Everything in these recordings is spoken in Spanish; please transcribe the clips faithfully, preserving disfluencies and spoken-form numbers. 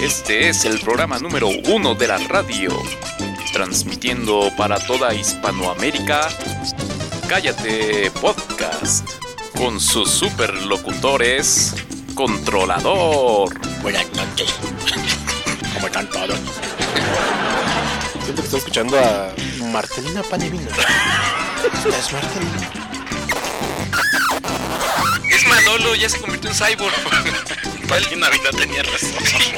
Este es el programa número uno de la radio, transmitiendo para toda Hispanoamérica, Cállate Podcast, con sus superlocutores, Controlador. Buenas noches. ¿Cómo están todos? Siento que estoy escuchando a Marcelina Panevino. ¿Es Marcelina? Es Manolo, ya se convirtió en cyborg. Alguien Navidad tenía razón.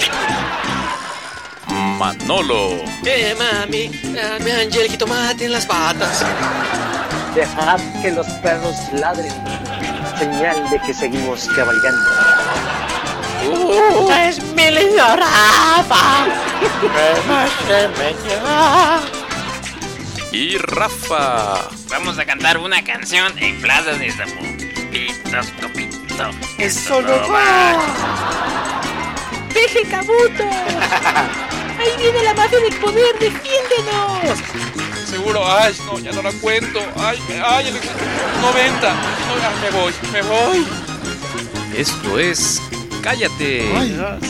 Manolo. Eh, mami, eh, mi angelito tomate en las patas. Dejad que los perros ladren, señal de que seguimos cabalgando. Uh, es mi lindo Rafa. Se me lleva. Y Rafa. Vamos a cantar una canción en Plaza de Zamora. Pito, copito. Eso no va. ¡Deje, Kabuto! ¡Ahí viene la mafia del poder! ¡Defiéndenos! Seguro, ay, no, ya no la cuento. Ay, ay, noventa. No, ay, me voy, me voy. Esto es Cállate. Ay, ay.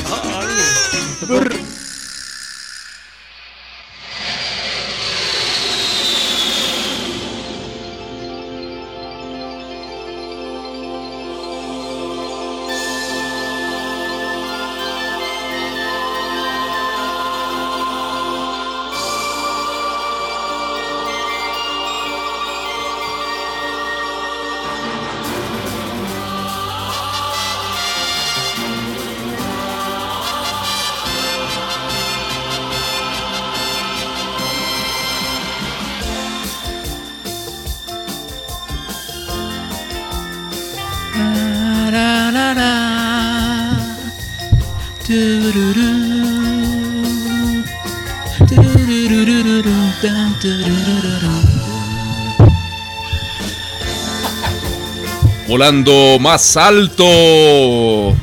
Volando más alto,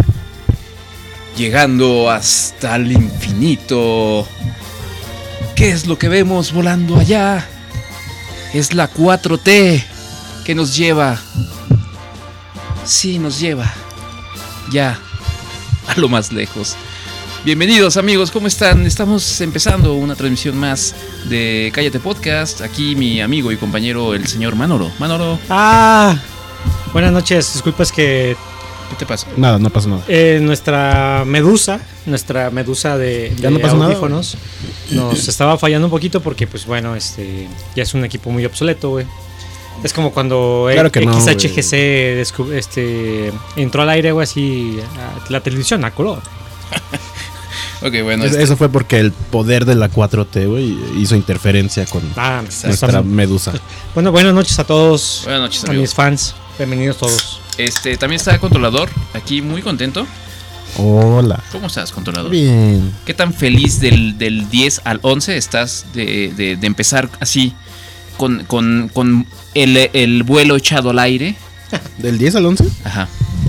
llegando hasta el infinito. ¿Qué es lo que vemos volando allá? Es la cuatro T que nos lleva, sí, nos lleva ya a lo más lejos. Bienvenidos amigos, ¿cómo están? Estamos empezando una transmisión más de Cállate Podcast. Aquí mi amigo y compañero, el señor Manolo. Manolo. Ah, buenas noches, disculpas que... ¿Qué te pasa? Nada, no pasa nada. Eh, nuestra medusa, nuestra medusa de, de ¿Ya no pasa audífonos nada? Nos estaba fallando un poquito porque, pues bueno, este ya es un equipo muy obsoleto, güey. Es como cuando claro que X H G no, C descub- este, entró al aire, güey, así, a la televisión a color. Ok, bueno. Eso, este... eso fue porque el poder de la cuatro T, güey, hizo interferencia con Ah, nuestra estamos... medusa. Bueno, buenas noches a todos. Buenas noches, a amigos. mis fans. Bienvenidos todos. Este, también está Controlador, aquí muy contento. Hola. ¿Cómo estás, Controlador? Bien. ¿Qué tan feliz del, del diez al once estás de, de, de empezar así, con, con, con el, el vuelo echado al aire? ¿Del diez al once? Ajá.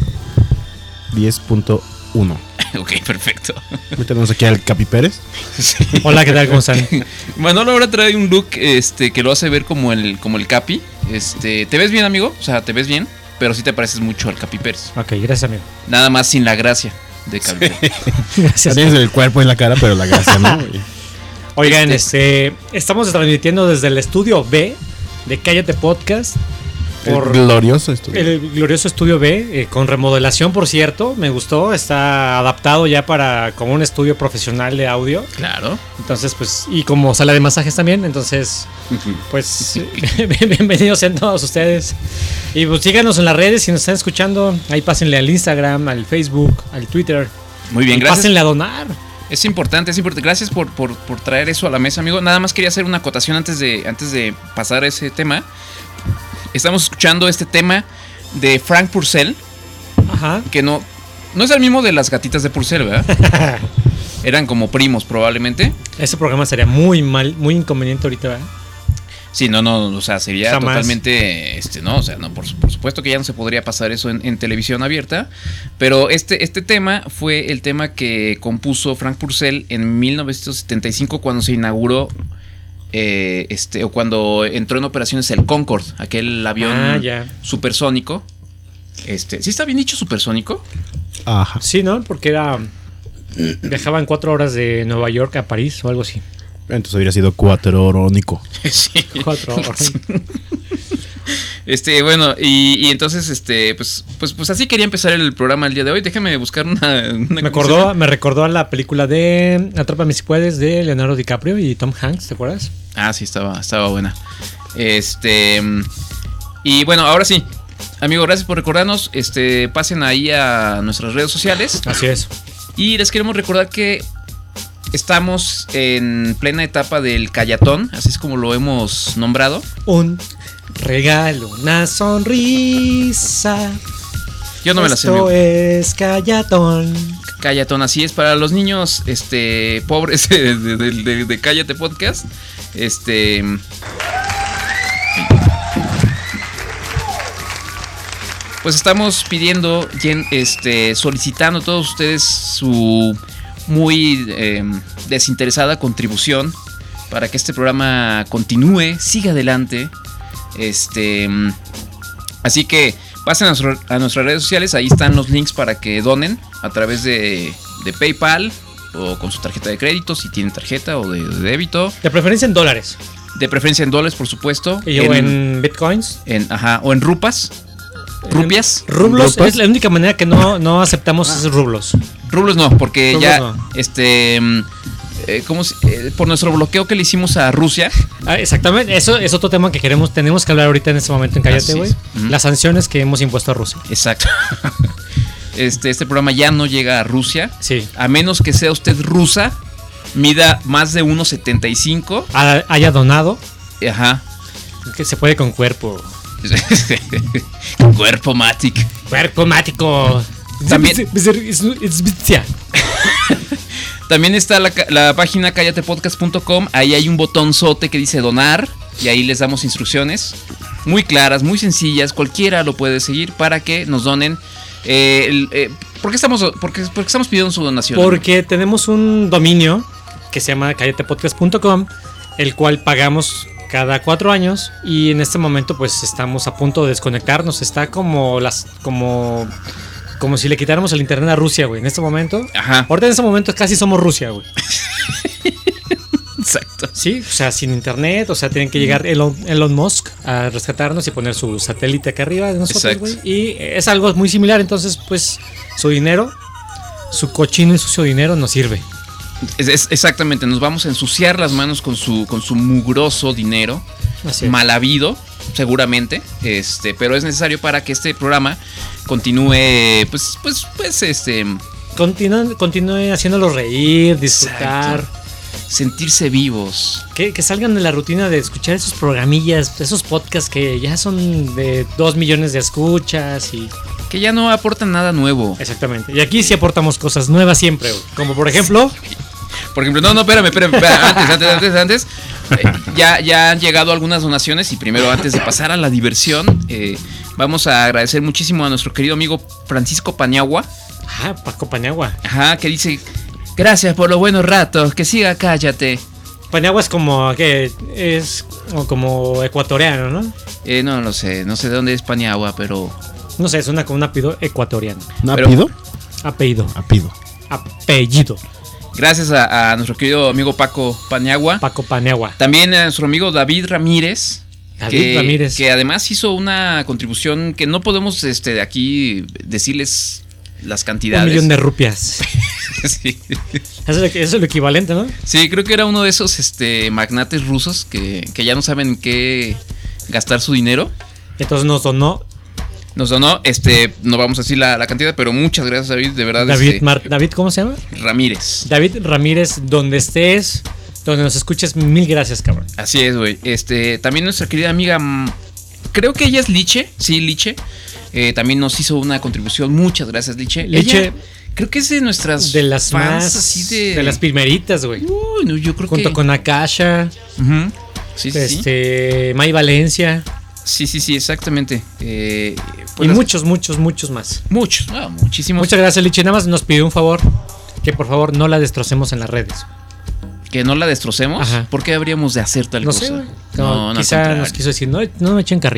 diez punto uno. Ok, perfecto. Hoy tenemos aquí al Capi Pérez. Sí. Hola, ¿qué tal? ¿Cómo están? Manolo ahora trae un look este, que lo hace ver como el, como el Capi. Este, ¿te ves bien, amigo? O sea, te ves bien, pero sí te pareces mucho al Capi Pérez. Ok, gracias, amigo. Nada más sin la gracia de Capi Pérez. Gracias. Tienes el cuerpo y la cara, pero la gracia, ¿no? Oigan, este, estamos transmitiendo desde el estudio B de Cállate Podcast. Por el glorioso estudio. el glorioso estudio B, eh, con remodelación, por cierto, me gustó, está adaptado ya para como un estudio profesional de audio. Claro. Entonces, pues, y como sala de masajes también, entonces, pues, bienvenidos sean todos ustedes. Y pues síganos en las redes, si nos están escuchando, ahí pásenle al Instagram, al Facebook, al Twitter. Muy bien, y gracias. Pásenle a donar. Es importante, es importante. Gracias por, por, por traer eso a la mesa, amigo. Nada más quería hacer una acotación antes de, antes de pasar a ese tema. Estamos escuchando este tema de Frank Purcell. Ajá. Que no, no es el mismo de las gatitas de Purcell, ¿verdad? Eran como primos probablemente. Ese programa sería muy mal, muy inconveniente ahorita, ¿verdad? Sí, no, no, o sea, sería Jamás. totalmente, este, no, o sea, no, por, por supuesto que ya no se podría pasar eso en, en televisión abierta, pero este, este tema fue el tema que compuso Frank Purcell en mil novecientos setenta y cinco cuando se inauguró, eh, este, o cuando entró en operaciones el Concorde, aquel avión Ah, ya. supersónico. Este, ¿sí está bien dicho supersónico? Ajá. Sí, ¿no? Porque era viajaban cuatro horas de Nueva York a París o algo así. Entonces hubiera sido cuatro orónico. Sí. Cuatro horas. Este, bueno, y, y entonces, este, pues, pues, pues así quería empezar el programa el día de hoy. Déjame buscar una. una me acordó, me recordó a la película de Atrápame si puedes de Leonardo DiCaprio y Tom Hanks, ¿te acuerdas? Ah, sí, estaba, estaba buena. Este. Y bueno, ahora sí. Amigo, gracias por recordarnos. Este, pasen ahí a nuestras redes sociales. Así es. Y les queremos recordar que estamos en plena etapa del Callatón, así es como lo hemos nombrado. Un regalo, una sonrisa. Yo no me la sé. Esto es Callatón. Callatón, así es, para los niños este pobres de, de, de, de, de Cállate Podcast. Este. Pues estamos pidiendo, este, solicitando a todos ustedes su muy eh, desinteresada contribución para que este programa continúe, siga adelante. Este, así que pasen a, nuestro, a nuestras redes sociales, ahí están los links para que donen a través de, de PayPal o con su tarjeta de crédito, si tienen tarjeta o de, de débito. De preferencia en dólares. De preferencia en dólares, por supuesto. Y o en, en bitcoins. En, ajá, o en rupas. ¿Rupias? Rublos, ¿Rupas? Es la única manera que no, no aceptamos ah. es rublos. Rublos no, porque rublos ya, no. este, eh, ¿cómo se, eh, por nuestro bloqueo que le hicimos a Rusia. Ah, exactamente, eso es otro tema que queremos, tenemos que hablar ahorita en este momento en Cállate, güey. Uh-huh. Las sanciones que hemos impuesto a Rusia. Exacto. Este, este programa ya no llega a Rusia. Sí. A menos que sea usted rusa, mida más de uno setenta y cinco. Haya donado. Ajá. Que se puede con cuerpo. Cuerpo matic. Cuerpo mático. También, también está la, la página cállate podcast punto com. Ahí hay un botonzote que dice donar. Y ahí les damos instrucciones muy claras, muy sencillas. Cualquiera lo puede seguir para que nos donen. Eh, el, eh, ¿por, qué estamos, por, qué, ¿Por qué estamos pidiendo su donación? Porque ¿no? tenemos un dominio que se llama cállate podcast punto com, el cual pagamos cada cuatro años y en este momento pues estamos a punto de desconectarnos. Está como las como como si le quitáramos el internet a Rusia, güey, en este momento. Ajá. Ahorita en este momento casi somos Rusia, güey. Exacto. Sí, o sea, sin internet, o sea, tienen que llegar Elon, Elon Musk a rescatarnos y poner su satélite acá arriba de nosotros, güey. Y es algo muy similar, entonces pues su dinero, su cochino y sucio dinero nos sirve. Es, es, exactamente, nos vamos a ensuciar las manos con su con su mugroso dinero, mal habido, seguramente, este, pero es necesario para que este programa continúe, pues, pues, pues, este, continúe, continúe haciéndolos reír, disfrutar, exacto. Sentirse vivos, que, que salgan de la rutina de escuchar esos programillas, esos podcasts que ya son de dos millones de escuchas y que ya no aportan nada nuevo. Exactamente. Y aquí sí aportamos cosas nuevas siempre, güey. Como por ejemplo. Por ejemplo, no, no, espérame, espérame, espérame. Antes, antes, antes, antes. Eh, ya, ya han llegado algunas donaciones. Y primero, antes de pasar a la diversión, eh, vamos a agradecer muchísimo a nuestro querido amigo Francisco Paniagua. Ajá, Paco Paniagua. Ajá, que dice: gracias por los buenos ratos, que siga Cállate. Paniagua es como que es como ecuatoriano, ¿no? Eh, no lo sé, no sé de dónde es Paniagua, pero no sé, suena como un apellido ecuatoriano. ¿Un apellido? Apellido. Apellido. Apellido. Gracias a, a nuestro querido amigo Paco Paniagua. Paco Paniagua. También a nuestro amigo David Ramírez. David que, Ramírez. Que además hizo una contribución que no podemos este, de aquí decirles las cantidades. Un millón de rupias. Sí. Eso es, lo, eso es lo equivalente, ¿no? Sí, creo que era uno de esos este, magnates rusos que, que ya no saben en qué gastar su dinero. Entonces nos donó. Nos donó, este, no vamos a decir la, la cantidad, pero muchas gracias, David, de verdad. David, este, Mar- David, ¿cómo se llama? Ramírez. David Ramírez, donde estés, donde nos escuches, mil gracias, cabrón. Así es, güey. Este, también nuestra querida amiga, creo que ella es Liche, sí, Liche. Eh, también nos hizo una contribución, muchas gracias, Liche. Liche. Ella, creo que es de nuestras de las fans, más, así de, de las primeritas, güey. Uy, no, yo creo junto que con Akasha, uh-huh. sí, sí, este, sí. May Valencia. Sí, sí, sí, exactamente. Eh, pues y las... muchos, muchos, muchos más. Muchos, no, muchísimos. Muchas gracias, Liche. Nada más nos pidió un favor, que por favor no la destrocemos en las redes. ¿Que no la destrocemos? Ajá. ¿Por qué habríamos de hacer tal no cosa? Sé, no, no, quizá nos quiso decir, no, no me echen carrilla.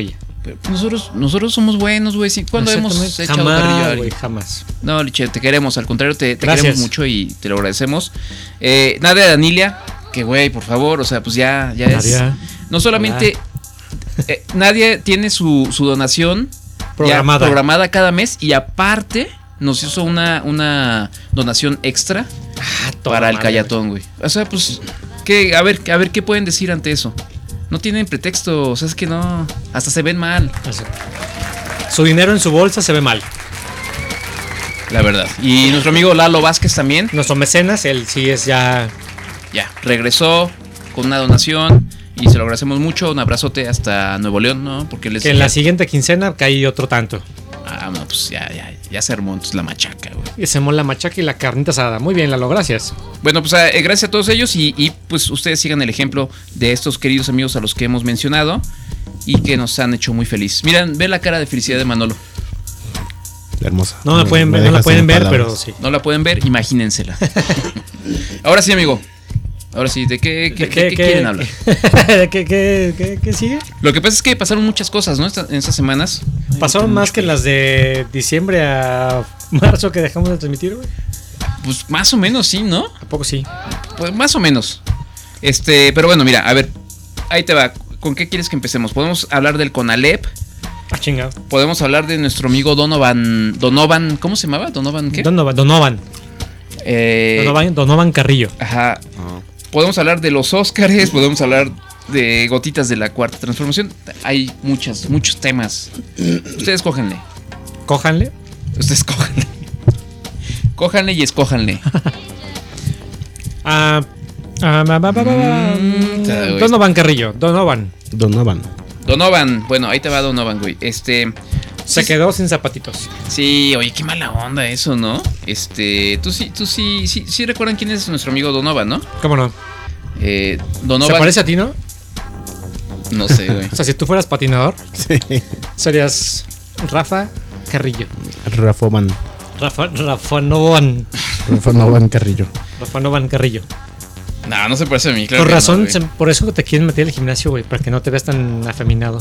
Pero nosotros, nosotros somos buenos, güey. ¿Cuándo hemos echado jamás, carrillo a alguien? Güey, jamás. No, Liche, te queremos. Al contrario, te, te Gracias. queremos mucho y te lo agradecemos. Eh, Nadia Danilia, que güey, por favor, o sea, pues ya, ya Nadia. es. No solamente. Eh, Nadia tiene su, su donación Programada. ya programada cada mes y aparte nos hizo una, una donación extra Ah, para el madre, Cayatón, güey. O sea, pues, ¿qué? A ver, a ver, ¿qué pueden decir ante eso? No tienen pretexto, o sea, es que no, hasta se ven mal. Así. Su dinero en su bolsa se ve mal. La verdad. Y nuestro amigo Lalo Vázquez también, Nuestro mecenas, él sí es ya. ya, regresó con una donación y se lo agradecemos mucho. Un abrazote hasta Nuevo León, ¿no? Porque les Que en la siguiente quincena cae otro tanto. Ah, no, pues ya, ya, ya se armó entonces la machaca, güey. Y se mola la machaca y la carnita asada. Muy bien, Lalo, gracias. Bueno, pues eh, gracias a todos ellos y, y pues ustedes sigan el ejemplo de estos queridos amigos a los que hemos mencionado y que nos han hecho muy feliz. Miren, ve la cara de felicidad de Manolo. Hermosa. No la Me- pueden me ver, no la dejas pueden sin ver, palabras. pero sí. No la pueden ver, imagínensela. Ahora sí, amigo. Ahora sí, ¿de qué, qué- ¿De de qué quieren hablar? ¿De qué, qué, qué, qué sigue? Lo que pasa es que pasaron muchas cosas, ¿no? Esta- en estas semanas. Pasaron más que las de diciembre a marzo que dejamos de transmitir, güey. Pues más o menos, sí, ¿no? ¿A poco sí? Pues más o menos. Este, pero bueno, mira, a ver. Ahí te va. ¿Con qué quieres que empecemos? Podemos hablar del CONALEP. Ah, chingado. Podemos hablar de nuestro amigo Donovan. Donovan, ¿cómo se llamaba? ¿Donovan qué? Donovan, Donovan, Eh, Donovan, Donovan Carrillo. Ajá. Podemos hablar de los Óscares, podemos hablar de gotitas de la cuarta transformación. Hay muchas, muchos temas. Ustedes cójanle. Cójanle. Ustedes cójanle. Cójanle y escójanle. Ah, ah, ba, ba, ba, ba, ba. Mm, está, güey. Donovan Carrillo, Donovan. Donovan. Donovan, bueno, ahí te va Donovan, güey. Este. Se sí, quedó sin zapatitos. Sí, oye, qué mala onda eso, ¿no? Este, tú sí, tú sí, sí, sí recuerdan quién es nuestro amigo Donovan, ¿no? ¿Cómo no? Eh, Donovan. ¿Se parece a ti, no? No sé, güey. O sea, si tú fueras patinador, Sí. serías Rafa Carrillo. Rafoban. Rafa, Rafa Novan. Rafoban Carrillo. Rafa Novan Carrillo. No, no se parece a mí, claro. Por que no, razón, güey. se- por eso te quieren meter al gimnasio, güey, para que no te veas tan afeminado.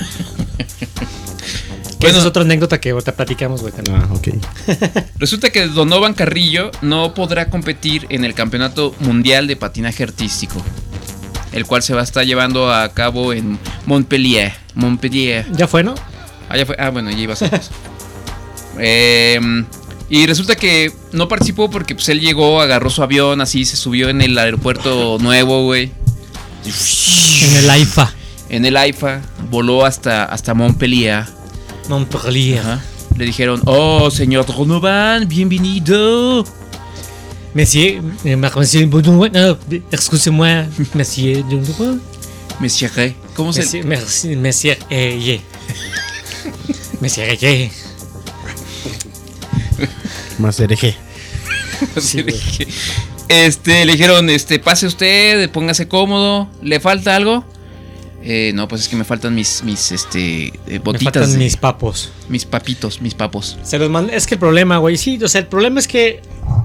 Que Bueno. esa es otra anécdota que te platicamos, güey, también. Ah, ok. Resulta que Donovan Carrillo no podrá competir en el Campeonato Mundial de Patinaje Artístico, el cual se va a estar llevando a cabo en Montpellier. Montpellier. ¿Ya fue, no? Ah, ya fue. Ah, bueno, ya iba a ser. Pues. Eh, y resulta que no participó porque pues él llegó, agarró su avión, así se subió en el aeropuerto nuevo, güey. En el AIFA. En el AIFA, voló hasta, hasta Montpellier. Montpellier. Ajá. Le dijeron, oh, señor Donovan, bienvenido. Monsieur, eh, monsieur, Donovan, no, excusez-moi, monsieur Donovan. Monsieur Rey. ¿Cómo se Monsieur, merci, monsieur, eh, yeah. Monsieur, yeah. Más hereje. Sí, güey. Este, le dijeron, este, pase usted, póngase cómodo, ¿le falta algo? Eh, no, pues es que me faltan mis, mis, este, eh, Me botitas, faltan de- mis papos. mis papitos, mis papos. Se los mandé. Es que el problema, güey, sí, o sea, el problema es que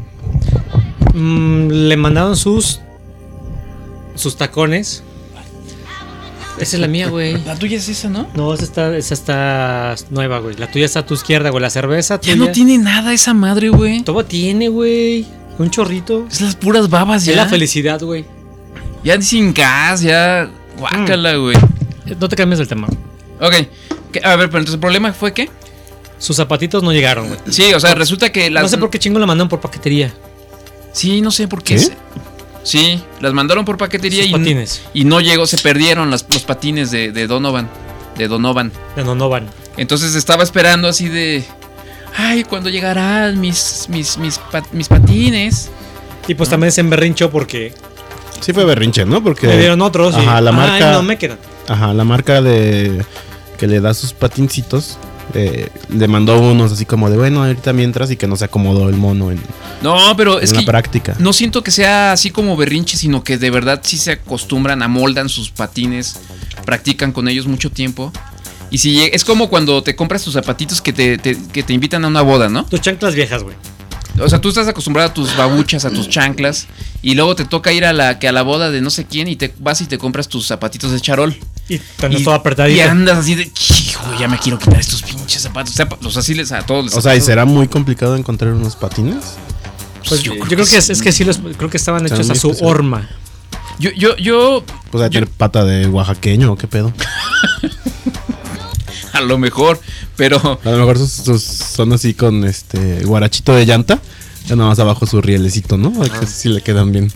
mm, le mandaron sus sus tacones. Esa es la mía, güey. La tuya es esa, ¿no? No, esa está, esa está nueva, güey. La tuya está a tu izquierda, güey. La cerveza Ya tuya. no tiene nada esa madre, güey. Todo tiene, güey. Un chorrito. Es las puras babas ya. Es la felicidad, güey. Ya sin gas, ya. Guácala, güey. No te cambies del tema. Ok. ¿Qué? A ver, pero entonces el problema fue que. Sus zapatitos no llegaron, güey. Sí, o sea, resulta que las. No sé por qué chingo la mandaron por paquetería. Sí, no sé por qué. ¿Qué? se- Sí, las mandaron por paquetería Sus y, patines. y no llegó, se perdieron las- los patines de, de Donovan. De Donovan. De Donovan. Entonces estaba esperando así de. Ay, ¿cuándo llegarán mis, mis, mis, pa- mis patines? Y pues también se emberrinchó porque Sí fue berrinche, ¿no? Porque me dieron otros. y, Ajá, la "Ay, marca no me quedan. Ajá, la marca de que le da sus patincitos eh, le mandó unos así como de bueno, ahorita mientras y que no se acomodó el mono en, No, pero es en la que práctica. no siento que sea así como berrinche, sino que de verdad sí se acostumbran, amoldan sus patines, practican con ellos mucho tiempo. Y si lleg- es como cuando te compras tus zapatitos que te, te- que te invitan a una boda, ¿no? Tus chanclas viejas, güey. O sea, tú estás acostumbrado a tus babuchas, a tus chanclas, y luego te toca ir a la que a la boda de no sé quién y te vas y te compras tus zapatitos de charol. Y andas todo apretadito. Y andas así de, hijo, ya me quiero quitar estos pinches zapatos. O sea, los así les a todos les O sea, ¿y será muy complicado encontrar unos patines? Pues yo, yo creo que es, es que sí los creo que estaban hechos a su especial. horma. Yo, yo, yo. Pues a tener pata de oaxaqueño o qué pedo. A lo mejor, pero. A lo mejor sus, sus son así con este guarachito de llanta. Ya nada más abajo su rielecito, ¿no? A que sí le quedan bien.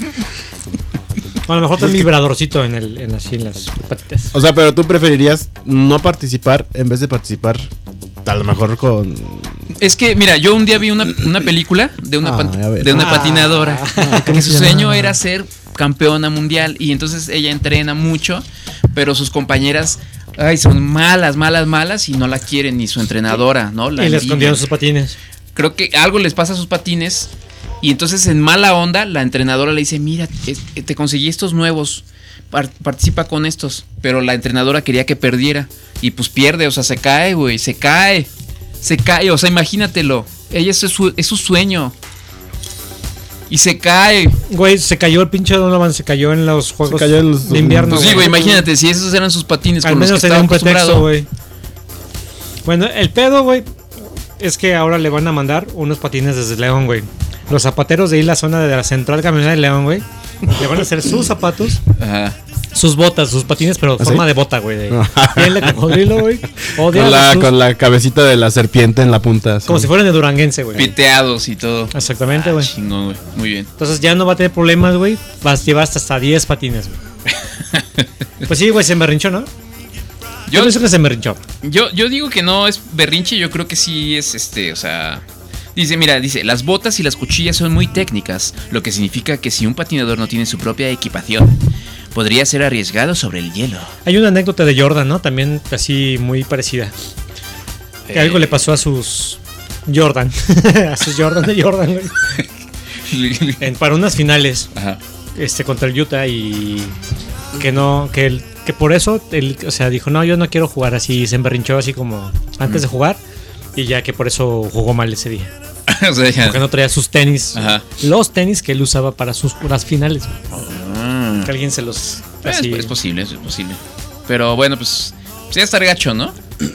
A lo mejor está el vibradorcito en, el, en, así, en las patitas. O sea, pero tú preferirías no participar en vez de participar a lo mejor con... Es que, mira, yo un día vi una, una película de una, Ah, pat- ya ves. de una Ah, patinadora ah, que su sueño era ser campeona mundial y entonces ella entrena mucho, pero sus compañeras ay, son malas, malas, malas y no la quieren ni su entrenadora, ¿no? La Y le envidian. escondieron sus patines. Creo que algo les pasa a sus patines y entonces en mala onda la entrenadora le dice, mira, es- te conseguí estos nuevos, par- participa con estos, pero la entrenadora quería que perdiera y pues pierde, o sea, se cae, güey, se cae, se cae, o sea, imagínatelo, ella es su, es su sueño y se cae. Güey, se cayó el pinche Donovan, se cayó en los juegos cayó en los- de invierno. Pues sí, güey, imagínate, si esos eran sus patines Al con los menos que tenía estaba un pretexto, acostumbrado. güey. Bueno, el pedo, güey, es que ahora le van a mandar unos patines desde León, güey. Los zapateros de ahí, la zona de la central camionera de León, güey, le van a hacer sus zapatos, Ajá. sus botas, sus patines, pero ¿Ah, forma sí? de bota, güey. De piel de cocodrilo, güey. O de Con la, sus- con la cabecita de la serpiente en la punta. así. Como si fueran de duranguense, güey. Piteados y todo. Exactamente, güey. Chingón, güey, muy bien. Entonces ya no va a tener problemas, güey. Vas a llevar hasta, hasta diez patines, güey. Pues sí, güey, se me rinchó, ¿no? Yo Yo, pienso que se me rinchó. Yo, yo digo que no es berrinche, yo creo que sí es este, o sea. Dice, mira, dice, las botas y las cuchillas son muy técnicas, lo que significa que si un patinador no tiene su propia equipación, podría ser arriesgado sobre el hielo. Hay una anécdota de Jordan, ¿no? También así muy parecida. Que Eh. algo le pasó a sus Jordan. A sus Jordan de Jordan, güey. En- para unas finales. Ajá. Este, contra el Utah y que no, que él, que por eso él, o sea, dijo, no, yo no quiero jugar así, se emberrinchó así como antes de jugar y ya que por eso jugó mal ese día. O sea, ya. Porque no traía sus tenis, Ajá. los tenis que él usaba para sus las finales. güey. Ah. Que alguien se los Es, así. es posible, es posible. Pero bueno, pues, pues ya está gacho, ¿no?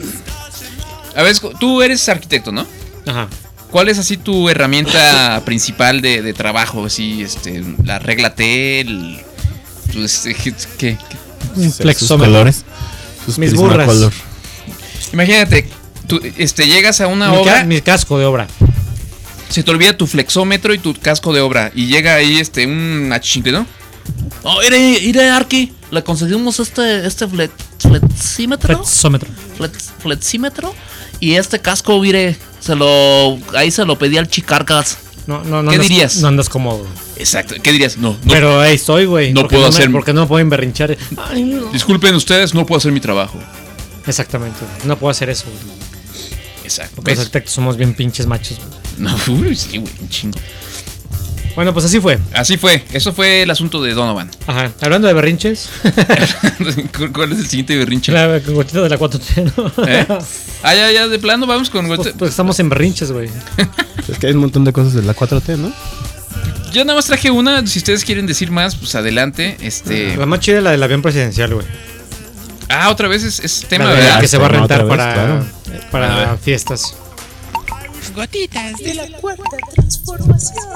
A ver, tú eres arquitecto, ¿no? Ajá. ¿Cuál es así tu herramienta principal de, de trabajo? Así, este, la regla T, el, tu, este, ¿qué, qué- Un Sus flexómetro. colores. Sus Mis Prismacolor. burras. Imagínate, tú este, llegas a una Mi, obra, ca- mi casco de obra. se te olvida tu flexómetro y tu casco de obra. Y llega ahí este, un achincle, ¿no? Oh, mire, mire, Arqui, le conseguimos este, este flex, flexímetro. Flexómetro. Flex- flexímetro. Y este casco, mire, se lo, ahí se lo pedí al Chicarcas. No, no, no ¿Qué andas- dirías? No andas cómodo. Exacto, ¿qué dirías? No, no. Pero ahí estoy, güey. no ¿Por qué puedo me- hacer- ¿Por qué no me puedo emberrinchar? Ay, no. Disculpen ustedes, no puedo hacer mi trabajo. Exactamente, güey. No puedo hacer eso, güey. Exacto. Porque los ¿ves? arquitectos somos bien pinches machos, güey. No, uy, sí, güey, un chingo. Bueno, pues así fue. Así fue, eso fue el asunto de Donovan. Ajá. Hablando de berrinches. ¿Cuál es el siguiente berrinche? La gotita de la cuatro T, ¿no? ¿Eh? Ah, ya, ya, de plano, vamos con... Pues, pues estamos en berrinches, güey. Es que hay un montón de cosas de la cuatro T, ¿no? Yo nada más traje una, si ustedes quieren decir más, pues adelante. Este... La más chida es la del avión presidencial, güey. Ah, otra vez es, es tema, La de- ¿verdad? que se va a Tema rentar otra vez, para, claro. para A ver. fiestas. Gotitas de la cuarta transformación.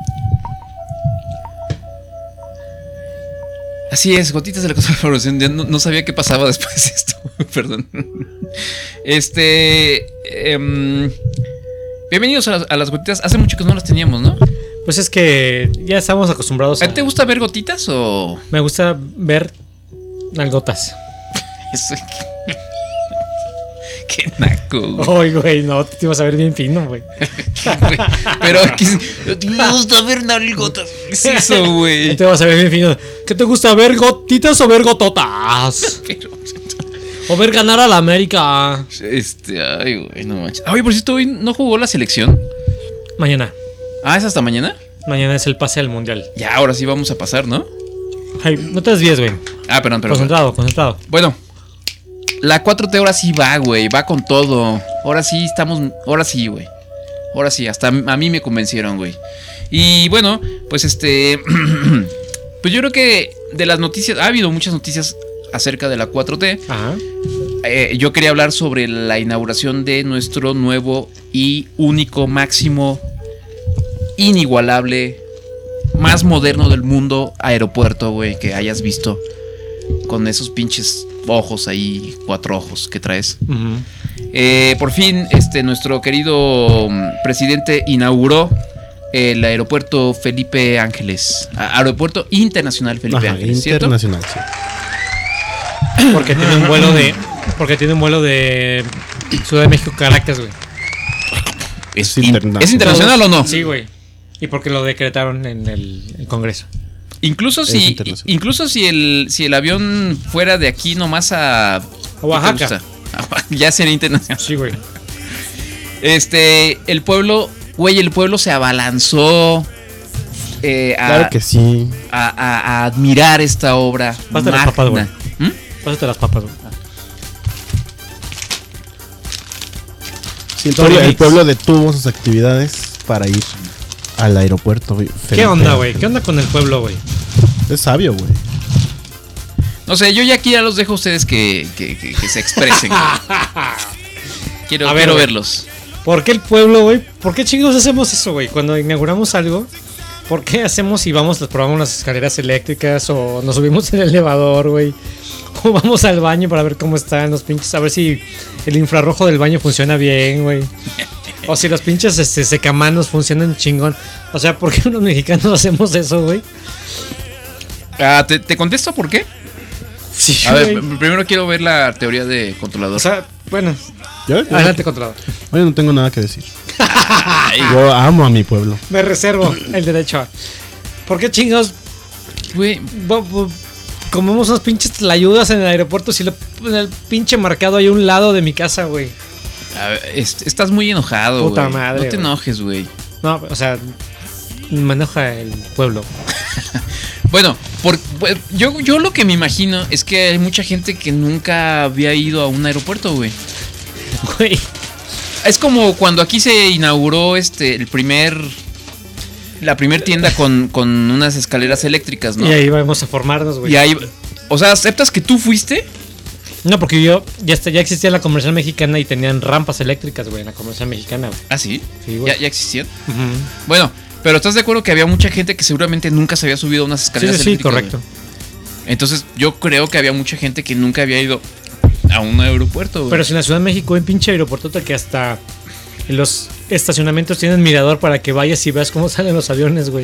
Así es, gotitas de la cosa de formación. Ya no, no sabía qué pasaba después de esto. Perdón. Este... em, bienvenidos a las, a las gotitas. Hace mucho que no las teníamos, ¿no? Pues es que ya estamos acostumbrados ¿A a... ti te gusta ver gotitas o...? Me gusta ver nalgotas. Eso- Qué naco, güey. Ay, güey, no, te ibas a ver bien fino, güey. Güey, pero aquí me gusta ver nalgotas. ¿Qué es eso, güey? Te vas a ver bien fino. ¿Qué te gusta ver, gotitas o ver gototas? Pero, O ver ganar a la América. este, ay, güey, no manches. Ay, por cierto, hoy no jugó la selección. Mañana. Ah, ¿es hasta mañana? Mañana es el pase al mundial. Ya, ahora sí vamos a pasar, ¿no? Ay, no te desvíes, güey. Ah, perdón, perdón. Concentrado, concentrado. Bueno, la cuatro T ahora sí va, güey. Va con todo. Ahora sí estamos. Ahora sí, güey. Ahora sí, hasta a mí me convencieron, güey. Y bueno, pues este. Pues yo creo que de las noticias. Ha habido muchas noticias acerca de la cuatro T. Ajá. Eh, yo quería hablar sobre la inauguración de nuestro nuevo y único, máximo, inigualable, más moderno del mundo aeropuerto, güey, que hayas visto. Con esos pinches ojos ahí, cuatro ojos que traes. Uh-huh. Eh, por fin, este, nuestro querido presidente inauguró el aeropuerto Felipe Ángeles. Aeropuerto Internacional Felipe Ajá, Ángeles, ¿cierto? internacional, sí. Porque tiene un vuelo de. Porque tiene un vuelo de Ciudad de México Caracas, güey. ¿Es, Es in- internacional. ¿Es internacional o no? Sí, güey. Y porque lo decretaron en el, el Congreso. Incluso Es si, internacional. incluso si el, si el avión fuera de aquí nomás a, A Oaxaca. ¿qué te gusta? Ya sería internacional. Sí, güey. Este, el pueblo, güey, el pueblo se abalanzó eh, a, Claro que sí. a, a- a admirar esta obra. Pásate las papas, güey. ¿Mm? Pásate las papas, güey. Sí, el, pueblo, el pueblo detuvo sus actividades para ir al aeropuerto. güey. ¿Qué Felipe onda, güey? Ángeles. ¿Qué onda con el pueblo, güey? Es sabio, güey. No sé, yo ya aquí ya los dejo a ustedes que, que, que- que se expresen. güey. Quiero, A ver, quiero güey. verlos. ¿Por qué el pueblo, güey? ¿Por qué chingos hacemos eso, güey? Cuando inauguramos algo, ¿por qué hacemos y vamos, probamos las escaleras eléctricas o nos subimos en el elevador, güey? O vamos al baño para ver cómo están los pinches, a ver si el infrarrojo del baño funciona bien, güey. O si los pinches este, secamanos funcionan chingón. O sea, ¿por qué los mexicanos hacemos eso, güey? Ah, ¿te, te contesto por qué? Sí, A ver, güey. p- primero quiero ver la teoría de controlador. O sea, bueno, Yo, adelante, controlador. Yo no tengo nada que decir. Ay, Yo amo a mi pueblo. Me reservo el derecho a. ¿Por qué chingados güey, bo- bo- comemos unas pinches tlayudas en el aeropuerto si lo, en el pinche marcado hay a un lado de mi casa, güey? a ver, est- estás muy enojado, Puta güey. madre, No te güey. enojes, güey. No, o sea, me enoja el pueblo. Bueno, por, pues, yo, yo lo que me imagino es que hay mucha gente que nunca había ido a un aeropuerto, güey. Güey, Es como cuando aquí se inauguró este el primer la primer tienda con, con unas escaleras eléctricas, ¿no? y ahí vamos a formarnos, güey. Y ahí, o sea, ¿aceptas que tú fuiste? No, porque yo ya, está, ya existía la comercial mexicana y tenían rampas eléctricas, güey, en la comercial mexicana, güey. Ah, sí. Sí, güey. ¿Ya, ya existían. Ujú. Bueno, pero ¿estás de acuerdo que había mucha gente que seguramente nunca se había subido a unas Sí, escaleras sí, sí, eléctricas? correcto. Güey? Entonces, yo creo que había mucha gente que nunca había ido a un aeropuerto, güey. Pero si en la Ciudad de México hay un pinche aeropuerto que hasta en los estacionamientos tienen mirador para que vayas y veas cómo salen los aviones, güey.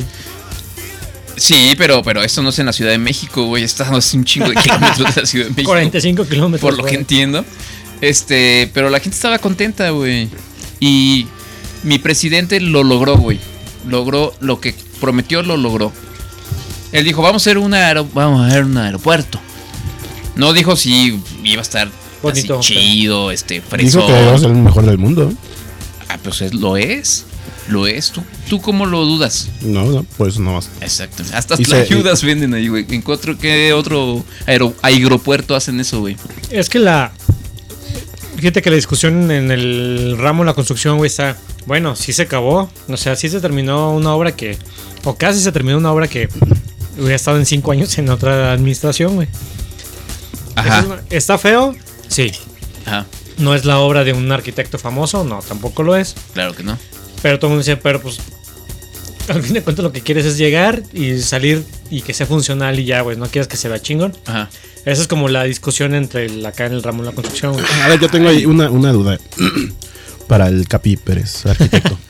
Sí, pero, pero esto no es en la Ciudad de México, güey. Está es un chingo de kilómetros de la Ciudad de México. cuarenta y cinco kilómetros. Por lo güey. que entiendo. Este, pero la gente estaba contenta, güey. Y mi presidente lo logró, güey. Logró lo que prometió, lo logró. Él dijo, vamos a hacer un aero- vamos a hacer un aeropuerto. No dijo si iba a estar Bonito, así chido, este, Dijo fresón. que va a ser el mejor del mundo. Ah, pues es- lo es. Lo es. ¿Tú, ¿Tú cómo lo dudas? No, no, por eso no vas. Exacto. Hasta Y las se- ayudas venden ahí, güey. ¿En qué otro, qué otro aero- aeropuerto hacen eso, güey? Es que la. Fíjate que la discusión en el ramo de la construcción, güey, está. Bueno, sí se acabó. O sea, sí se terminó una obra que. O casi se terminó una obra que hubiera estado en cinco años en otra administración, güey. Ajá. Eso es- ¿Está feo? Sí. Ajá. No es la obra de un arquitecto famoso, no, tampoco lo es. Claro que no. Pero todo el mundo dice, pero pues. Al fin de cuentas, lo que quieres es llegar y salir y que sea funcional y ya, güey. No quieres que se vea chingón. Ajá. Esa es como la discusión entre el, acá en el ramo de la construcción, güey. A ver, yo tengo ahí una, una duda para el Capi Pérez, arquitecto.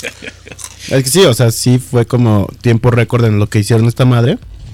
Es que sí, o sea, sí fue como tiempo récord en lo que hicieron esta madre.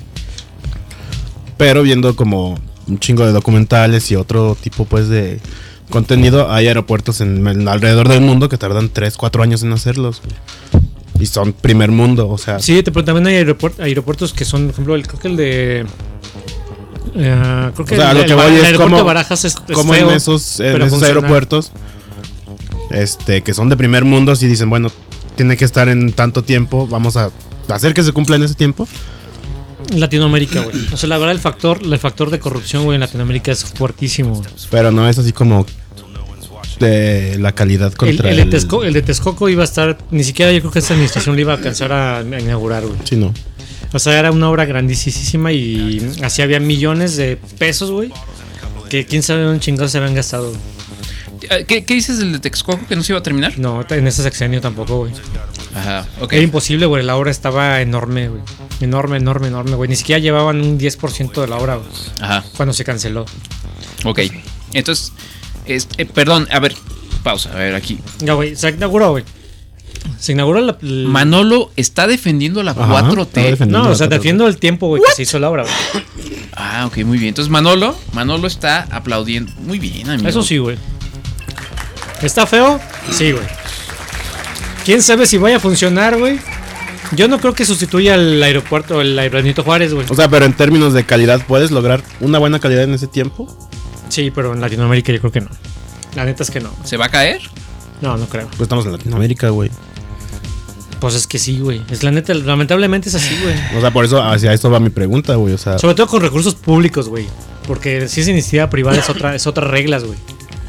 Pero viendo como un chingo de documentales y otro tipo pues de contenido, hay aeropuertos en, en alrededor del mundo que tardan tres, cuatro años en hacerlos. Y son primer mundo, o sea. Sí, pero también hay aeropuer- aeropuertos que son, por ejemplo, el, creo que el de. eh, creo que O sea, el, lo que el- voy el es aeropuerto como- de Barajas es, es como feo, en esos, en pero esos funciona. aeropuertos este que son de primer mundo, si dicen, bueno, tiene que estar en tanto tiempo, vamos a hacer que se cumpla en ese tiempo. Latinoamérica, güey. O sea, la verdad, el factor, el factor de corrupción, güey, en Latinoamérica es fuertísimo. güey. Pero no es así como de la calidad El, contra el, el, de Texco- el de Texcoco iba a estar, ni siquiera yo creo que esta administración le iba a alcanzar a, a inaugurar, güey. Sí, no. O sea, era una obra grandísima y así había millones de pesos, güey. Que quién sabe dónde chingados se habían gastado. ¿Qué, ¿Qué dices del de Texcoco que no se iba a terminar? No, en ese sexenio tampoco, güey. Ajá, ok. Era imposible, güey. La obra estaba enorme, güey. Enorme, enorme, enorme, güey. Ni siquiera llevaban un diez por ciento de la obra, güey. Ajá. Cuando se canceló. Ok. Entonces, es, eh, perdón, a ver, pausa, a ver aquí. Ya, güey, se inauguró, güey. Se inauguró la. la... Manolo está defendiendo la Ajá, cuatro T. defendiendo No, la o sea, cuatro T. defiendo el tiempo, güey, que se hizo la obra, güey. Ah, ok, muy bien. Entonces Manolo, Manolo está aplaudiendo. Muy bien, amigo. Eso sí, güey. ¿Está feo? Sí, güey. ¿Quién sabe si vaya a funcionar, güey? Yo no creo que sustituya al aeropuerto, el aeropuerto Juárez, güey. O sea, pero en términos de calidad, ¿puedes lograr una buena calidad en ese tiempo? Sí, pero en Latinoamérica yo creo que no. La neta es que no. ¿Se va a caer? No, no creo. Pues estamos en Latinoamérica, güey. Pues es que sí, güey. Es la neta, lamentablemente es así, güey. O sea, por eso hacia esto va mi pregunta, güey. O sea, Sobre todo con recursos públicos, güey. Porque si es iniciativa privada es otra, es otras reglas, güey.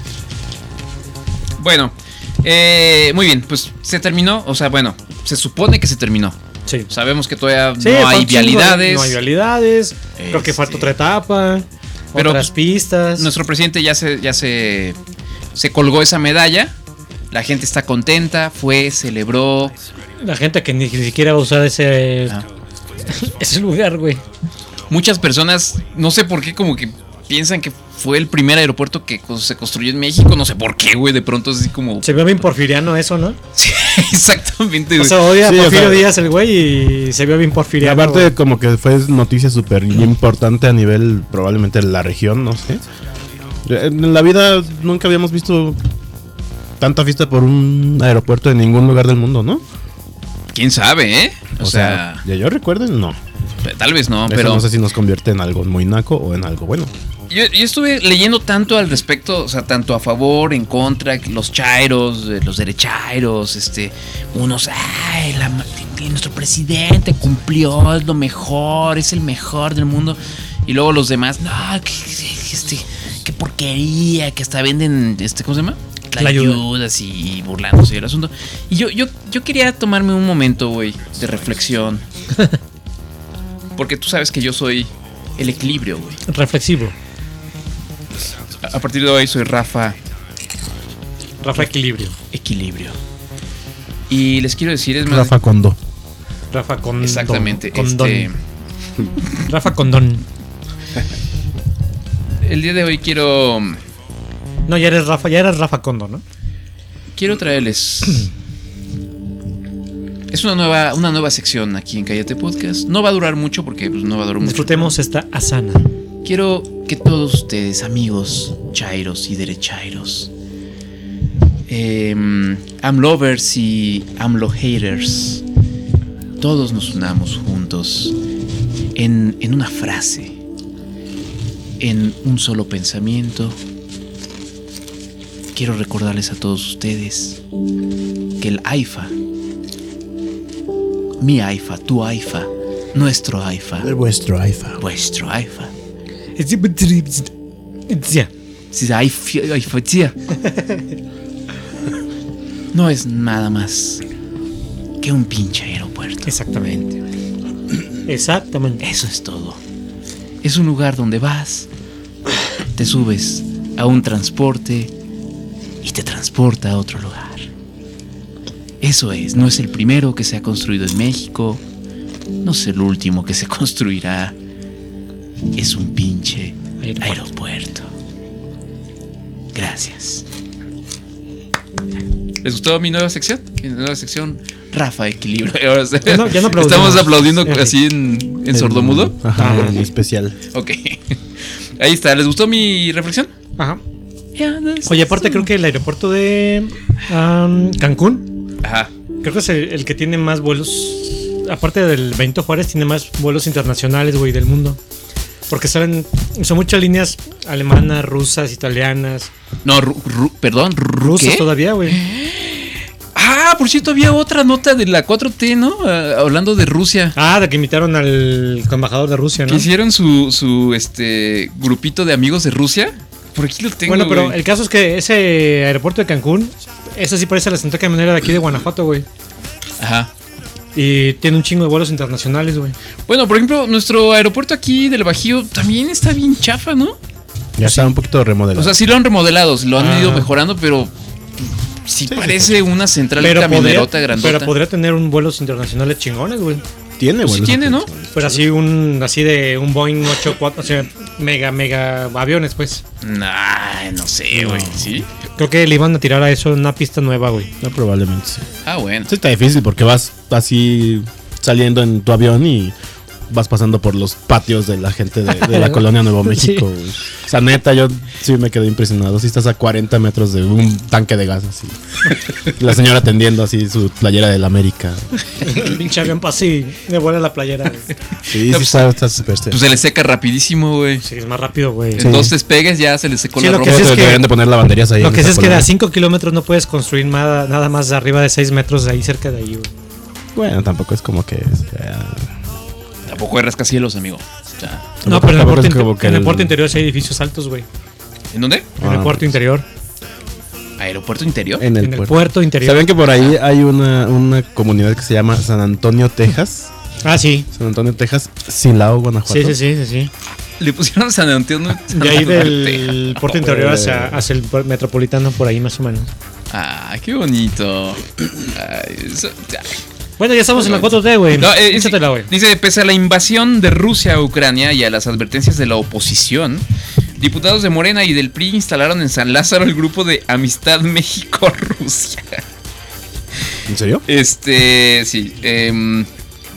Bueno, eh, muy bien, pues se terminó, o sea, bueno, se supone que se terminó. Sí. Sabemos que todavía Sí, no falta hay un chingo, vialidades. No hay vialidades. Creo que Este, falta otra etapa. pero, otras pues, pistas. Nuestro presidente ya se, ya se, se colgó esa medalla. La gente está contenta, fue, celebró. La gente que ni, ni siquiera va a usar ese, Ah. ese lugar, güey. Muchas personas, no sé por qué, como que piensan que fue el primer aeropuerto que co- se construyó en México. No sé por qué, güey. De pronto es así como. Se ve bien porfiriano eso, ¿no? Sí, exactamente, O güey. sea, odia Sí, a o Porfirio sea- Díaz el güey y se ve bien y porfiriano. aparte güey. como que fue noticia súper importante a nivel probablemente de la región, no sé. En la vida nunca habíamos visto tanta fiesta por un aeropuerto en ningún lugar del mundo, ¿no? ¿Quién sabe, eh? O, O sea, sea, ya yo recuerdo, no. tal vez no, Eso pero. no sé si nos convierte en algo muy naco o en algo bueno. Yo, yo estuve leyendo tanto al respecto, o sea, tanto a favor, en contra, que los chairos, eh, los derechairos, este, unos, ay, la, ma- que nuestro presidente cumplió, es lo mejor, es el mejor del mundo, y luego los demás, no, que, que- este, qué porquería, que hasta venden, este, ¿cómo se llama? La ayuda. Ayudas y burlándose del asunto. Y yo, yo, yo quería tomarme un momento, güey, de reflexión, porque tú sabes que yo soy el equilibrio, güey. Reflexivo. A partir de hoy soy Rafa Rafa Equilibrio. Equilibrio. Y les quiero decir, es más. Rafa Condó. Rafa Condón. Exactamente. Condón. Este, Rafa Condón. el día de hoy quiero. No, ya eres Rafa, ya eres Rafa Condón, ¿no? Quiero traerles. Es una nueva, una nueva sección aquí en Cállate Podcast. No va a durar mucho porque pues, no va a durar mucho. Disfrutemos esta asana. Quiero que todos ustedes, amigos chairos y derechairos, eh, amlovers y amlo haters, todos nos unamos juntos en, en una frase, en un solo pensamiento. Quiero recordarles a todos ustedes que el AIFA, mi AIFA, tu AIFA, nuestro AIFA, El vuestro AIFA. vuestro AIFA, Ya. si AIFA, AIFA, tía, no es nada más que un pinche aeropuerto. Exactamente. Exactamente. Eso es todo. Es un lugar donde vas, te subes a un transporte y te transporta a otro lugar. Eso es, no es el primero que se ha construido en México, no es el último que se construirá. Es un pinche Aeropuerto. aeropuerto. Gracias. ¿Les gustó mi nueva sección? Mi nueva sección, Rafa Equilibrio. Ahora sí. Ya no- ya no aplaudimos. Estamos aplaudiendo Sí. así en, en sordomudo. Ajá, Ah. el especial. Ok. Ahí está. ¿Les gustó mi reflexión? Ajá. Oye, aparte creo que el aeropuerto de um, Cancún, Ajá. creo que es el, el que tiene más vuelos. Aparte del Benito Juárez, tiene más vuelos internacionales, güey, del mundo. Porque salen, son muchas líneas alemanas, rusas, italianas, No, ru- ru- perdón, ru- rusas ¿qué? todavía, güey. Ah, por cierto, había otra nota de la cuatro T, ¿no? Ah, hablando de Rusia. Ah, de que invitaron al embajador de Rusia, Que ¿no? hicieron su, su este grupito de amigos de Rusia. Por aquí lo tengo. Bueno, pero güey. el caso es que ese aeropuerto de Cancún, ese sí parece la central camionera de aquí de Guanajuato, güey. Ajá. Y tiene un chingo de vuelos internacionales, güey. Bueno, por ejemplo, nuestro aeropuerto aquí del Bajío también está bien chafa, ¿no? Ya está un poquito remodelado. O sea, sí lo han remodelado, lo han Ah. ido mejorando, pero sí, Sí, parece sí, una central Pero camionerota podría, grandota. pero podría tener un vuelos internacionales chingones, güey. Tiene, Pues sí vuelos tiene, ¿no? internacionales. Pero así un así de un Boeing ochenta y cuatro, o sea, mega mega aviones, pues. Nah, no sé, güey. ¿Sí? Creo que le iban a tirar a eso en una pista nueva, güey. No, probablemente sí. Ah, bueno. Sí, está difícil porque vas así saliendo en tu avión y vas pasando por los patios de la gente de, de la colonia Nuevo México. güey. O sea, neta, yo sí me quedé impresionado. Si estás a cuarenta metros de un tanque de gas así. La señora tendiendo así su playera del América. El pinche avión pasa y me vuela la playera, güey. Sí, sí, está está súper Pues se le seca rapidísimo, güey. Sí, es más rápido, güey. En dos despegues ya se le secó Sí, la lo ropa. que sí es que- Deberían de poner lavanderías ahí. Lo en que sí esa es que de a colonia. cinco kilómetros no puedes construir nada, nada más de arriba de seis metros de ahí cerca de ahí, güey. Bueno, tampoco es como que... sea- Tampoco hay rascacielos, amigo. O sea, No, tampoco- pero en el, tampoco puerto, es como inter- que en el el- puerto interior sí hay edificios altos, güey. ¿en dónde? En el Ah, puerto interior. ¿Aeropuerto interior? En el, En el puerto. puerto interior. ¿Saben que por ahí hay una, una comunidad que se llama San Antonio, Texas? Ah, sí. San Antonio, Texas, Silao, Guanajuato. Sí, sí, sí, sí, sí. Le pusieron San Antonio. De ahí del puerto interior hacia, hacia el puer- metropolitano, por ahí más o menos. Ah, qué bonito. Ay, eso- ay. Bueno, ya estamos en la cuatro T, güey. No, eh, Échatela, güey. dice, pese a la invasión de Rusia a Ucrania y a las advertencias de la oposición, diputados de Morena y del P R I instalaron en San Lázaro el grupo de Amistad México-Rusia. ¿En serio? Este, sí. em,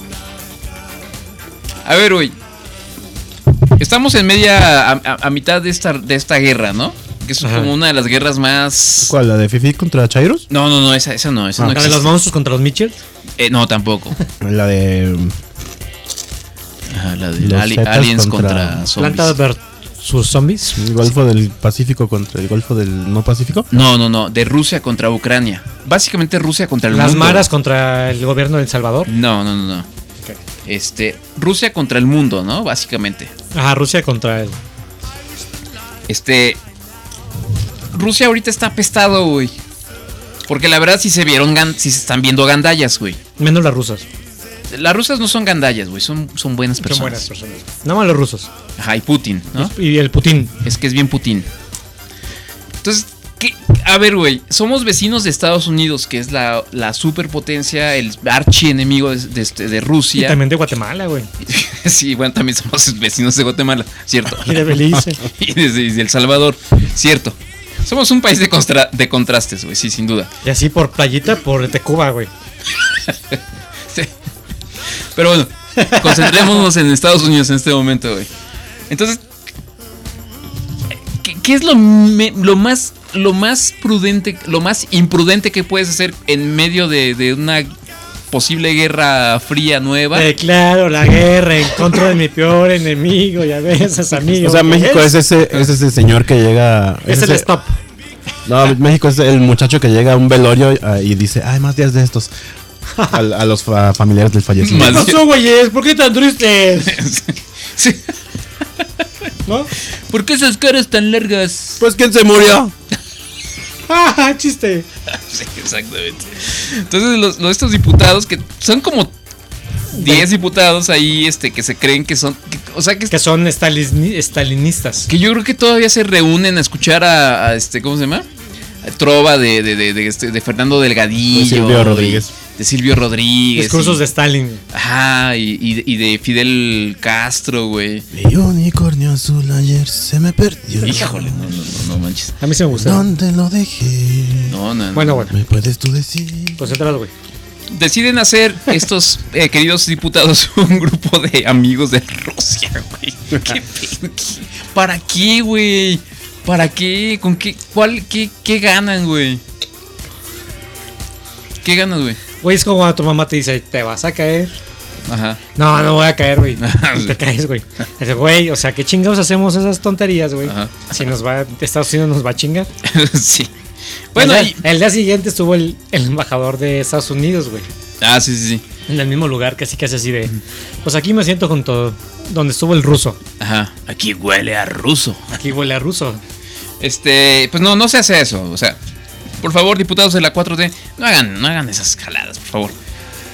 a ver, güey. Estamos en media, a, a- a mitad de esta, de esta guerra, ¿no? Que es Ajá. como una de las guerras más... ¿Cuál? ¿La de Fifi contra Chairos? No, no, no, esa, esa no, esa Ah. no La de existe. los monstruos contra los Mitchell. Eh, no, tampoco. La de... Ajá, la de Los ali- Zetas aliens contra- contra, zombies. Planta versus zombies. El Golfo del Pacífico contra el Golfo del No Pacífico. No, no, no, de Rusia contra Ucrania. Básicamente Rusia contra el Las mundo. maras contra el gobierno de El Salvador. No, no, no, no. Este, Rusia contra el mundo, ¿no? Básicamente. Ajá, Rusia contra el. Este, Rusia ahorita está apestado, güey. Porque la verdad si se vieron, gan- si se están viendo gandallas, güey. Menos las rusas. Las rusas no son gandallas, güey, son, son buenas Son personas. buenas personas. Nada más los rusos. Ajá, y Putin, ¿no? Y el Putin. Es que es bien Putin. Entonces, ¿qué? A ver, güey, somos vecinos de Estados Unidos, que es la, la superpotencia, el archienemigo de, de, este- de Y Rusia. también de Guatemala, güey. Sí, bueno, también somos vecinos de Guatemala, cierto. Y de Belice. Y desde y de El Salvador, cierto. Somos un país de, constra- de contrastes, güey, sí, sin duda. Y así por playita, por Tecuba, güey. Sí. Pero bueno, concentrémonos en Estados Unidos en este momento, güey. Entonces, ¿qué, qué es lo, me- lo más lo más prudente, lo más imprudente que puedes hacer en medio de, de una posible guerra fría nueva? Declaro la guerra en contra de mi peor enemigo. Ya ves, es amigo. O sea, México es ese, es ese señor que llega... Es el ese- stop. No, México es el muchacho que llega a un velorio ah, y dice, ay, más días de estos. A, a los fa- familiares del fallecido. Más- ¿Qué pasó, güeyes? ¿Por qué tan tristes? Sí. ¿No? ¿Por qué esas caras tan largas? Pues, ¿quién se murió? ¡Ah, chiste! Sí, exactamente. Entonces, los, los- estos diputados que son como diez diputados ahí, este, que se creen que son, que- o sea, que, Que son estalini- estalinistas. que yo creo que todavía se reúnen a escuchar a, a este, ¿cómo se llama? A Trova de, de, de, de, este, de Fernando Delgadillo. De Silvio y- Rodríguez. De Silvio Rodríguez. Discursos y- de Stalin. Ajá, y, y de- y de Fidel Castro, güey. Mi unicornio azul ayer se me perdió. Híjole, no, no, no, no manches. A mí se me gusta. ¿Dónde lo dejé? No, no, no. Bueno, bueno. ¿Me puedes tú decir? Pues entralo, güey. Deciden hacer estos eh, queridos diputados un grupo de amigos de Rusia, güey. ¿Qué pedo? ¿Qué- ¿Para qué, güey? ¿Para qué? ¿Con qué? ¿Cuál? ¿Qué, qué ganan, güey? ¿Qué ganas, güey? Güey, es como cuando tu mamá te dice, ¿te vas a caer? Ajá. No, no voy a caer, güey. Sí. Te caes, güey. Dice, güey, o sea, ¿qué chingados hacemos esas tonterías, güey? Ajá. Si nos va, Estados Unidos nos va a chingar. Sí. Bueno, el, y... día, el día siguiente estuvo el, el embajador de Estados Unidos, güey. Ah, sí, sí, sí. En el mismo lugar, casi casi así de. Pues aquí me siento junto donde estuvo el ruso. Ajá. Aquí huele a ruso. Aquí huele a ruso. Este, pues no, no se hace eso. O sea, por favor, diputados de la cuatro T, no hagan, no hagan esas jaladas, por favor.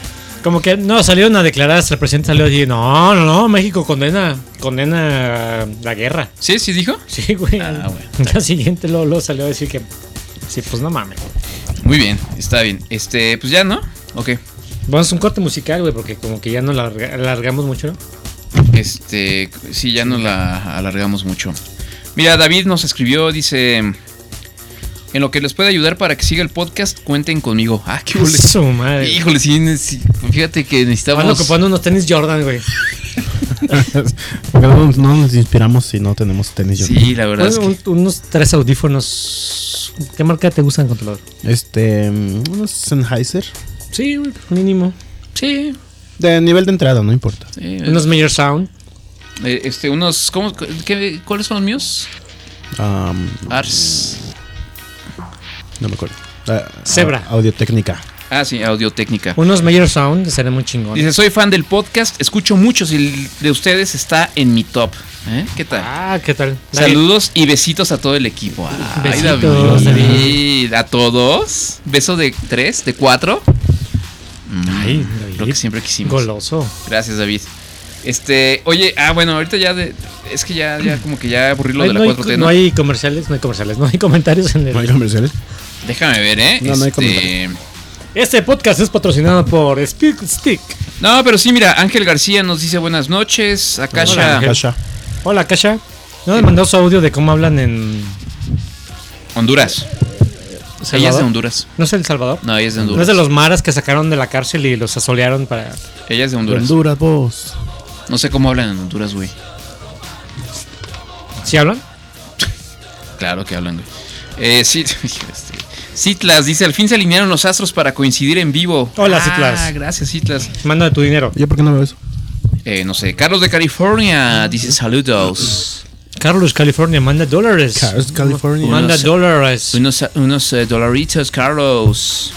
Como que no salieron a declarar, hasta el presidente salió a decir, no, no, no, México condena, condena la guerra. ¿Sí? ¿Sí dijo? Sí, güey. Ah, bueno. El día siguiente luego, luego salió a decir que, sí, pues no mames. Muy bien, está bien. Este, pues ya, ¿no? Ok. Vamos a un corte musical, güey, porque como que ya nos larga- alargamos mucho, ¿no? Este, sí, ya nos la alargamos mucho. Mira, David nos escribió, dice... En lo que les pueda ayudar para que siga el podcast, cuenten conmigo. Ah, qué boles. Su madre. Híjole, sí, sí, fíjate que necesitamos... Van ocupando unos tenis Jordan, güey. Porque no, no nos inspiramos si no tenemos tenis. Yo. Sí, la verdad es Un- que... unos tres audífonos. ¿Qué marca te gustan, controlador? Este, mm, unos Sennheiser. Sí, güey, mínimo. Sí. De nivel de entrada, no importa. sí, Unos Major Sound. eh, este, unos... ¿cómo, qué, ¿Cuáles son los míos? Um, Ars... no me acuerdo. Ah, Zebra. ah, Audio-Técnica. Ah, sí, Audio-Técnica. Unos Major Sound, sería muy chingón. Dice, soy fan del podcast, escucho muchos y el de ustedes está en mi top. ¿Eh? ¿Qué tal? Ah, ¿qué tal? Saludos y besitos a todo el equipo. Ay, Besitos, David. David. ¿A todos? ¿Beso de tres? ¿De cuatro? Ay, Mm, David. Lo que siempre quisimos. Goloso. Gracias, David. Este, oye, ah, bueno, ahorita ya de, es que ya, ya como que ya aburrí lo Ay, de la no, hay, cuatro T, no ¿no? hay comerciales, no hay comerciales, no hay comentarios en ¿No hay el... comerciales? Déjame ver, ¿eh? No, no hay este, comentarios. Este podcast es patrocinado por Speak Stick. no, pero sí, mira, Ángel García nos dice buenas noches. Hola, Akasha, Ángel. Kasha. Hola, Kasha. ¿No me mandó su audio de cómo hablan en Honduras. Ella es de Salvador? Honduras. ¿No es El Salvador? No, ella es de ¿No es Honduras. de los maras que sacaron de la cárcel y los asolearon para... Ella es de Honduras. Honduras, vos. No sé cómo hablan en Honduras, güey. ¿Sí hablan? Claro que hablan, güey. Eh, sí, este, Citlas dice, al fin se alinearon los astros para coincidir en vivo. Hola, Ah, Citlas. gracias, Citlas. Manda tu dinero. ¿Yo por qué no veo eso? Eh, no sé, Carlos de California dice saludos. Carlos, California, manda dólares. Carlos, California. Manda Unos- dólares. Unos, unos eh, dolaritos, Carlos.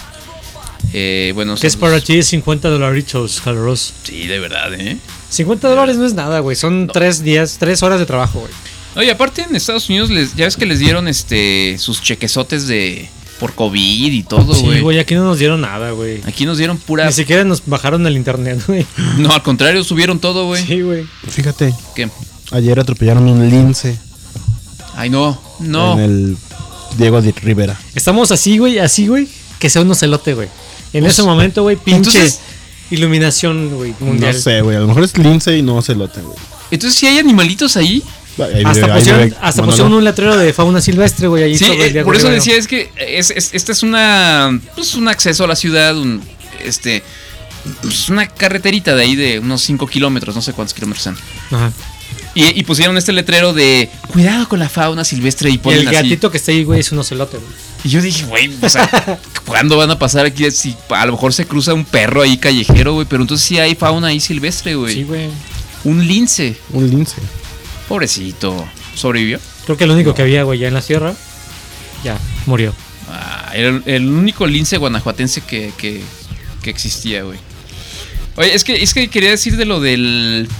Eh, bueno, ¿Qué es para ti cincuenta dolaritos, Carlos? Sí, de verdad, ¿eh? cincuenta dólares no es nada, güey. Son tres días, tres horas de trabajo, güey. Oye, aparte en Estados Unidos, les, ya ves que les dieron este sus chequezotes de por COVID y todo, Sí, güey. güey, aquí no nos dieron nada, güey. Aquí nos dieron pura... Ni siquiera nos bajaron el internet, güey. No, al contrario, subieron todo, güey. Sí, güey. Fíjate, ¿Qué? ayer atropellaron un lince Ay, no, no. en el Diego de Rivera. Estamos así, güey, así, güey, que sea un ocelote, güey. En Pues, ese momento, güey, pinche entonces- iluminación, güey, mundial. No sé, güey. A lo mejor es lince y no celote, güey. Entonces, ¿sí hay animalitos ahí? Ahí Hasta vive- ahí pusieron, vive hasta Manolo. pusieron un letrero de fauna silvestre, güey, ahí Sí, sobre el eh, Diego por eso Rivera. decía, es que es, es- esta es una, pues un acceso a la ciudad, un, este, pues una carreterita de ahí de unos cinco kilómetros, no sé cuántos kilómetros son. Ajá. Y, y pusieron este letrero de cuidado con la fauna silvestre y Y ponen el así. gatito que está ahí, güey, es un ocelote, güey. Y yo dije, güey, o sea, ¿cuándo van a pasar aquí? Si a lo mejor se cruza un perro ahí callejero, güey, pero entonces sí hay fauna ahí silvestre, güey. Sí, güey. Un lince, Un lince. pobrecito, sobrevivió. Creo que el único que había, güey, ya en la sierra, ya, murió. Ah, era el, el único lince guanajuatense que, que, que existía, güey. Oye, es que, es que quería decir de lo del...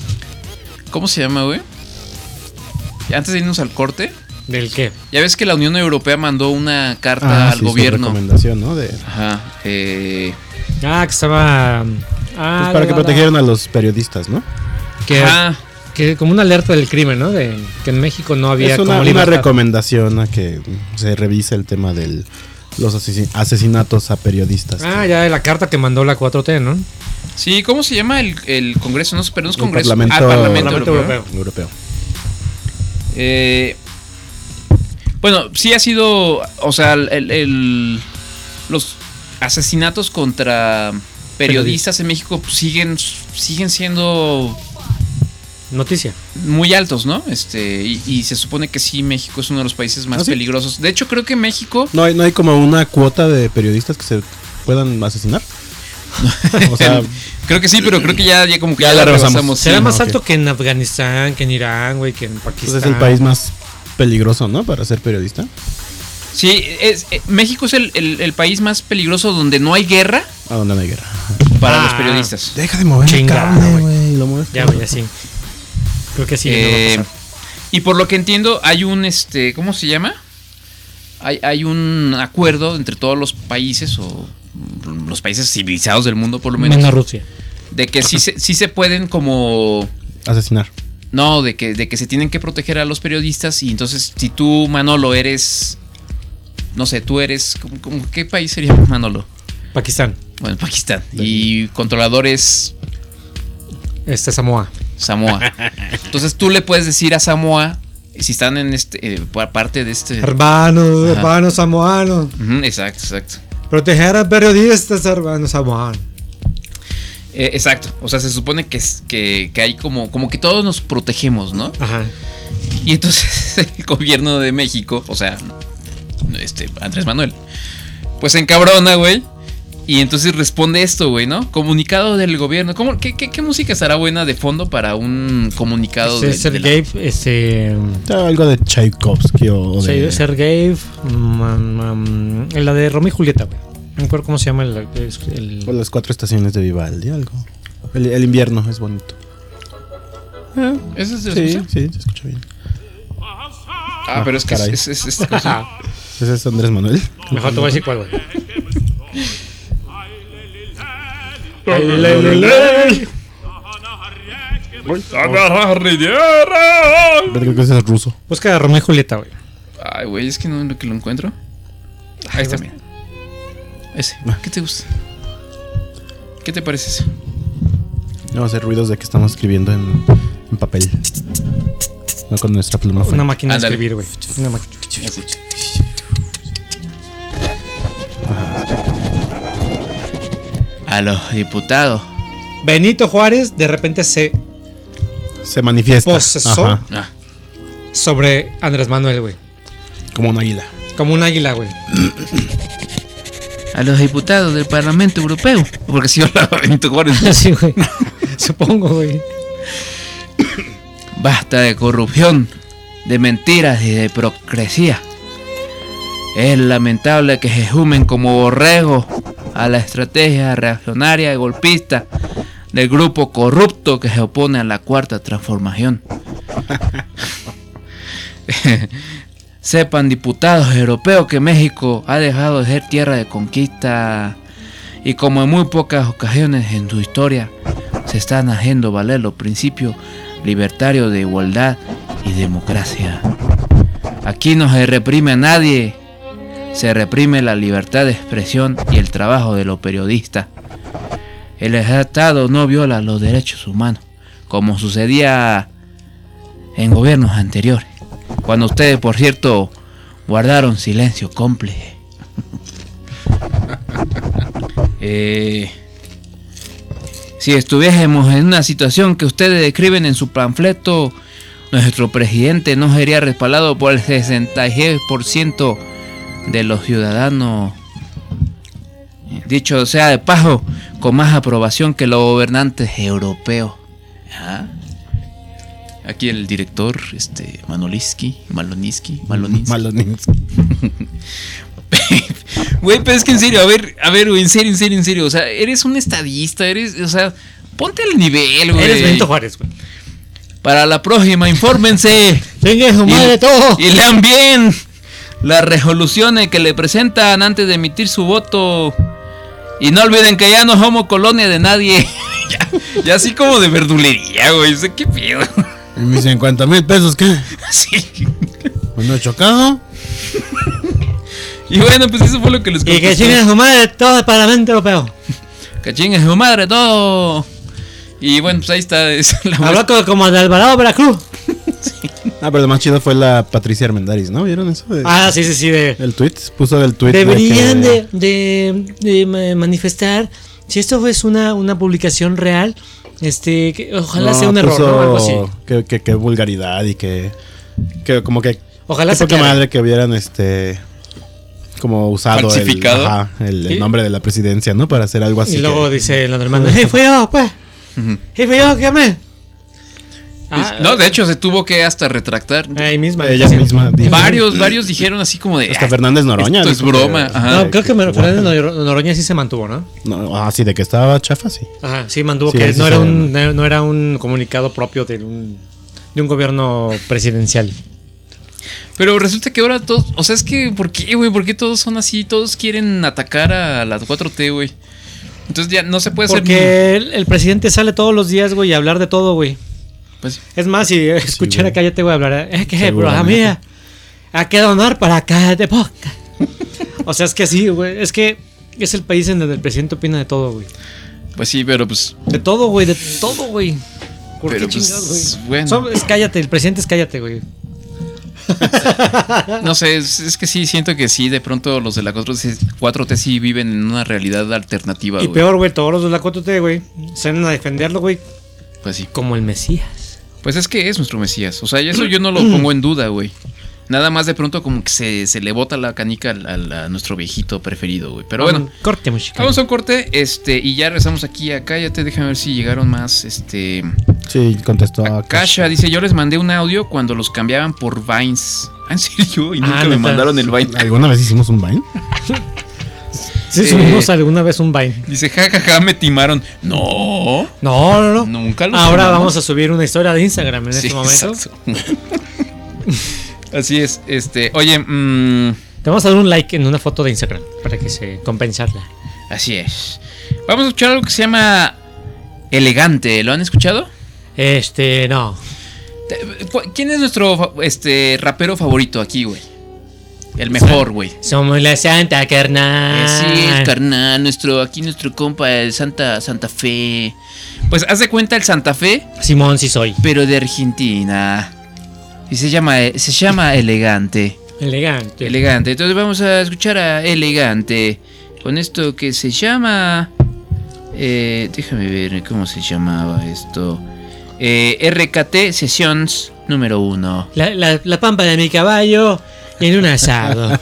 ¿Cómo se llama, güey? Antes de irnos al corte, ¿Del qué? ya ves que la Unión Europea mandó una carta Ah, al sí, su gobierno. recomendación, ¿no? De, Ajá. Eh, Ah, que estaba... Ah, pues para la- que la- protegieran a los periodistas, ¿no? Que, ajá. que como una alerta del crimen, ¿no? De que en México no había Es una, como una libertad. recomendación a que se revise el tema de los asesin- asesinatos a periodistas. Ah, ya de la carta que mandó la cuatro T, ¿no? Sí, ¿cómo se llama el, el Congreso? No, pero no es El Congreso. Parlamento- Ah, Parlamento, Parlamento Europeo. Europeo. Europeo. Eh, bueno, sí ha sido, o sea, el, el- el- los asesinatos contra periodistas en México pues, siguen siguen siendo Noticia. muy altos, ¿no? Este y, y se supone que sí, México es uno de los países más ¿Ah, sí? peligrosos. De hecho, creo que México, ¿No hay, ¿No hay como una cuota de periodistas que se puedan asesinar? O sea, creo que sí, pero creo que ya, ya como que Ya ya, la la rebasamos. rebasamos. Será sí. más ok. alto que en Afganistán, que en Irán, güey, que en Pakistán. pues es el país más peligroso, ¿no? Para ser periodista. Sí, es, eh, México es el, el- el país más peligroso donde no hay guerra A donde no hay guerra. para Ah. los periodistas. Deja de mover Chingada, el cable, güey. güey. Lo mueves. Ya, güey, así. Creo que sí, Eh, no va a pasar. y por lo que entiendo, hay un este, ¿cómo se llama? Hay, hay un acuerdo entre todos los países o los países civilizados del mundo, por lo menos. Menos Rusia. De que sí se, sí se pueden como... Asesinar. No, de que, de que se tienen que proteger a los periodistas. Y entonces, si tú, Manolo, eres... No sé, tú eres... ¿cómo, cómo, ¿Qué país sería Manolo? Pakistán. Bueno, Pakistán. Y controlador es... Este Samoa. Samoa. Entonces tú le puedes decir a Samoa, si están en este... Eh, parte de este... Hermanos, Ajá. hermanos samoanos. Uh-huh, exacto, exacto. Proteger a periodistas, hermanos samoanos. Eh, exacto. O sea, se supone que, es, que, que hay como... Como que todos nos protegemos, ¿no? Ajá. Y entonces el gobierno de México, o sea, este Andrés Manuel, pues se encabrona, güey. Y entonces responde esto, güey, ¿no? Comunicado del gobierno. ¿Cómo, qué, qué, ¿Qué música estará buena de fondo para un comunicado Este, de, Sergei, de la... este... Algo de Tchaikovsky o de... Sergei, um, um, la de Romeo y Julieta, güey. No me acuerdo cómo se llama el... el... O las cuatro estaciones de Vivaldi, algo. El, el invierno es bonito. Eh, ¿Ese se Sí, escucha? sí, se escucha bien. Ah, pero es que caray. es, es, es, es cosa- Ese es Andrés Manuel. Mejor te voy a decir cuál, güey. Pero creo que ese es ruso. Busca a Romeo y Julieta, güey. Ay, güey, es que no es lo que lo encuentro. Ahí está, mira. Ese. ¿Qué te gusta? ¿Qué te parece ese? Vamos a hacer ruidos de que estamos escribiendo en, en papel. No con nuestra pluma. Una máquina de Ándale. escribir, güey. Una máquina. Así. A los diputados. Benito Juárez de repente se Se manifiesta. posesó Ajá. Ah, sobre Andrés Manuel, güey. Como un águila. Como un águila, güey. a los diputados del Parlamento Europeo. Porque si hablaba Benito Juárez. Así, güey. Supongo, güey. Basta de corrupción, de mentiras y de hipocresía. Es lamentable que se sumen como borregos a la estrategia reaccionaria y golpista del grupo corrupto que se opone a la cuarta transformación. Sepan, diputados europeos, que México ha dejado de ser tierra de conquista y como en muy pocas ocasiones en su historia se están haciendo valer los principios libertarios de igualdad y democracia. Aquí no se reprime a nadie, se reprime la libertad de expresión y el trabajo de los periodistas. El Estado no viola los derechos humanos, como sucedía en gobiernos anteriores, cuando ustedes, por cierto, guardaron silencio cómplice. eh, si estuviésemos en una situación que ustedes describen en su panfleto, nuestro presidente no sería respaldado por el sesenta y seis por ciento de los ciudadanos, dicho sea de paso, con más aprobación que los gobernantes europeos. ¿Ah? Aquí el director, este, Manolinsky, Maloninsky, Maloninsky. Maloninsky. Güey, pero es que en serio, a ver, a ver, güey, en serio, en serio, en serio, o sea, eres un estadista, eres, o sea, ponte al nivel, güey. Eres Benito Juárez, güey. Para la próxima, infórmense. Venga, su madre todo. Y lean bien las resoluciones que le presentan antes de emitir su voto. Y no olviden que ya no somos colonia de nadie. ya, ya así como de verdulería, güey. O sea, ¿qué pedo? ¿Y mis cincuenta mil pesos qué? Sí. ¿No he chocado? Y bueno, pues eso fue lo que les Y que contestó. chinguen su madre todo el Parlamento Europeo. Que chingue su madre todo. Y bueno, pues ahí está. Es la Habló como, como de Alvarado, Veracruz. Ah, pero lo más chido fue la Patricia Armendáriz, ¿no? ¿Vieron eso? De- Ah, sí, sí, sí. De, El tweet, puso el tweet. deberían de, que- de, de, de ma- manifestar. Si esto es una, una publicación real, este, que ojalá No, sea un error, puso ¿no? Algo así. Que, que, que vulgaridad y que. Que como que. Ojalá que se poca aclare. madre que hubieran este. Como usado el, ¿Falsificado? ajá, el, el ¿Sí? nombre de la presidencia, ¿no? Para hacer algo así. Y luego que- dice el hermano, hey, fui yo, pues. Hey, fui yo, ¿qué me? Ah, No, de hecho se tuvo que hasta retractar. ahí misma. Ella misma dijo. Varios, varios dijeron así como de. Hasta "Ah, Fernández Noroña. Esto es dijo que- broma. Ajá. No, creo que Fernández Nor- Noroña sí se mantuvo, ¿no? No, ah, sí, de que estaba chafa, sí. Ajá, sí mantuvo Sí, que sí no era se- un no era un comunicado propio de un de un gobierno presidencial. Pero resulta que ahora todos, o sea, es que, ¿por qué, güey? ¿Por qué todos son así? Todos quieren atacar a la cuatro T, güey. Entonces ya no se puede hacer. Porque el, el presidente sale todos los días, güey, a hablar de todo, güey. Pues, es más, si escuchara, sí, cállate, güey, a hablar. Es que, bro, mía, hay que donar para acá de boca. O sea, es que sí, güey. Es que es el país en donde el presidente opina de todo, güey. Pues sí, pero pues. De todo, güey, de todo, güey. ¿Por pero qué pues, chingados, güey? Bueno. So, es cállate, el presidente es cállate, güey. No sé, es, es que sí, siento que sí, de pronto los de la cuatro T sí viven en una realidad alternativa, Y güey. peor, güey, todos los de la cuatro T, güey, salen a defenderlo, güey. Pues sí. Como el Mesías. Pues es que es nuestro Mesías. O sea, eso yo no lo pongo en duda, güey. Nada más de pronto como que se, se le bota la canica a, a, a nuestro viejito preferido, güey. Pero bueno. Corte musical. Vamos a un corte, este, y ya regresamos aquí a Cállate. Déjame ver si llegaron más, este... Sí, contestó a Kasha. Dice, yo les mandé un audio cuando los cambiaban por Vines. ¿Ah, en serio? Y nunca Ah, me neta. mandaron el Vine. ¿Alguna vez hicimos un Vine? Sí, Eh, subimos alguna vez un Vine. Dice, jajaja, ja, ja, me timaron. No. No, no, no. Nunca lo Ahora subimos. vamos a subir una historia de Instagram en Sí, este momento. exacto. Así es, este, oye, mmm, Te vamos a dar un like en una foto de Instagram para que se compensarla. así es. Vamos a escuchar algo que se llama Elegante. ¿Lo han escuchado? Este, no. ¿Quién es nuestro este rapero favorito aquí, güey? El mejor, güey. Somos la Santa carnal. Eh, sí, el carnal, nuestro, aquí nuestro compa, el Santa, Santa Fe. Pues haz de cuenta el Santa Fe, Simón, sí soy. pero de Argentina. Y se llama, se llama Elegante. Elegante. Elegante. Entonces vamos a escuchar a Elegante con esto que se llama... Eh, déjame ver cómo se llamaba esto. Eh, R K T Sessions número uno. La, la, la pampa de mi caballo en un asado.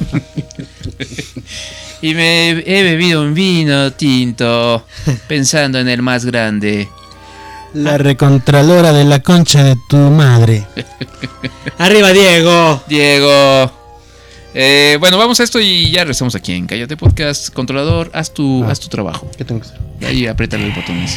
Y me he bebido un vino tinto pensando en el más grande. La recontralora de la concha de tu madre. Arriba, Diego. Diego. Eh, bueno, vamos a esto y ya regresamos aquí en Cállate Podcast. Controlador, haz tu, Ah. haz tu trabajo. ¿Qué tengo que hacer? Ahí apriétale el botón ese.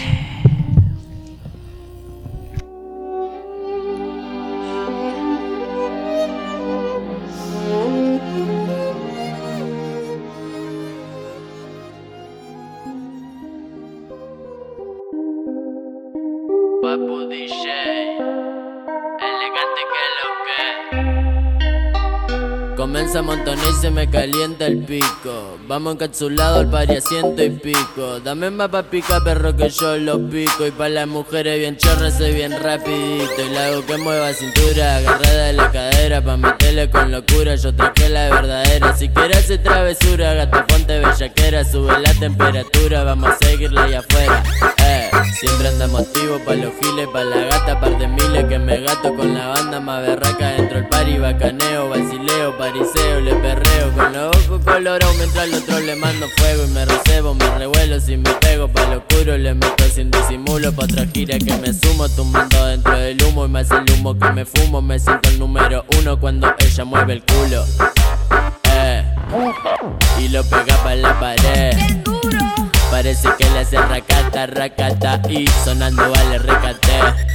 Papu D J, elegante que lo que. Comienza a montonar y se me calienta el pico. Vamos encapsulado al pari a ciento y pico. Dame más pa' pica perro que yo lo pico. Y pa' las mujeres bien chorras soy bien rapidito. Y la hago que mueva cintura, agarrada de la cadera. Pa' meterle con locura, yo traje la verdadera. Si quieres hacer travesura, gato ponte bellaquera. Sube la temperatura, vamos a seguirla allá afuera. Eh, siempre andamos activos pa' los giles, pa' la gata, par de miles que me gato con la banda más berraca dentro del party, bacaneo, vacileo, pariseo, le perreo con los ojos colorados mientras al otro le mando fuego y me recebo, me revuelo si me pego pa' lo oscuro, le meto sin disimulo pa' otra gira que me sumo, tumbando dentro del humo y más el humo que me fumo, me siento el número uno cuando ella mueve el culo, eh, y lo pega pa' la pared. Parece que le hace racata, racata y sonando vale recate.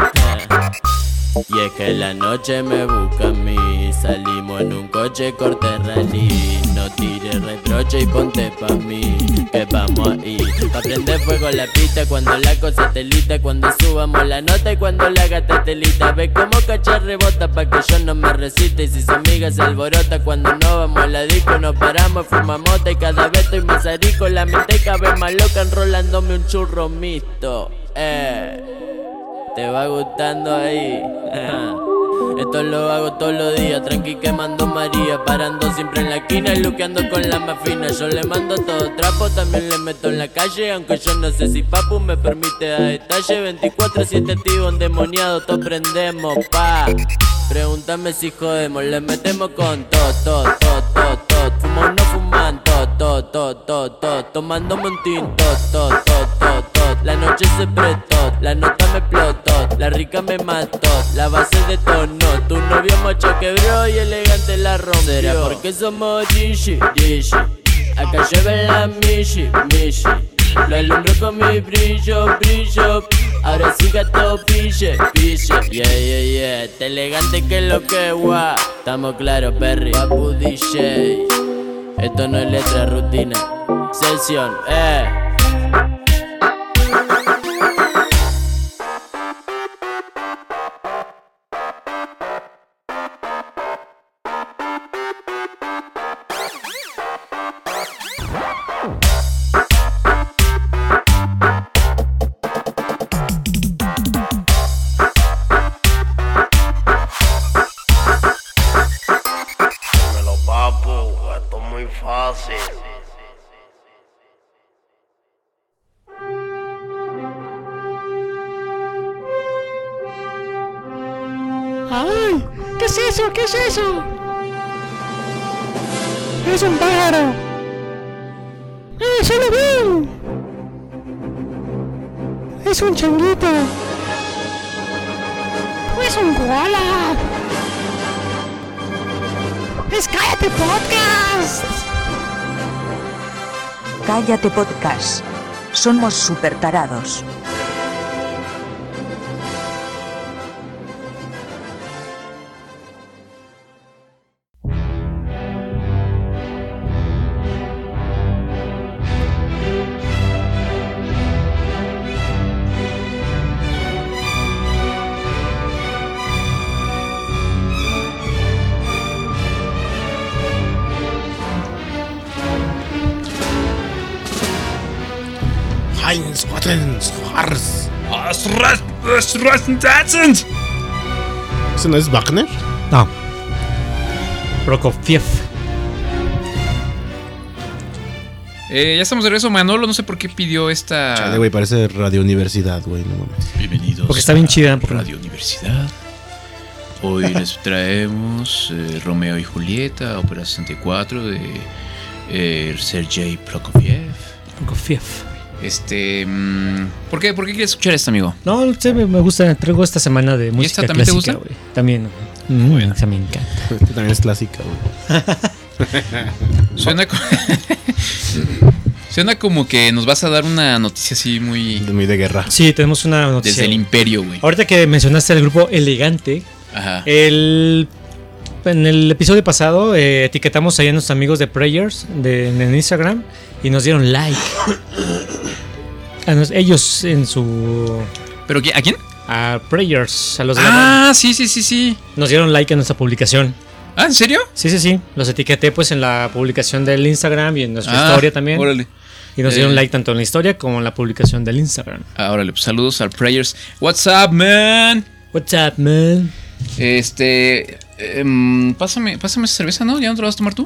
Y es que la noche me busca a mí. Salimos en un coche corte rally. No tires reproche y ponte pa' mí, que vamos ahí. Pa' prender fuego la pista cuando la cosa telita. Cuando subamos la nota y cuando la gata telita. Ve como cachar rebota pa' que yo no me resista. Y si su amiga se alborota cuando no vamos a la disco. Nos paramos, fumamos mota y cada vez estoy más arico. La mente cada vez más loca enrolándome un churro mixto. Eh, te va gustando ahí. Esto lo hago todos los días, tranqui quemando María. Parando siempre en la esquina y luqueando con la más fina. Yo le mando todo trapo, también le meto en la calle. Aunque yo no sé si papu me permite dar detalle. veinticuatro siete activo, endemoniado, todos prendemos, pa. Pregúntame si jodemos, le metemos con todo, todo, todo, todo, todo. Fumo no fuman, todo, todo, todo, todo, todo. Tomándome un tinto, todo, todo, todo, todo. La noche se prestó, la nota me explotó, la rica me mató, la base detonó. Tu novio macho quebró y elegante la rompió. ¿Será porque somos Gigi, Gigi? Acá lleven la Mishi, Mishi. Lo alumbro con mi brillo, brillo. Ahora sí gato, pille, pille. Yeah, yeah, yeah. Te elegante que lo que guau. Estamos claros, Perry. Papu D J. Esto no es letra, rutina. Sesión, eh. ¡Ay! ¿Qué es eso? ¿Qué es eso? ¡Es un pájaro! ¡Eh, sí lo veo! ¡Es un changuito! ¡Es un koala! ¡Es Cállate Podcast! Cállate Podcast. Somos super tarados. Heinz Wattens Hars. ¿Eso no es Wagner? No. Prokofiev. Eh, ya estamos de regreso. Manolo, no sé por qué pidió esta. Chale, güey, parece Radio Universidad, güey, no mames. Bienvenidos. Porque está bien chida. Por Radio Universidad. Hoy les traemos eh, Romeo y Julieta, ópera sesenta y cuatro de eh, Sergei Prokofiev. Prokofiev. Este, mmm, ¿por qué? ¿Por qué quieres escuchar esto, amigo? No, sí, me gusta. Traigo esta semana de música. ¿Y esta también clásica, te gusta? Güey. También. Mm, bueno. Esa me encanta. Esta también es clásica, güey. Suena, co- Suena como que nos vas a dar una noticia así muy. Muy de guerra. Sí, tenemos una noticia. Desde el imperio, güey. Ahorita que mencionaste el grupo Elegante. Ajá. El. En el episodio pasado eh, etiquetamos ahí a nuestros amigos de Prayers de, en Instagram y nos dieron like. A nos, ellos en su. ¿Pero a quién? A Prayers, a los de Ah, la... sí, sí, sí, sí. Nos dieron like en nuestra publicación. Ah, ¿en serio? Sí, sí, sí. Los etiqueté pues en la publicación del Instagram y en nuestra ah, historia también. Órale. Y nos dieron eh, like tanto en la historia como en la publicación del Instagram. Ah, órale, pues saludos al Prayers. What's up, man? What's up, man? Este. Eh, pásame, pásame esa cerveza, ¿no? ¿Ya no te la vas a tomar tú?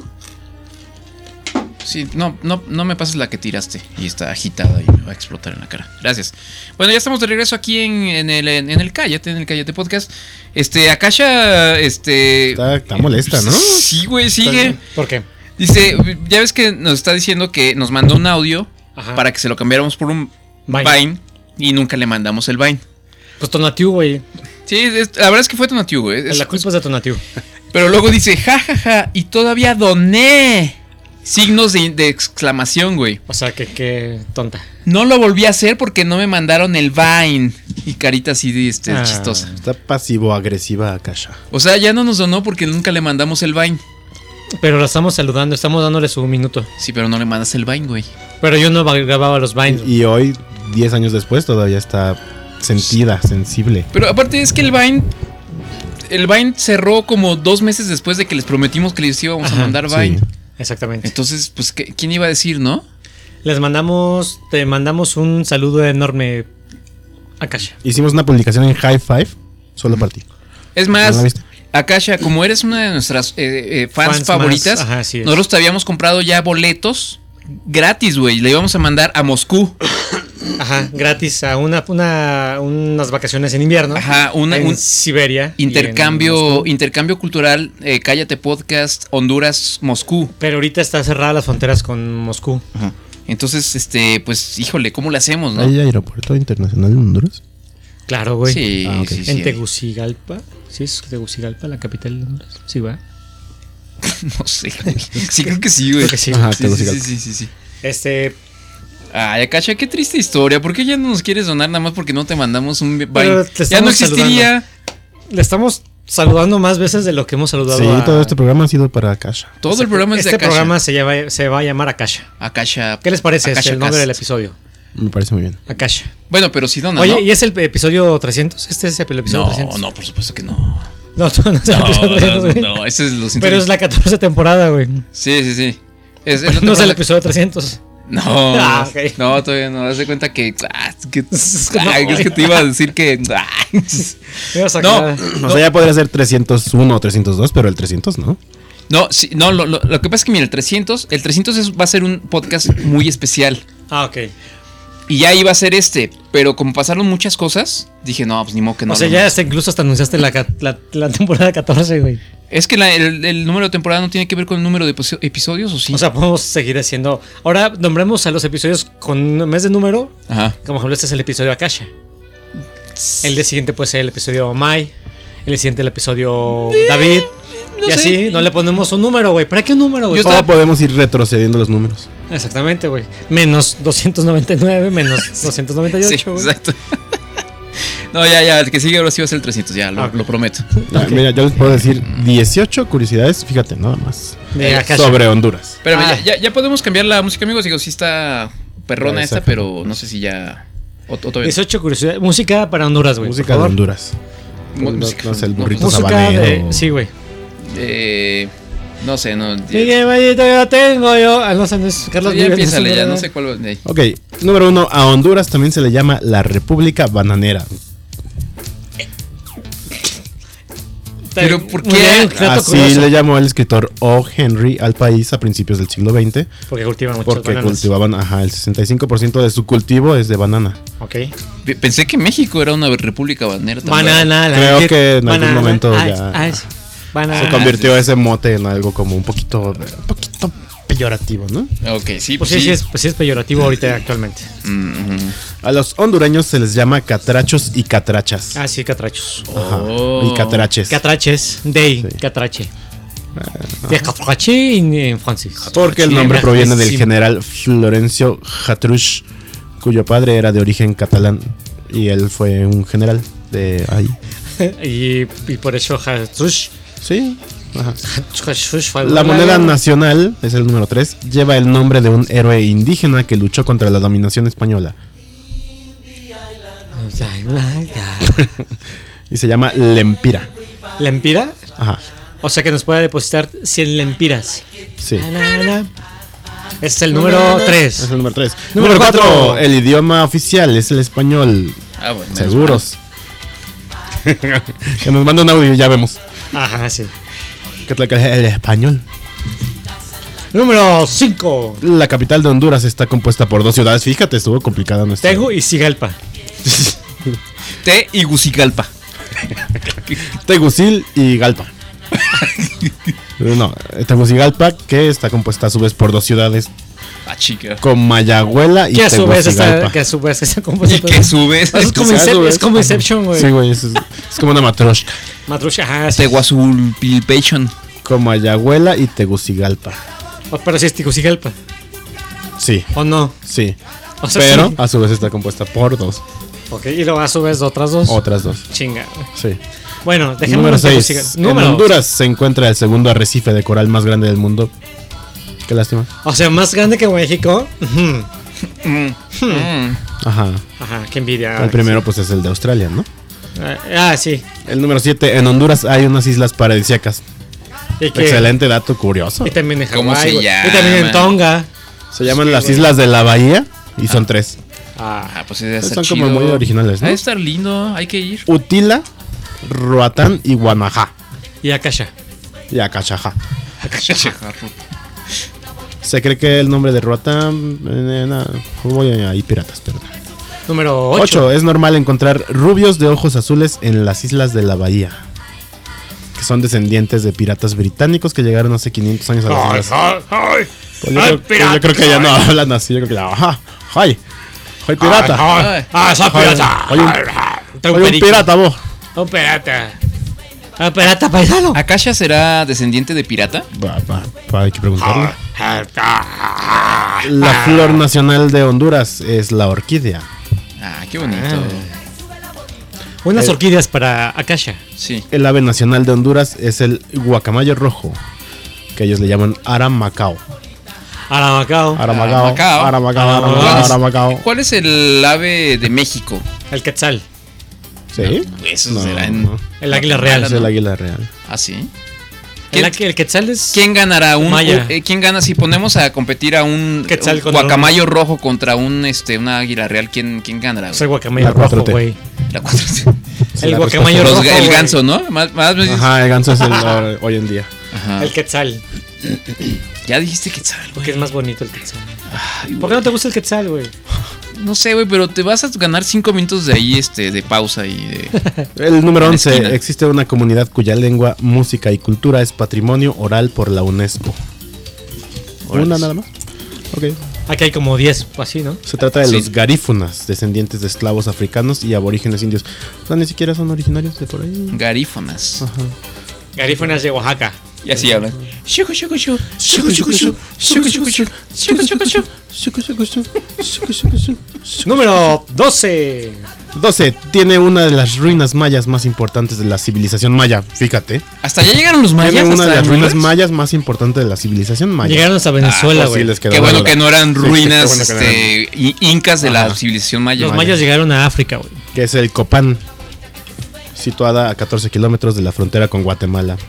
Sí, no, no, no me pases la que tiraste y está agitada y me va a explotar en la cara. Gracias. Bueno, ya estamos de regreso aquí en, en el en, en el Cállate, en el Cállate Podcast. Este, Akasha, este. Está, está molesta, ¿no? Sí, güey, sigue. ¿Por qué? Dice, ya ves que nos está diciendo que nos mandó un audio. Ajá. Para que se lo cambiáramos por un Vine. Vine y nunca le mandamos el Vine. Pues Tonatiu, güey. Sí, es, la verdad es que fue Tonatiu, güey. La culpa es de Tonatiu. Pero luego dice, jajaja, ja, ja, y todavía doné. Signos de, de exclamación, güey. O sea, que, que tonta. No lo volví a hacer porque no me mandaron el Vine. Y carita así de este, ah, chistosa. Está pasivo-agresiva Akasha. O sea, ya no nos donó porque nunca le mandamos el Vine. Pero la estamos saludando, estamos dándole su minuto. Sí, pero no le mandas el Vine, güey. Pero yo no grababa los Vines. Y, y hoy, diez años después, todavía está sentida, sensible. Pero aparte es que el Vine... El Vine cerró como dos meses después de que les prometimos que les íbamos Ajá, a mandar Vine. Sí. Exactamente. Entonces, pues, ¿quién iba a decir, no? Les mandamos, te mandamos un saludo enorme, Akasha. Hicimos una publicación en High Five, solo para ti. Es más, Akasha, como eres una de nuestras eh, eh, fans, fans favoritas, más, ajá, sí nosotros te habíamos comprado ya boletos gratis, güey. Le íbamos a mandar a Moscú. Ajá, gratis a una, una unas vacaciones en invierno. Ajá, una, en un Siberia. Intercambio, intercambio cultural, eh, Cállate Podcast, Honduras, Moscú. Pero ahorita está cerrada las fronteras con Moscú. Ajá. Entonces, este, pues, híjole, ¿cómo le hacemos, no? ¿Hay aeropuerto internacional en Honduras? Claro, güey. Sí, ah, okay. sí, En sí, Tegucigalpa. Sí, es Tegucigalpa, la capital de Honduras. Sí, va. No sé, güey. Sí, creo que sí, güey. Creo que sí. Ajá, sí, sí, sí, sí, sí, sí. Este... Ay, Akasha, qué triste historia. ¿Por qué ya no nos quieres donar nada más porque no te mandamos un Pero Vine? te Ya no estamos existiría. saludando. Le estamos saludando más veces de lo que hemos saludado. Sí, a... todo este programa ha sido para Akasha. Todo O sea, el programa es de Este Akasha. programa se, llama, se va a llamar Akasha. Akasha. ¿Qué les parece Akasha este, el nombre Cast. del episodio? Me parece muy bien. Akasha. Bueno, pero si donan, Oye, ¿no? ¿y es el episodio trescientos? ¿Este es el episodio No, trescientos? no, por supuesto que no. No, no, no es el No, episodio no, trescientos, güey. no, ese es los Pero es la catorce temporada, güey. Sí, sí, sí. Es, es la No es el temporada- episodio trescientos. No, Ah, ok. no, todavía no. Haz de cuenta que. Ah, es que, No, ay, es que te iba a decir que. ah. Me ibas a No, aclarar. O sea, ya podría ser trescientos uno o trescientos dos, pero el trescientos no. No, sí, no, lo, lo, lo que pasa es que mira, el trescientos, el trescientos es- va a ser un podcast muy especial. Ah, ok. Y ya iba a ser este, pero como pasaron muchas cosas, dije, no, pues ni modo que no. o sea, no, ya no. hasta incluso hasta anunciaste la, ca- la, la temporada catorce, güey. Es que la- el, el número de temporada no tiene que ver con el número de episo- episodios, ¿o sí? O sea, podemos seguir haciendo. Ahora nombremos a los episodios con un mes de número. Ajá. Como por ejemplo, este es el episodio Akasha. El de siguiente puede ser el episodio Mai. El de siguiente el episodio David. no y así sé. no le ponemos un número, güey. ¿Para qué un número, güey? O podemos ir retrocediendo los números. Exactamente, güey. Menos doscientos noventa y nueve, menos doscientos noventa y Sí, ocho, güey. exacto. No, ya, ya, el que sigue ahora sí va a ser el trescientos, ya, lo, Ah, ok. lo prometo. Ah, Mira, yo les puedo decir dieciocho curiosidades, fíjate, nada más. De Akasha. Sobre Honduras. Espérame, Ah. ya, ya, ya podemos cambiar la música, amigos. Digo, sí está perrona Ya, esta, exacto. pero no sé si ya. O, o todavía no. dieciocho curiosidades. Música para Honduras, güey. Música por de favor. Honduras. Mu- No, música- no sé, el no, burrito Música sabanero. de. Sí, güey. Eh, no sé, no. Y qué maldito yo tengo yo. Ah, no sé, no es Carlos ya Vives, empiézale, es ya, un- no sé cuál. va- eh. Ok, número uno, a Honduras también se le llama la República Bananera. Pero, ¿por Muy qué? bien, dato Así curioso. le llamó el escritor O. Henry al país a principios del siglo veinte, Porque cultivan muchas porque bananas. cultivaban, ajá, el sesenta y cinco por ciento de su cultivo es de banana. Ok. Pe- Pensé que México era una república banera también. Banana. la Creo que- que en algún banana, momento ay, ya ay, banana. se convirtió ese mote en algo como un poquito, un poquito peyorativo, ¿no? Ok, sí, Pues pues sí, sí, es, pues sí es peyorativo ahorita actualmente. Mm, ujú. A los hondureños se les llama catrachos y catrachas. Ah, sí, catrachos. Ajá, Oh. y catraches. Catraches. Dey, Sí. catrache. De catrache en, en francés. Porque el Sí, nombre sí. proviene del general Florencio Hatrush, cuyo padre era de origen catalán y él fue un general de ahí. y, y por eso Hatrush. Sí. Ajá. Hatrush fue La moneda nacional, es el número tres, lleva el nombre de un héroe indígena que luchó contra la dominación española y se llama Lempira. ¿Lempira? Ajá. O sea que nos puede depositar cien lempiras. Sí. Na, na, na. Este es el número Es tres. el número tres. Número Número cuatro, cuatro. el idioma oficial es el español. Ah, bueno. Seguros. Que nos manda un audio y ya vemos. Ajá, sí. ¿Qué tal que es el español? Número cinco. La capital de Honduras está compuesta por dos ciudades. Fíjate, estuvo complicada nuestra. Tegu y Sigalpa. Te y Gusigalpa. Tegucil y Galpa. No, Tegucigalpa, que está compuesta a su vez por dos ciudades, Ah, chica. con Mayagüela y Que a su vez está, Tegucigalpa. que a su vez está compuesto. Y que su vez. Es como, Que a su Incep- vez- es como Inception, güey. Sí, güey, es, es como una matroshka. Matrusha, ajá, sí. Teguazulpilpation. Con Mayagüela y Tegucigalpa. Oh, pero sí es Tegucigalpa. Sí, ¿O no? sí. O sea, Pero sí. a su vez está compuesta por dos. Ok, y luego a su vez otras dos. Otras dos. Chinga. Sí. Bueno, dejemos Número de seis. Tegucigalpa. En Número. Honduras se encuentra el segundo arrecife de coral más grande del mundo. Qué lástima. O sea, más grande que México. Ujú. Mm. Mm. Ajá. Ajá, qué envidia. El primero pues es el de Australia, ¿no? Ah, ah, sí. El número siete. En Honduras hay unas islas paradisíacas. Y que- Excelente dato curioso. Y también en ¿Cómo Hawái, se güey. llama? Y también en Tonga. Se llaman Sí, las güey. Islas de la Bahía y son tres. Ah, Ah, pues debe estar Son chido. como muy originales, ¿no? Ha de estar lindo, hay que ir. Utila, Roatán y Guanajá. y Akasha. Y Acachajá. Se cree que el nombre de Roatán... Eh, nah, voy a ir piratas, perdón. Número ocho. ocho. Es normal encontrar rubios de ojos azules en las Islas de la Bahía, que son descendientes de piratas británicos que llegaron hace quinientos años a las Ay, islas. ay, ay. Pues yo, Ay, creo, pues yo pirata. creo que ya no hablan así. Yo creo que ya... Ajá, ¡ay! ¡Ay, pirata! Ay, ay. Ah, soy pirata. Oye, un, Tengo oye, un perico. pirata, vos. Un pirata. Ah, pirata paisano. ¿Akasha será descendiente de pirata? Va, va, va, hay que preguntarle. La flor nacional de Honduras es la orquídea. Ah, qué bonito. Ah. Unas El- orquídeas para Akasha. Sí. El ave nacional de Honduras es el guacamayo rojo, que ellos le llaman aramacao. Aramacao. Aramacao. Aramacao. Aramacao. ¿Cuál Aramacao. es- Aramacao. ¿Cuál es el ave de México? El quetzal. ¿Sí? Eso No, será en... no. El águila real. Es el águila real. ¿Ah, sí? El, aqu- el quetzal es. ¿Quién ganará? Un, Maya. eh, ¿Quién gana si ponemos a competir a un, Quetzal un contra guacamayo rojo contra un este una águila real? ¿Quién, quién ganará? Es el guacamayo La rojo, cuatro T. güey. La cuatro T. El la guacamayo Los- rojo. el güey. ganso, ¿no? Más, más me dices- Ajá, el ganso es el ahora- hoy en día. Ajá. El quetzal. Ya dijiste Quetzal, Porque güey. es más bonito el quetzal. ¿Por qué no te gusta el quetzal, güey? No sé, güey, pero te vas a ganar cinco minutos de ahí, este, de pausa y de... El número En la once. esquina. Existe una comunidad cuya lengua, música y cultura es patrimonio oral por la UNESCO. ¿Una nada más? Ok. Aquí hay como diez o así, ¿no? Se trata de Sí. los garífunas, descendientes de esclavos africanos y aborígenes indios. O sea, ni siquiera son originarios de por ahí. Garífonas. Ajá. Garífonas de Oaxaca. Y así hablan. Shuku, shuku, shu, shuku, shuku, shu, shuku, shuku, shu, shuku, shuku, shu. Número doce. doce. Tiene una de las ruinas mayas más importantes de la civilización maya. Fíjate. Hasta allá llegaron los mayas. Tiene una de hasta las ruinas Honduras. mayas más importantes de la civilización maya. Llegaron hasta Venezuela, Ah, pues sí, güey. les quedó Qué bueno buena que la- no eran Sí, qué ruinas bueno que no eran- este, i- incas de la Ajá. civilización maya. Los mayas llegaron a África, güey. Que es el Copán, situada a catorce kilómetros de la frontera con Guatemala.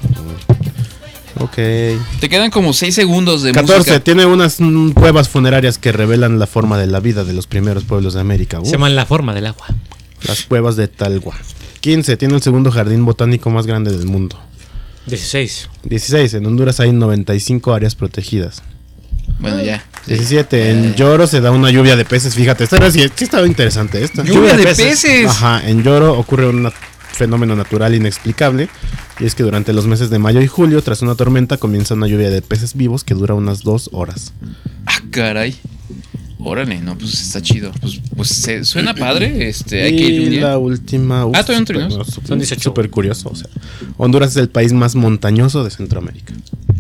Ok. Te quedan como seis segundos de catorce. música. Tiene unas mm, cuevas funerarias que revelan la forma de la vida de los primeros pueblos de América. Se Uf, llaman la forma del agua. las cuevas de Talgua. quince. Tiene el segundo jardín botánico más grande del mundo. dieciséis. dieciséis. En Honduras hay noventa y cinco áreas protegidas. Bueno, ya. diecisiete. En Lloro se da una lluvia de peces. Fíjate, esta era, sí, sí estaba interesante esta. Lluvia de peces. Ajá, en Lloro ocurre un nat- fenómeno natural inexplicable. Y es que durante los meses de mayo y julio, tras una tormenta, comienza una lluvia de peces vivos que dura unas dos horas. Ah, caray. Órale, no, pues está chido. Pues, pues se, suena padre. Este, hay que ir un Y día. la última. Ah, todavía no súper- terminamos. súper- Son dieciocho. Súper curioso. O sea, Honduras es el país más montañoso de Centroamérica.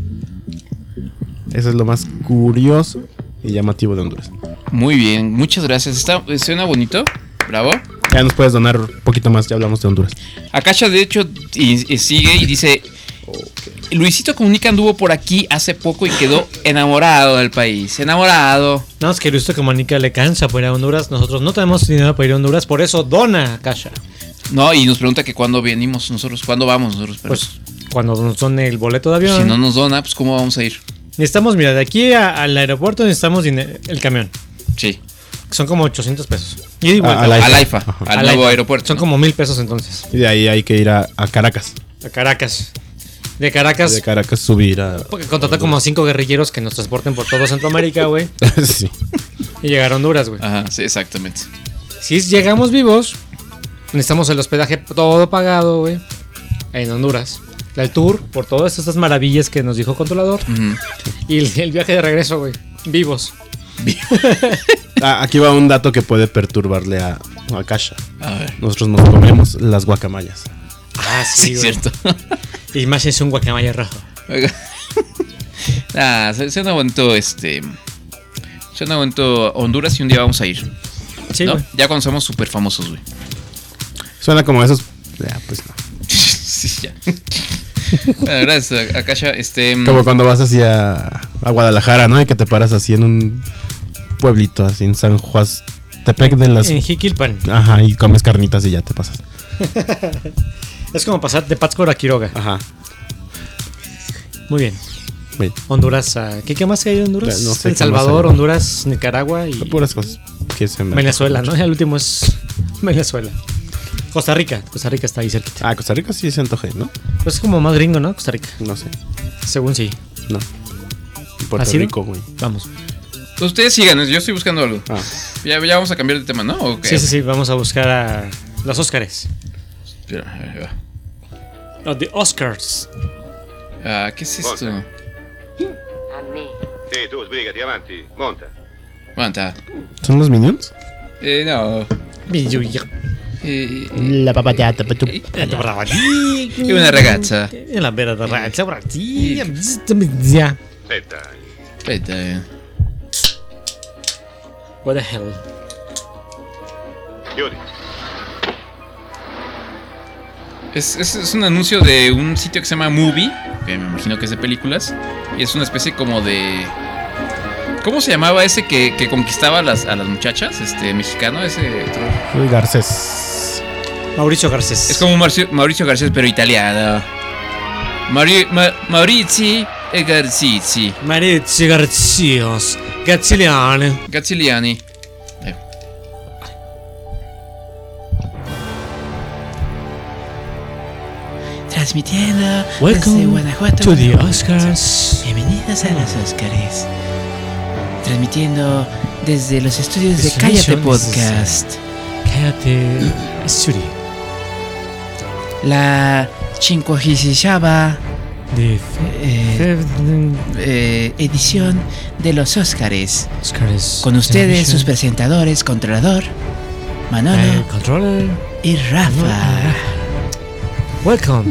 Eso es lo más curioso y llamativo de Honduras. Muy bien, muchas gracias. Está, suena bonito. Bravo. Ya nos puedes donar un poquito más, ya hablamos de Honduras. Akasha, de hecho, y, y sigue y dice: Luisito Comunica anduvo por aquí hace poco y quedó enamorado del país. Enamorado. No, es que Luis Comunica le cansa por ir a Honduras. Nosotros no tenemos dinero para ir a Honduras, por eso dona a Akasha. No, y nos pregunta que cuándo venimos nosotros, cuándo vamos nosotros. Pero Pues cuando nos done el boleto de avión. si no nos dona, pues cómo vamos a ir. Necesitamos, mira, de aquí a- al aeropuerto necesitamos dine- el camión. Sí. Son como ochocientos pesos. Y de vuelta. A- a la- Al AIFA, Ajá. al Al nuevo AIFA. aeropuerto. Son ¿no? como mil pesos entonces. Y de ahí hay que ir a, a Caracas. A Caracas. De Caracas. De Caracas subir a. Porque contratar como a cinco guerrilleros que nos transporten por todo Centroamérica, güey. Sí. Y llegar a Honduras, güey. Ajá, sí, exactamente. Si llegamos vivos, necesitamos el hospedaje todo pagado, güey. En Honduras. El tour por todas estas maravillas que nos dijo Controlador. Ujú. Y el, el viaje de regreso, güey. Vivos. Ah, aquí va un dato que puede perturbarle a, a Akasha. A ver. Nosotros nos comemos las guacamayas. Ah, Sí, güey. cierto. Y más es un guacamaya rojo. Oiga. Ah, su- suena bonito, este. Suena bonito Honduras y un día vamos a ir. Sí, ¿no? güey. Ya cuando somos súper famosos, güey. Suena como esos. Ya, pues no. Sí, ya. Bueno, gracias, Akasha. Este. Como cuando vas así a, a Guadalajara, ¿no? Y que te paras así en un pueblito, así en San Juastepec de las. En Jiquilpan. Ajá, y comes carnitas y ya te pasas. Es como pasar de Pátzcuaro a Quiroga. Ajá. Muy bien. Bien. Honduras. a- ¿Qué, qué más hay en Honduras? No sé El qué más Salvador, hay. Honduras, Nicaragua y Puras cosas que se me. Venezuela, ¿no? El último es Venezuela. Costa Rica. Costa Rica está ahí cerquita. Ah, Costa Rica sí se antoje, ¿no? Pues es como más gringo, ¿no? Costa Rica. No sé. Según sí. No. Puerto ¿Así, no? Rico, güey. Vamos. Ustedes sigan, yo estoy buscando algo. Ah. Ya, ya vamos a cambiar de tema, ¿no? ¿O qué? Sí, sí, sí. Vamos a buscar a los Óscares. Espera, ahí va. Los de Oscars. Ah, ¿qué es esto? Sì, tu sbrigati, avanti, monta. Aguanta. ¿Son los Minions? Eh, no. Eh, La papayata. e una ragazza. La vera ragazza. Aspetta. eh. What the hell? Es, es, es un anuncio de un sitio que se llama Movie, que me imagino que es de películas. Y es una especie como de... ¿Cómo se llamaba ese que, que conquistaba a las, a las muchachas? Este, mexicano, ese... Uy, Garcés. Mauricio Garcés. Es como Mauricio, Mauricio Garcés, pero italiano. Mauri, Ma, Maurizi e Garzizi. Mauricio Garcios. Gazziliani. Gazziliani. Eh. Transmitiendo Welcome desde Guanajuato. to the Oscars. Bienvenidos a los Oscars. Transmitiendo desde los estudios de This Cállate station is- Podcast. Cállate Studio. La cincuagesima De eh, eh, edición de los Oscars. Oscars. Con ustedes, Television. sus presentadores, controlador, Manolo Eh, controller. y Rafa. Welcome.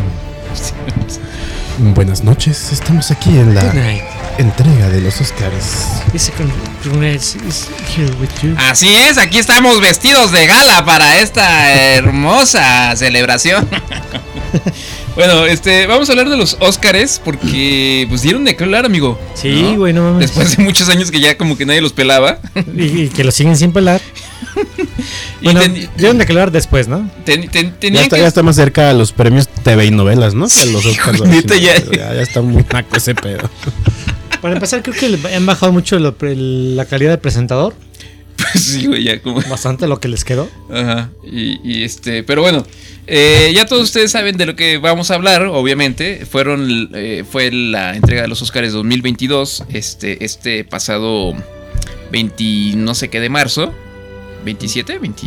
Buenas noches, estamos aquí en la Good night. entrega de los Oscars. This is is here with you. Así es, aquí estamos vestidos de gala para esta hermosa celebración. Bueno, este, vamos a hablar de los Óscares porque pues dieron de qué hablar, amigo. Sí, güey, no mames. Después de muchos años que ya como que nadie los pelaba. Y, y que lo siguen sin pelar. Y Bueno, ten- deben de aclarar después, ¿no? ten- ten- Ya tenían está, que... ya está más cerca a los premios T V y novelas, ¿no? Que a los Oscars. güey, neta, ya. ya, ya está muy naco ese pedo. Para empezar, creo que le han bajado mucho lo- la calidad del presentador. Pues sí, güey, ya como... Bastante lo que les quedó. Ajá, y, y este, pero bueno, eh, ya todos ustedes saben de lo que vamos a hablar, obviamente. Fueron, eh, fue la entrega de los Óscares dos mil veintidós, este, este pasado veinte, no sé qué de marzo, veintisiete, veinte.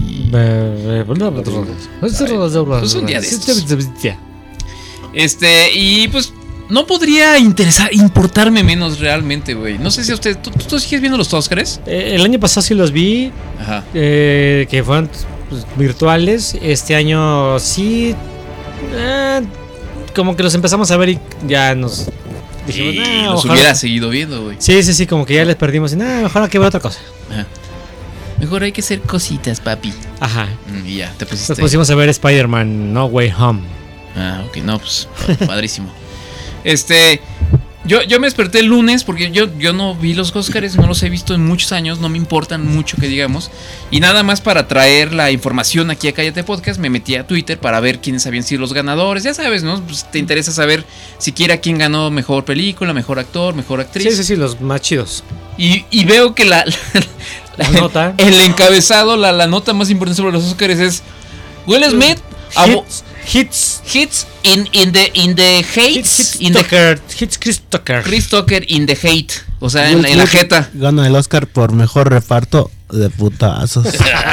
Pues un día de estos. Este, y pues no podría interesar, importarme menos realmente, güey. No sé si a usted, ¿tú, tú sigues viendo los Óscares? Eh, el año pasado sí los vi, Ajá. eh, que fueron pues, virtuales. Este año sí, eh, como que los empezamos a ver y ya nos dijimos, Y "Nah, los ojalá". hubiera seguido viendo, güey. Sí, sí, sí, como que ya les perdimos y nada, mejor hay que ver otra cosa. Ajá. Mejor hay que hacer cositas, papi. Ajá. Mm, Y ya, te Nos pusiste. pusimos a ver Spider-Man No Way Home. Ah, ok, no, pues padrísimo. Este, yo, yo me desperté el lunes porque yo, yo no vi los Óscares, no los he visto en muchos años, no me importan mucho que digamos. Y nada más para traer la información aquí a Cállate Podcast, me metí a Twitter para ver quiénes habían sido los ganadores. Ya sabes, ¿no? Pues te interesa saber siquiera quién ganó mejor película, mejor actor, mejor actriz. Sí, sí, sí, los más chidos. Y, y veo que la, la, La nota. el encabezado, la, la nota más importante sobre los Óscares es Will Smith abo- Hits. hits in, in the in the hates Hits, hits in the Tucker. Hits Chris Tucker. Chris Tucker in the hate, o sea, en, Will en la Smith jeta. Gana el Oscar por mejor reparto de putazos.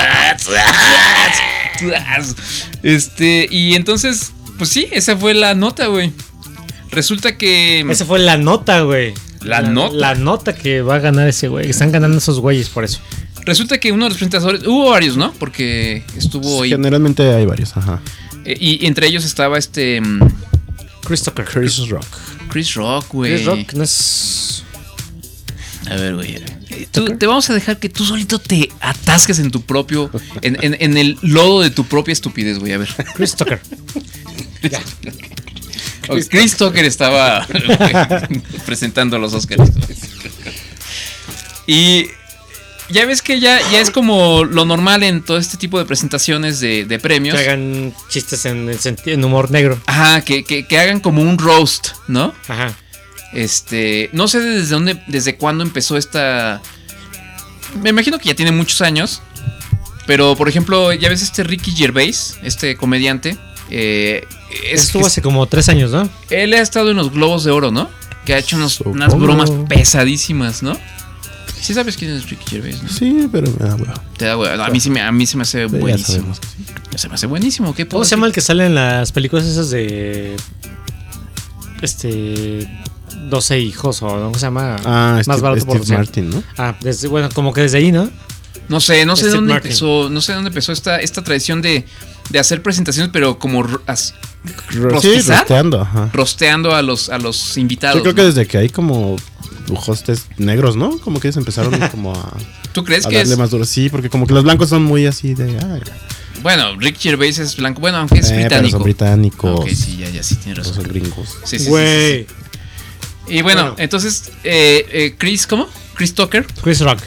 Este, y entonces, pues sí, esa fue la nota, güey. Resulta que Esa fue la nota, güey. La nota. La nota que va a ganar ese güey. Están ganando esos güeyes por eso. resulta que uno de los presentadores, hubo varios, ¿no? Porque estuvo ahí. Generalmente hay varios, ajá. Eh, y entre ellos estaba este mm, Chris Tucker. Chris Rock. Chris Rock, güey. Chris Rock no es. A ver, güey. Eh, tú- te vamos a dejar que tú solito te atasques en tu propio. En, en- en el lodo de tu propia estupidez, güey. A ver. Chris Tucker. Chris, Chris Tucker estaba presentando los Oscars. Y ya ves que ya, ya es como lo normal en todo este tipo de presentaciones de, de premios. Que hagan chistes en, en senti- en humor negro. Ajá, que, que, que hagan como un roast, ¿no? Ajá. Este, no sé desde dónde, desde cuándo empezó esta. Me imagino que ya tiene muchos años. Pero, por ejemplo, ya ves este Ricky Gervais, este comediante. Eh, es, Estuvo es- hace como tres años, ¿no? él ha estado en los Globos de Oro, ¿no? Que ha hecho unos- Supongo. unas bromas pesadísimas, ¿no? Sí sabes quién es Ricky Gervais, ¿no? Sí, pero me da hueva. Te da hueva. No, a mí sí me, a mí se me hace Ya buenísimo. sabemos que sí. Ya se me hace buenísimo. ¿Qué ¿Cómo se llama el que sale en las películas esas de. Este. doce hijos o no? ¿Cómo se llama? Ah, Más Steve, barato por Steve doce. Martin, ¿no? Ah, desde, bueno, como que desde ahí, ¿no? No sé, no sé Steve dónde Martin. empezó, no sé dónde empezó esta, esta tradición de, de hacer presentaciones, pero como ro- as- Ro- rostizar, Sí, rosteando, ajá. rosteando a los, a los invitados. Yo creo que ¿no? desde que hay como hostes negros, ¿no? Como que ellos empezaron como a, ¿Tú crees a que darle es? más duro. Sí, porque como que los blancos son muy así de... Ay, Bueno, Rick Gervais es blanco, bueno, aunque es eh, pero británico. son británicos. Ok, sí, ya, ya, sí, tienes No razón. son gringos. Sí, sí, sí, Güey. sí, sí. Y bueno, Bueno. entonces, eh, eh, Chris, ¿cómo? Chris Tucker. Chris Rock.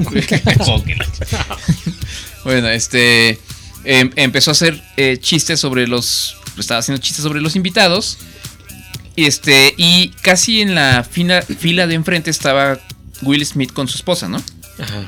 Bueno, este em, empezó a hacer eh, chistes sobre los, estaba haciendo chistes sobre los invitados. Y este y casi en la fina, fila de enfrente estaba Will Smith con su esposa, ¿no? Ajá.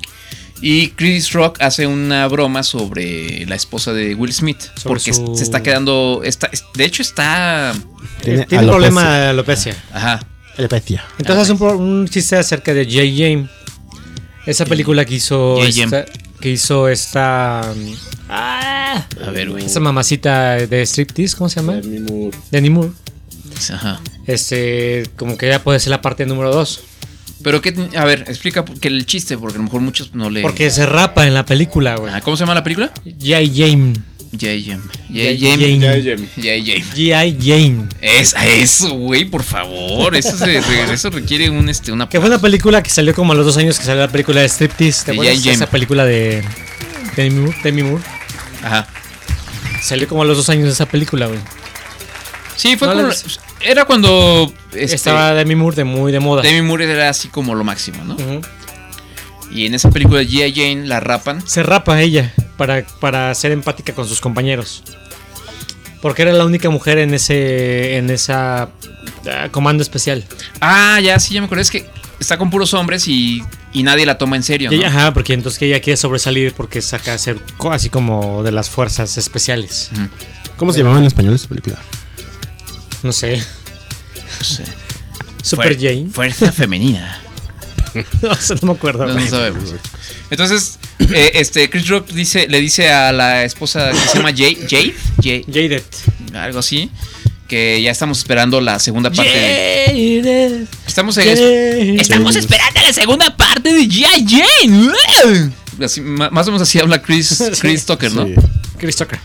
Y Chris Rock hace una broma sobre la esposa de Will Smith, Sobre porque su- se está quedando, está, de hecho está, Tiene, Tiene un problema de alopecia. ajá. Alopecia. Entonces hace un, pro- un chiste acerca de J. James. Esa película que hizo J. esta, que hizo esta um, ah, A ver, güey. esa mamacita de striptease, ¿cómo se llama? Demi Moore. Demi Moore. Ajá. Este, como que ya puede ser la parte número dos. Pero que, a ver, explica que el chiste, porque a lo mejor muchos no le. Porque se rapa en la película, güey. Ah, ¿cómo se llama la película? J. James. J. James. J. J. James. James. J. James. G I. Jane. Es a eso, güey, por favor. Eso, se, re- eso requiere un este una. Que fue una película que salió como a los dos años que salió la película de striptease. ¿Te De acuerdas? J. James. Esa película de Demi Moore, Demi Moore. Ajá. Salió como a los dos años esa película, güey. Sí, fue No como. la- Era cuando. Este, Estaba Demi Moore de muy de moda. Demi Moore era así como lo máximo, ¿no? Ujú. Y en esa película de G I. Jane la rapan. Se rapa ella para, para ser empática con sus compañeros. Porque era la única mujer en ese en esa ah, comando especial. Ah, ya, sí, ya me acuerdo. Es que está con puros hombres y, y nadie la toma en serio, Y ¿no? ella- ajá, porque entonces que ella quiere sobresalir porque saca ser co- así como de las fuerzas especiales. Ujú. ¿Cómo se llamaba en español esa película? No sé. No sé. Super Fuer- Jane. Fuerza femenina. No, eso no me acuerdo. No, güey. no sabemos. Entonces, eh, este Chris Rock dice, le dice a la esposa que se llama Jade, Jade, Jade, Jaded. algo así, que ya estamos esperando la segunda parte. de- Jaded. estamos en, Jaded. estamos esperando la segunda parte de G I. Jane. Así, ma- más o menos así habla Chris, Chris Tucker, ¿no? Sí. Chris Tucker.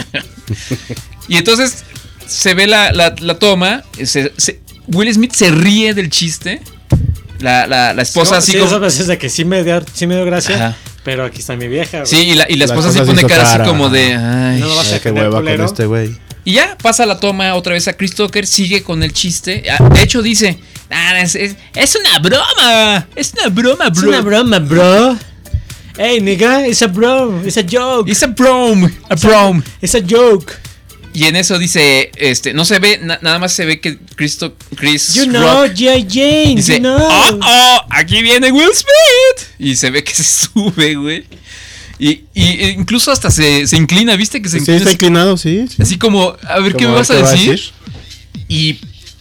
Y entonces se ve la, la, la toma, se- se- Will Smith se ríe del chiste. La, la, la esposa No, así sí, como. esas veces de que sí me dio, sí me dio gracia. Ajá. Pero aquí está mi vieja, güey. Sí, y la, y la La esposa se esposa pone hizo cara así cara. como de. Ay. No lo vas a Ay, qué defender, hueva con culero. este güey. Y ya pasa la toma otra vez a Chris Tucker, sigue con el chiste. Ah, De hecho, dice: "Ah, es, es- es una broma, es una broma, Es bro. una broma, bro. Hey, nigga, it's a bro, it's a joke. It's a prom, a prom. It's a joke. Y en eso dice: este, no se ve, na- nada más se ve que Chris, Tu- Chris You know, Rock G I. Jane, dice: you know. "Oh, oh, aquí viene Will Smith." Y se ve que se sube, güey. Y, y incluso hasta se, se inclina, ¿viste? Que se Sí, inclina está así, inclinado, sí. sí. así como, a ver qué me Como, vas a ¿qué va decir. Y.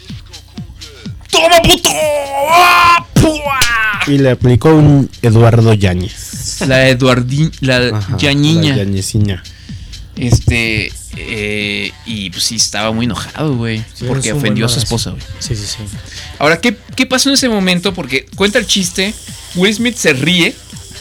¡Toma, puto! ¡Ah, pua! Y le aplicó un Eduardo Yáñez. La Eduardín, la Ajá, Yañiña. La Yañeciña. Este. eh, y pues sí, estaba muy enojado, güey. Sí, porque es un ofendió a buen su abrazo. esposa, güey. Sí, sí, sí. Ahora, ¿qué, ¿qué pasó en ese momento? Porque cuenta el chiste. Will Smith se ríe.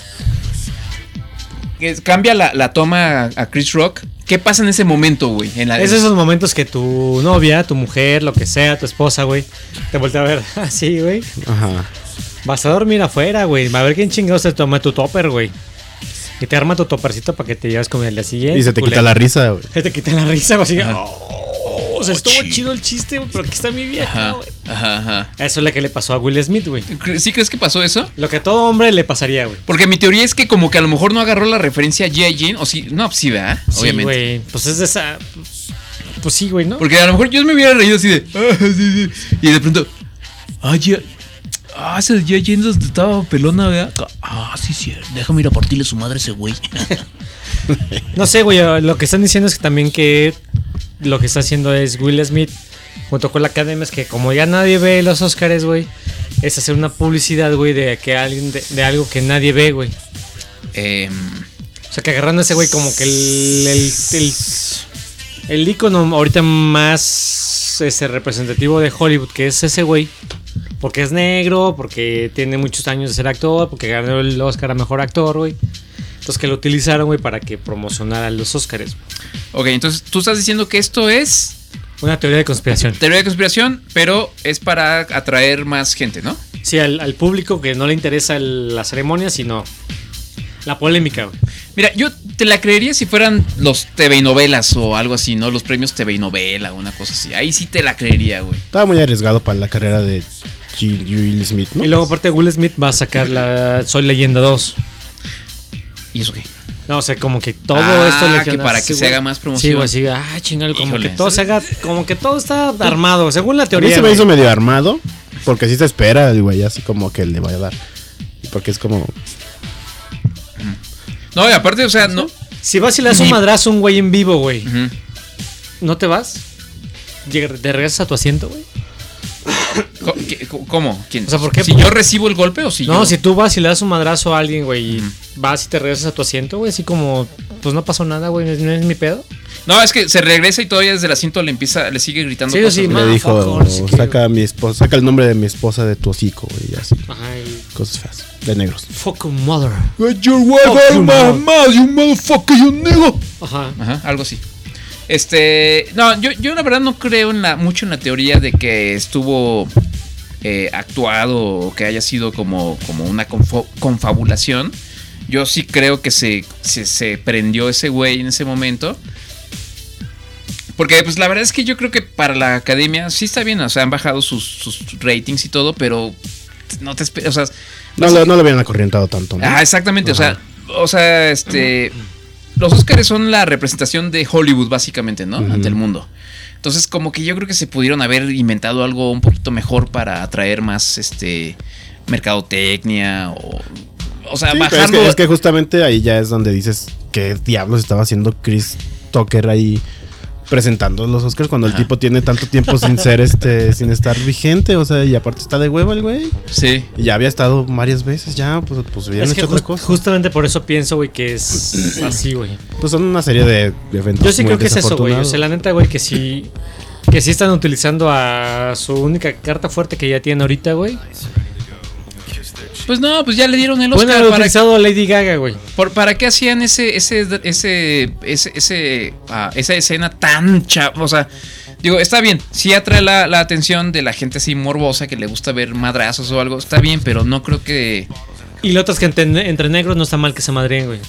que Cambia la, la toma a, a Chris Rock. ¿Qué pasa en ese momento, güey? En la- Es esos momentos que tu novia, tu mujer, lo que sea, tu esposa, güey, te voltea a ver así, güey. Ajá. Vas a dormir afuera, güey. Va a ver quién chingados te toma tu topper, güey. Y te arma tu topercito para que te lleves con el día siguiente. Y se te quita culero. la risa, güey. Se te quita la risa, güey. Así, Ajá. oh, o sea, estuvo chi- chido el chiste, güey, pero aquí está mi vieja, Ajá, güey. ajá, ajá. Eso es lo que le pasó a Will Smith, güey. ¿Sí crees que pasó eso? Lo que a todo hombre le pasaría, güey. Porque mi teoría es que como que a lo mejor no agarró la referencia a G I. Jane. O sí, no, pues sí, ¿verdad? Sí, Obviamente. güey. Pues es de esa. Pues sí, güey, ¿no? Porque a lo mejor yo me hubiera reído así de. "Ah, sí, sí". Y de pronto. Ah, ya. Ah, ese de G I. Jane estaba pelona, ¿verdad? Ah, sí, sí. Déjame ir a partirle su madre a ese güey. No sé, güey. Lo que están diciendo es que también que lo que está haciendo es Will Smith junto con la academia es que como ya nadie ve los Oscars, güey, es hacer una publicidad, güey, de que alguien de, de algo que nadie ve, güey. Eh, O sea, que agarrando a ese güey como que el el, el, el ícono ahorita más ese representativo de Hollywood, que es ese güey, porque es negro, porque tiene muchos años de ser actor, porque ganó el Oscar a mejor actor, güey. Entonces que lo utilizaron, güey, para que promocionara los Oscars. Ok, entonces tú estás diciendo que esto es... Una teoría de conspiración. Teoría de conspiración, pero es para atraer más gente, ¿no? Sí, al, al público que no le interesa el, la ceremonia, sino la polémica, güey. Mira, yo te la creería si fueran los T V y novelas o algo así, ¿no? Los premios T V y novela o una cosa así. Ahí sí te la creería, güey. Estaba muy arriesgado para la carrera de Will Smith, ¿no? Y luego aparte Will Smith va a sacar la Soy Leyenda dos. ¿Y eso qué? No, o sea, como que todo ah, esto le que para que sí, se güey. haga más promoción. Sí, güey, sí, ah, chingado, como Híjole. que todo se haga, como que todo está armado, según la A mí teoría. se me güey. hizo medio armado, porque sí se espera, güey, así como que le vaya a dar. Porque es como... No, y aparte, o sea, no... Si vas y le das un Ni- madrazo a un güey en vivo, güey, Ujú. ¿no te vas? Llega- ¿Te regresas a tu asiento, güey? Co- qué- co- ¿Cómo? ¿Quién? O sea, ¿por qué? ¿Si yo recibo el golpe o si No, yo...? si tú vas y le das un madrazo a alguien, güey, y vas y te regresas a tu asiento, güey, así como, pues no pasó nada, güey, no es, no es mi pedo. No, es que se regresa y todavía desde el asiento le empieza, le sigue gritando Sí, cosas. sí, güey. Le dijo, motherfucker, sí que- saca, a mi esposa, saca el nombre de mi esposa de tu hocico, güey, y así. Ajá, y Cosas feas, de negros. fuck mother. Your wife, Fuck you, mama, you motherfucker, you nigga. Ajá. Ajá, algo así. Este, no, yo, yo la verdad no creo en la, mucho en la teoría de que estuvo eh, actuado o que haya sido como, como una confo- confabulación. Yo sí creo que se, se, se prendió ese güey en ese momento. Porque pues la verdad es que yo creo que para la academia sí está bien, o sea, han bajado sus, sus ratings y todo, pero no te esperas, o sea... No, lo, no lo habían acorrientado tanto, ¿no? Ah, exactamente, Ajá. o sea, o sea, este... Los Oscars son la representación de Hollywood, básicamente, ¿no? Ujú. Ante el mundo. Entonces, como que yo creo que se pudieron haber inventado algo un poquito mejor para atraer más, este... mercadotecnia o... O sea, Sí, pero es, bajarlo... que, es que justamente ahí ya es donde dices qué diablos estaba haciendo Chris Tucker ahí presentando los Oscars cuando Ajá. el tipo tiene tanto tiempo sin ser este sin estar vigente, o sea, y aparte está de huevo el güey. Sí. Y ya había estado varias veces ya, pues, pues hubieran Es que hecho otra ju- cosa. justamente por eso pienso, güey, que es así, güey. Pues son una serie de, de eventos. Yo sí muy creo que es eso, güey. O desafortunados. sea, la neta, güey, que sí. Que sí están utilizando a su única carta fuerte que ya tiene ahorita, güey. Pues no, pues ya le dieron el Pueden Oscar. haber ¿Para, utilizado a Lady Gaga, güey. por- ¿para qué hacían ese, ese, ese, ese, ese, ah, esa escena tan chava? O sea, digo, está bien. Sí atrae la, la atención de la gente así morbosa que le gusta ver madrazos o algo. Está bien, pero no creo que... Y lo otro es que entre, entre negros no está mal que se madreen, güey.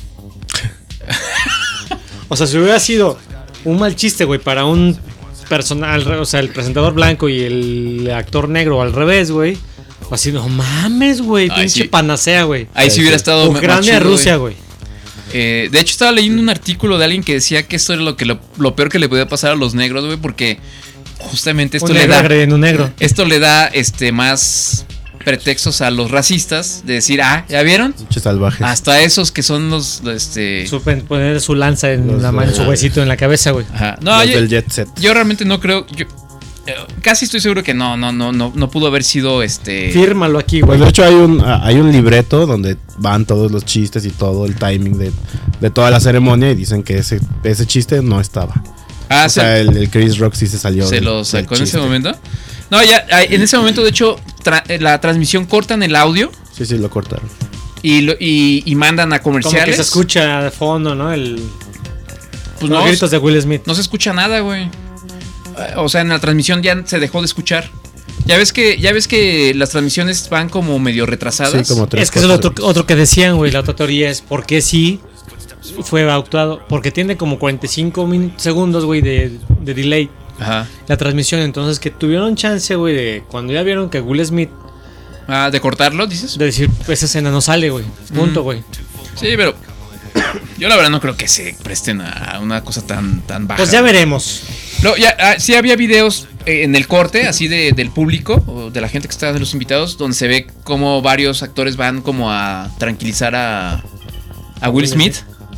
O sea, si hubiera sido un mal chiste, güey, para un personal, o sea, el presentador blanco y el actor negro al revés, güey. O así, no mames, güey, Ay, pinche sí. panacea, güey. Ahí sí hubiera estado más Ucrania, chido, Rusia, güey. Eh, de hecho, estaba leyendo un artículo de alguien que decía que esto era lo, que lo, lo peor que le podía pasar a los negros, güey, porque justamente esto Un le negro da... agrediendo un negro. Esto le da este más pretextos a los racistas de decir, ah, ¿ya vieron? Pinche salvajes. Hasta esos que son los, este... Supen poner su lanza en Los la mano, de- su huesito en la cabeza, güey. Ajá. No, Los yo, del Jet Set. yo realmente no creo... Yo, eh, casi estoy seguro que no, no, no, no, no pudo haber sido este... Fírmalo aquí, Pues güey. de hecho hay un ah, hay un libreto donde van todos los chistes y todo el timing de, de toda la ceremonia y dicen que ese, ese chiste no estaba. Ah, o se, sea, el, el Chris Rock sí se salió. se del- lo del sacó en ese chiste. momento. No, ya, ah, en ese momento, de hecho, tra- eh, la transmisión cortan el audio Sí, sí, lo cortaron. y, lo, y, y mandan a Como comerciales. que se escucha de fondo, ¿no? El, Pues los no, gritos de Will Smith. no se escucha nada, güey. O sea, en la transmisión ya se dejó de escuchar. Ya ves que, ya ves que las transmisiones van como medio retrasadas. Sí, como tres, Es que eso es lo cuatro. otro, otro que decían, güey. La otra teoría es por qué sí fue actuado. Porque tiene como cuarenta y cinco min- segundos, güey, de, de delay Ajá. la transmisión. Entonces que tuvieron chance, güey, de cuando ya vieron que Will Smith, Ah, ¿de cortarlo, dices? de decir, esa escena no sale, güey. Punto, Mm. güey. Sí, pero yo la verdad no creo que se presten a una cosa tan, tan baja. Pues ya veremos. No, ya, ah, sí había videos eh, en el corte, así de, del público, o de la gente que está, de los invitados, donde se ve como varios actores van como a tranquilizar a, a Will Smith.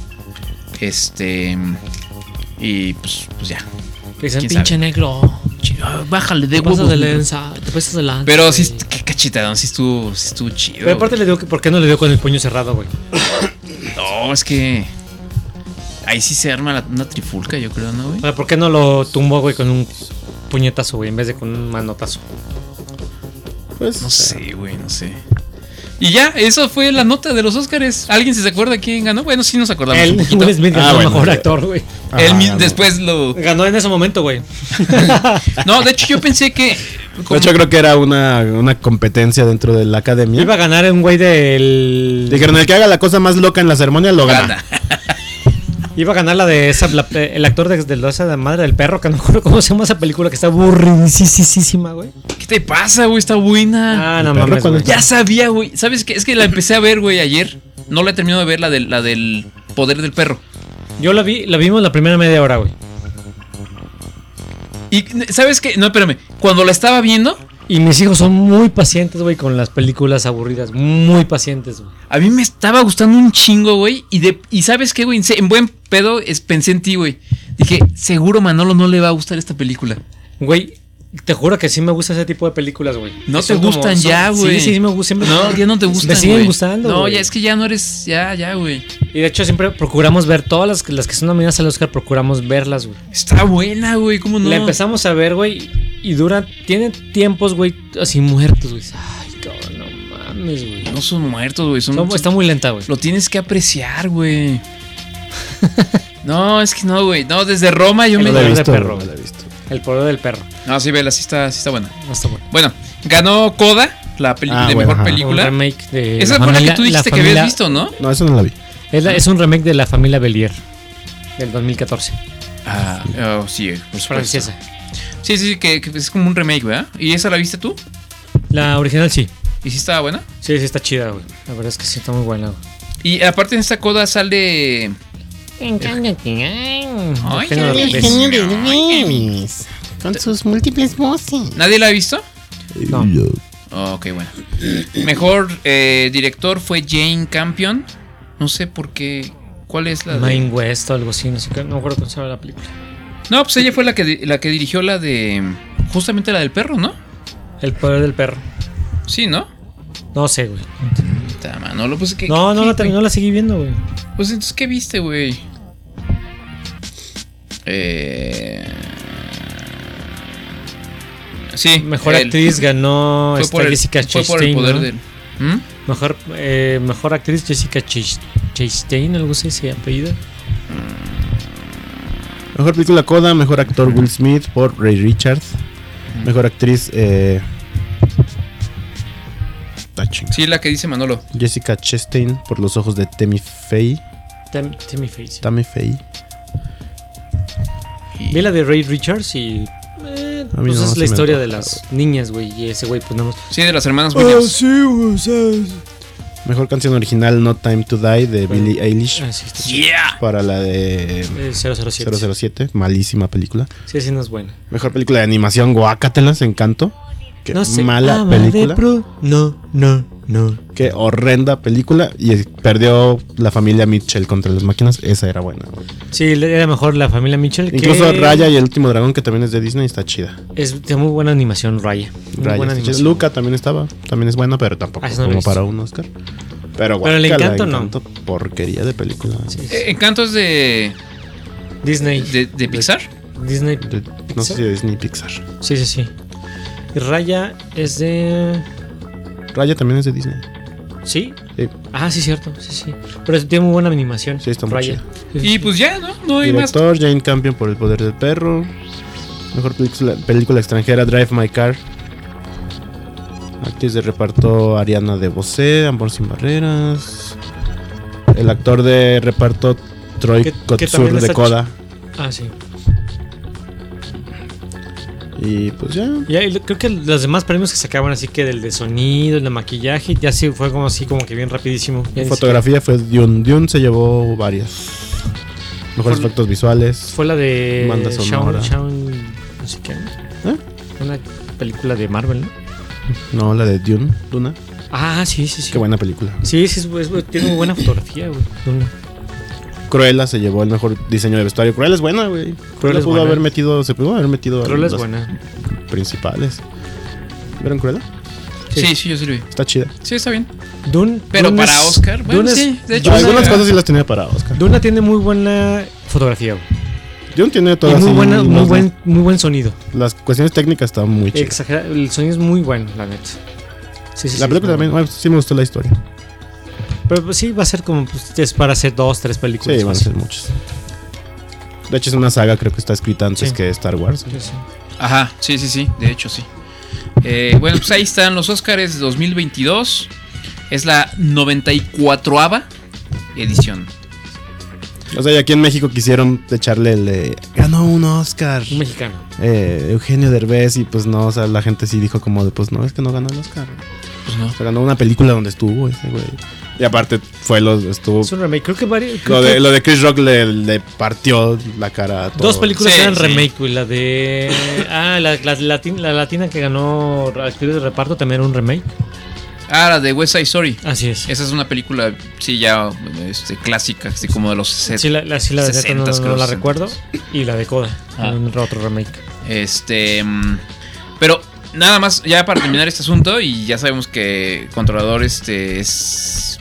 Este... Y pues, pues ya. Que dicen, ¿Quién pinche sabe? negro. Bájale de Te pasas huevos. de lanza. Te pasas de lanza. Pero sí, güey. qué cachetadón, sí estuvo, sí estuvo chido. Pero aparte le digo que, ¿por qué no le dio con el puño cerrado, güey? No, es que... Ahí sí se arma la- una trifulca, yo creo, ¿no, güey? O sea, ¿por qué no lo tumbó, güey, con un puñetazo, güey, en vez de con un manotazo? Pues, no sé, güey, no sé. Y ya, eso fue la nota de los Óscares. ¿Alguien se acuerda quién ganó? Bueno, sí nos acordamos El un poquito. Will Smith ganó Ah, bueno. mejor actor, güey. Él Ah, mi- ganó. después lo... Ganó en ese momento, güey. No, de hecho yo pensé que... De hecho, creo que era una, una competencia dentro de la academia. Iba a ganar un güey del... Dijeron, el que haga la cosa más loca en la ceremonia lo gana. Iba a ganar la de esa, la- el actor de, de, de esa madre del perro, que no me acuerdo cómo se llama esa película, que está aburridísima, güey. ¿Qué te pasa, güey? Está buena. Ah, no ¿El perro mames, cuál güey. es? Ya sabía, güey. ¿Sabes qué? Es que la empecé a ver, güey, ayer. No la he terminado de ver, la del, la del poder del perro. Yo la vi, la vimos la primera media hora, güey. Y, ¿sabes qué? No, espérame. Cuando la estaba viendo... Y mis hijos son muy pacientes, güey, con las películas aburridas. Muy pacientes, güey. A mí me estaba gustando un chingo, güey. Y, de, y ¿sabes qué, güey? En se- En buen pedo es, pensé en ti, güey. Dije, seguro Manolo no le va a gustar esta película. Güey, te juro que sí me gusta ese tipo de películas, güey. No Que te son como- gustan son- ya, güey. Sí, sí, sí me gustan. siempre- No, ya no te gustan, Me siguen güey. gustando, No, güey. ya es que ya no eres... Ya, ya, güey. Y de hecho siempre procuramos ver todas las, que- las que son nominadas al Oscar, procuramos verlas, güey. Está buena, güey. ¿Cómo no? La empezamos a ver, güey, y dura, tiene tiempos, güey, así muertos, güey. Ay, cabrón, no mames, güey. No son muertos, güey. Son, Son- está muy lenta, güey. Lo tienes que apreciar, güey. No, es que no, güey. No, desde Roma yo El me... No la he poder visto, del perro. no la he visto. El poder del perro. No, sí, vela, sí está, sí está buena. No está bueno. Bueno, ganó Coda, la peli- Ah, de bueno, mejor ajá. Un película. remake de. Esa la fue la que familia- tú dijiste que familia- habías visto, ¿no? No, eso no la vi. Es, la- es un remake de La Familia Bellier del dos mil catorce. Ah, oh, sí, por supuesto. Francesa. Sí, sí, sí, que, que es como un remake, ¿verdad? ¿Y esa la viste tú? La original sí. ¿Y sí estaba buena? Sí, sí está chida, güey. La verdad es que sí está muy buena, güey. Y aparte en esta Coda sale... Ay, Depende de lo que ves. Con sus múltiples voces. ¿Nadie la ha visto? No. Oh, ok, bueno. Mejor eh, director fue Jane Campion. No sé por qué. ¿Cuál es la de...? Main West o algo así, no sé qué. No me acuerdo cómo se llama la película. No, pues ella fue la que, di- la que dirigió la de... Justamente la del perro, ¿no? El poder del perro. Sí, ¿no? No sé, güey. Puta, Manolo, pues, ¿qué- No, qué- no qué- la terminó, la seguí viendo, güey. Pues entonces, ¿qué viste, güey? Eh... Sí. Mejor el- actriz ganó Fue esta por el, Jessica fue por Chastain, el poder ¿no? del... ¿Mm? Mejor, eh, mejor actriz Jessica Chas- Chastain, algo así se apellida. Mejor película Coda, mejor actor Will Smith por Ray Richards. Mejor actriz eh, ah, chinga. Sí, la que dice Manolo. Jessica Chastain por Los ojos de Tammy Faye. Tam- Tammy Faye. Tammy Faye. Vi la de Ray Richards y. Eh, A mí pues no, es sí la me historia de tocó. las niñas, güey. Y ese güey, pues nada más. Sí, de las hermanas Ah, Williams. sí, güey, ¿sabes? Mejor canción original No Time to Die de Billie Eilish. Ah, sí, está Yeah. Para la de Eh, cero cero siete. cero cero siete. Malísima película. Sí, sí, no es buena. Mejor película de animación Guácatelas, Encanto. Qué No sé. mala ama de película. pro- No, no, no. Qué horrenda película. Y perdió la familia Mitchell contra las máquinas. Esa era buena. Sí, era mejor la familia Mitchell. que Incluso Raya y el último dragón, que también es de Disney, está chida. Es de muy buena animación, Raya. Muy Raya buena está chida. animación. Luca también estaba. También es buena, pero tampoco Ah, esa no la he como visto. para un Oscar. Pero, Pero el guácala, Encanto no. Porquería de película. Eh, Encanto es de... Disney. ¿De, de Pixar? Disney. De- no sé si de Disney Pixar. Sí, sí, sí. Y Raya es de. Raya también es de Disney. ¿Sí? Sí. Ah, sí, cierto. Sí, sí. Pero tiene muy buena animación. Sí, está muy Raya. Sí, sí, Y sí. pues ya, ¿no? No hay más. Director Jane Campion por El poder del perro. Mejor película, película extranjera Drive My Car. Actriz de reparto Ariana DeBose, Amor sin barreras. El actor de reparto Troy Que- que Kotsur también de está Coda. Ah, sí. Y pues ya. Ya, y lo- creo que los demás premios que sacaban así que del de sonido, el de maquillaje, ya sí fue como así como que bien rapidísimo. Ya ni Fotografía fue Dune. Dune se llevó varias. Mejores Fue- efectos visuales. siquiera- Fue la de Banda Shaun, sonora. Shaun- no sé qué. ¿Eh? Una película de Marvel, ¿no? No, la de Dune. Duna. Ah, sí, sí, sí. Qué buena película. Sí, sí, es, es- tiene muy buena fotografía, güey. Una. Cruella se llevó el mejor diseño de vestuario. Cruella es buena, güey. Cruella es pudo buena. haber metido, se pudo haber metido a Cruella es las buena. principales. ¿Vieron Cruella? Sí, sí, yo sí lo vi. Está chida. Sí, está bien. Dune, Pero Dune para es- Oscar, bueno, Dune es- sí, de hecho, Dune- Algunas sí, cosas sí las tenía para Oscar. Duna tiene muy buena fotografía, güey. Dune tiene Y todas muy, así buena, muy, las- buen, muy buen sonido. Las cuestiones técnicas están muy chidas. Exagera, el sonido es muy bueno, la neta. Sí, sí, la sí, película sí, también, bueno, sí me gustó la historia. Pero pues, sí, va a ser como pues, es para hacer dos, tres películas. Sí, van a ser muchas. De hecho, es una saga, creo que está escrita antes Sí. que Star Wars. Sí, sí. Ajá, sí, sí, sí, de hecho sí. Eh, bueno, pues ahí están los Oscars dos mil veintidós. Es la noventa y cuatroava edición. O sea, y aquí en México quisieron echarle el de, ganó un Oscar. Un mexicano. Eh, Eugenio Derbez, y pues no, o sea, la gente sí dijo como de, pues no, es que no ganó el Oscar. Pues no. O sea, ganó una película donde estuvo ese güey. Y aparte fue lo, estuvo... Es un remake, creo que varios... creo Lo de, que lo de Chris Rock le, le partió la cara a todo. dos películas Sí, eran sí. remake, güey. La de... Ah, la, la, latin- la latina que ganó actriz de reparto también era un remake. Ah, la de West Side Story. Así es. Esa es una película, sí, ya este, clásica, así como de los sesenta. Sí, la, la, sí, la de neta no, no, creo, no la sesentas. recuerdo. Y la de Coda, Ah. un otro remake. Este. mm, Pero nada más, ya para terminar este asunto, y ya sabemos que Controlador este es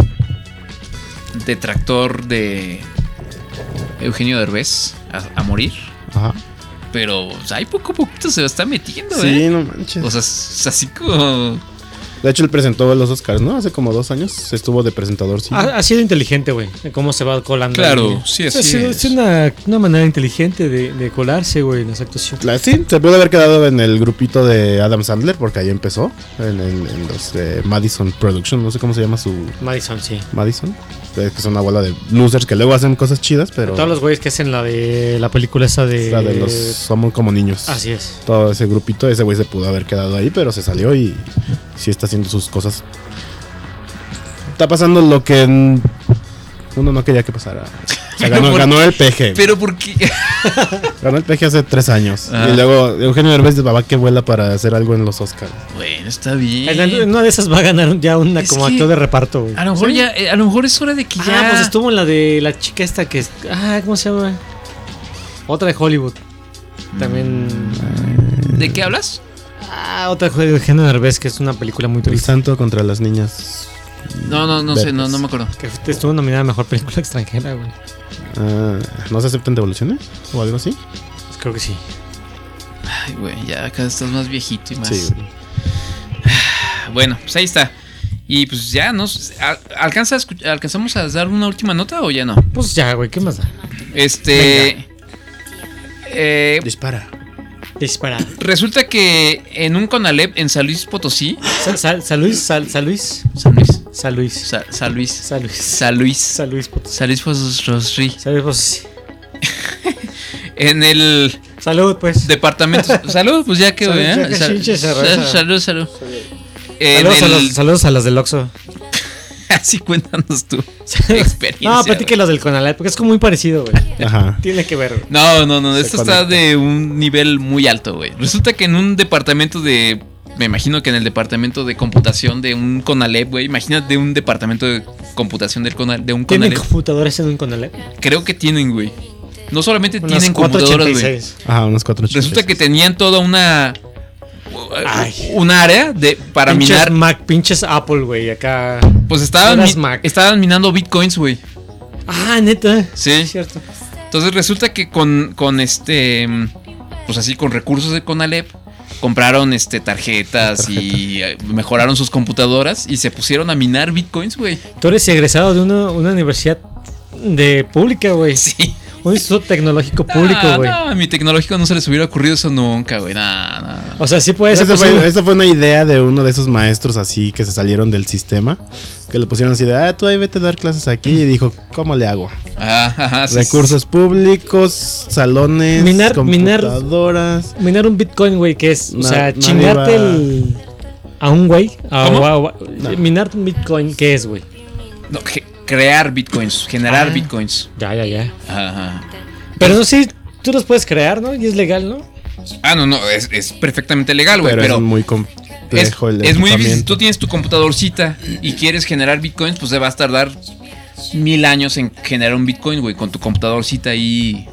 detractor de Eugenio Derbez a, a morir. Ajá. Pero o sea, ahí poco a poquito se lo está metiendo, Sí, ¿eh? no manches. O sea, es así como. De hecho, él presentó los Oscars, ¿no? Hace como dos años estuvo de presentador. Sí. Ha, ha sido inteligente, güey. de Cómo se va colando. Claro, ahí. sí, O sea, así sí, es. es una, una manera inteligente de, de colarse, güey, en las actuaciones. La- sí, se pudo haber quedado en el grupito de Adam Sandler, porque ahí empezó. En, en- en los de Madison Production, no sé cómo se llama su. Madison, sí. Madison. Es que son una bola de losers que luego hacen cosas chidas, pero. Todos los güeyes que hacen la de la película esa de... La de los Somos como niños. Así es. Todo ese grupito, ese güey se pudo haber quedado ahí, pero se salió y sí está haciendo sus cosas. Está pasando lo que mm, uno no quería que pasara. O sea, ganó, por- ganó el P G. Pero ¿por qué? Ganó el P G hace tres años. Ah. Y luego Eugenio Derbez de babá que vuela para hacer algo en los Oscars. Bueno, está bien. En en una de esas va a ganar ya una Es como que actor de reparto, güey. A lo mejor ¿Sí? ya, eh, a lo mejor es hora de que Ah, ya. pues estuvo en la de la chica esta que es... Ah, ¿cómo se llama? Otra de Hollywood. También... ¿De qué hablas? Ah, otra de Eugenio Derbez, que es una película muy El triste. santo contra las niñas. No, no, no sé, no, no me acuerdo. Que estuvo nominada a Mejor Película Extranjera, güey. Ah, ¿no se aceptan devoluciones? ¿O algo así? Pues creo que sí. Ay, güey, ya cada vez estás más viejito y más. Sí, güey. Bueno, pues ahí está. Y pues ya nos. a- ¿alcanza a escu- ¿Alcanzamos a dar una última nota o ya no? Pues ya, güey, ¿qué más da? Este. Eh, Dispara. Dispara. resulta que en un Conalep en San Luis Potosí. Sa- Sa- San Luis, San San Luis. San Luis. San Luis. Sa- San Luis. San Luis. San Luis. San Luis Potosí. San Luis Potosí. San Luis Potosí. En el Salud, pues. departamento. Salud, pues ya que. Salud, ¿eh? ya que Sal- chinche sal- cerveza. salud, salud. En Saludos, a el- los, saludos a los del Oxxo. Así cuéntanos tu experiencia. No, platique los del Conalep, porque es como muy parecido, güey. Ajá. Tiene que ver, güey. No, no, no, Se esto está conecta. de un nivel muy alto, güey. Resulta que en un departamento de... Me imagino que en el departamento de computación de un Conalep, güey. Imagínate un departamento de computación del Conal- de un ¿Tienen Conalep. computadores en un Conalep? Creo que tienen, güey. No solamente Unas tienen computadoras, güey. cuatrocientos ochenta y seis. Ajá, unos cuatro Resulta que tenían toda una... Ay. Un área de para Pinches minar... Mac, pinches Apple, güey, acá. Pues estaban, Puras mi- Mac. estaban minando bitcoins, güey. Ah, neta. Sí. Es cierto. Entonces resulta que con, con este, mm, pues así, con recursos de Conalep, compraron este tarjetas y eh, mejoraron sus computadoras y se pusieron a minar bitcoins, güey. Tú eres egresado de una, una universidad de pública, güey. Sí. Un instituto tecnológico público, No, güey. no, a mi tecnológico no se les hubiera ocurrido eso nunca, güey. No, no. O sea, sí puede ser Esa posible. fue, esa fue una idea de uno de esos maestros así que se salieron del sistema. Que le pusieron así de, ah, tú ahí vete a dar clases aquí. Y dijo, ¿cómo le hago? Ah, ajá, sí, Recursos públicos, salones, Minar- minar- computadoras. Minar un Bitcoin, güey, que es, o Na- sea, nadie chingarte va- el. A un güey. A, ¿Cómo? a- a- No. Minar un Bitcoin, ¿qué es, güey? No, ge- crear bitcoins, generar Ah. bitcoins. Ya, ya, ya. Ajá. Pero no, sí, tú los puedes crear, ¿no? Y es legal, ¿no? Ah, no, no, es, es perfectamente legal, güey, Pero, pero... es muy Es, complejo el es muy difícil. Si equipamiento. tú tienes tu computadorcita y quieres generar bitcoins, pues te vas a tardar mil años en generar un bitcoin, güey, con tu computadorcita ahí.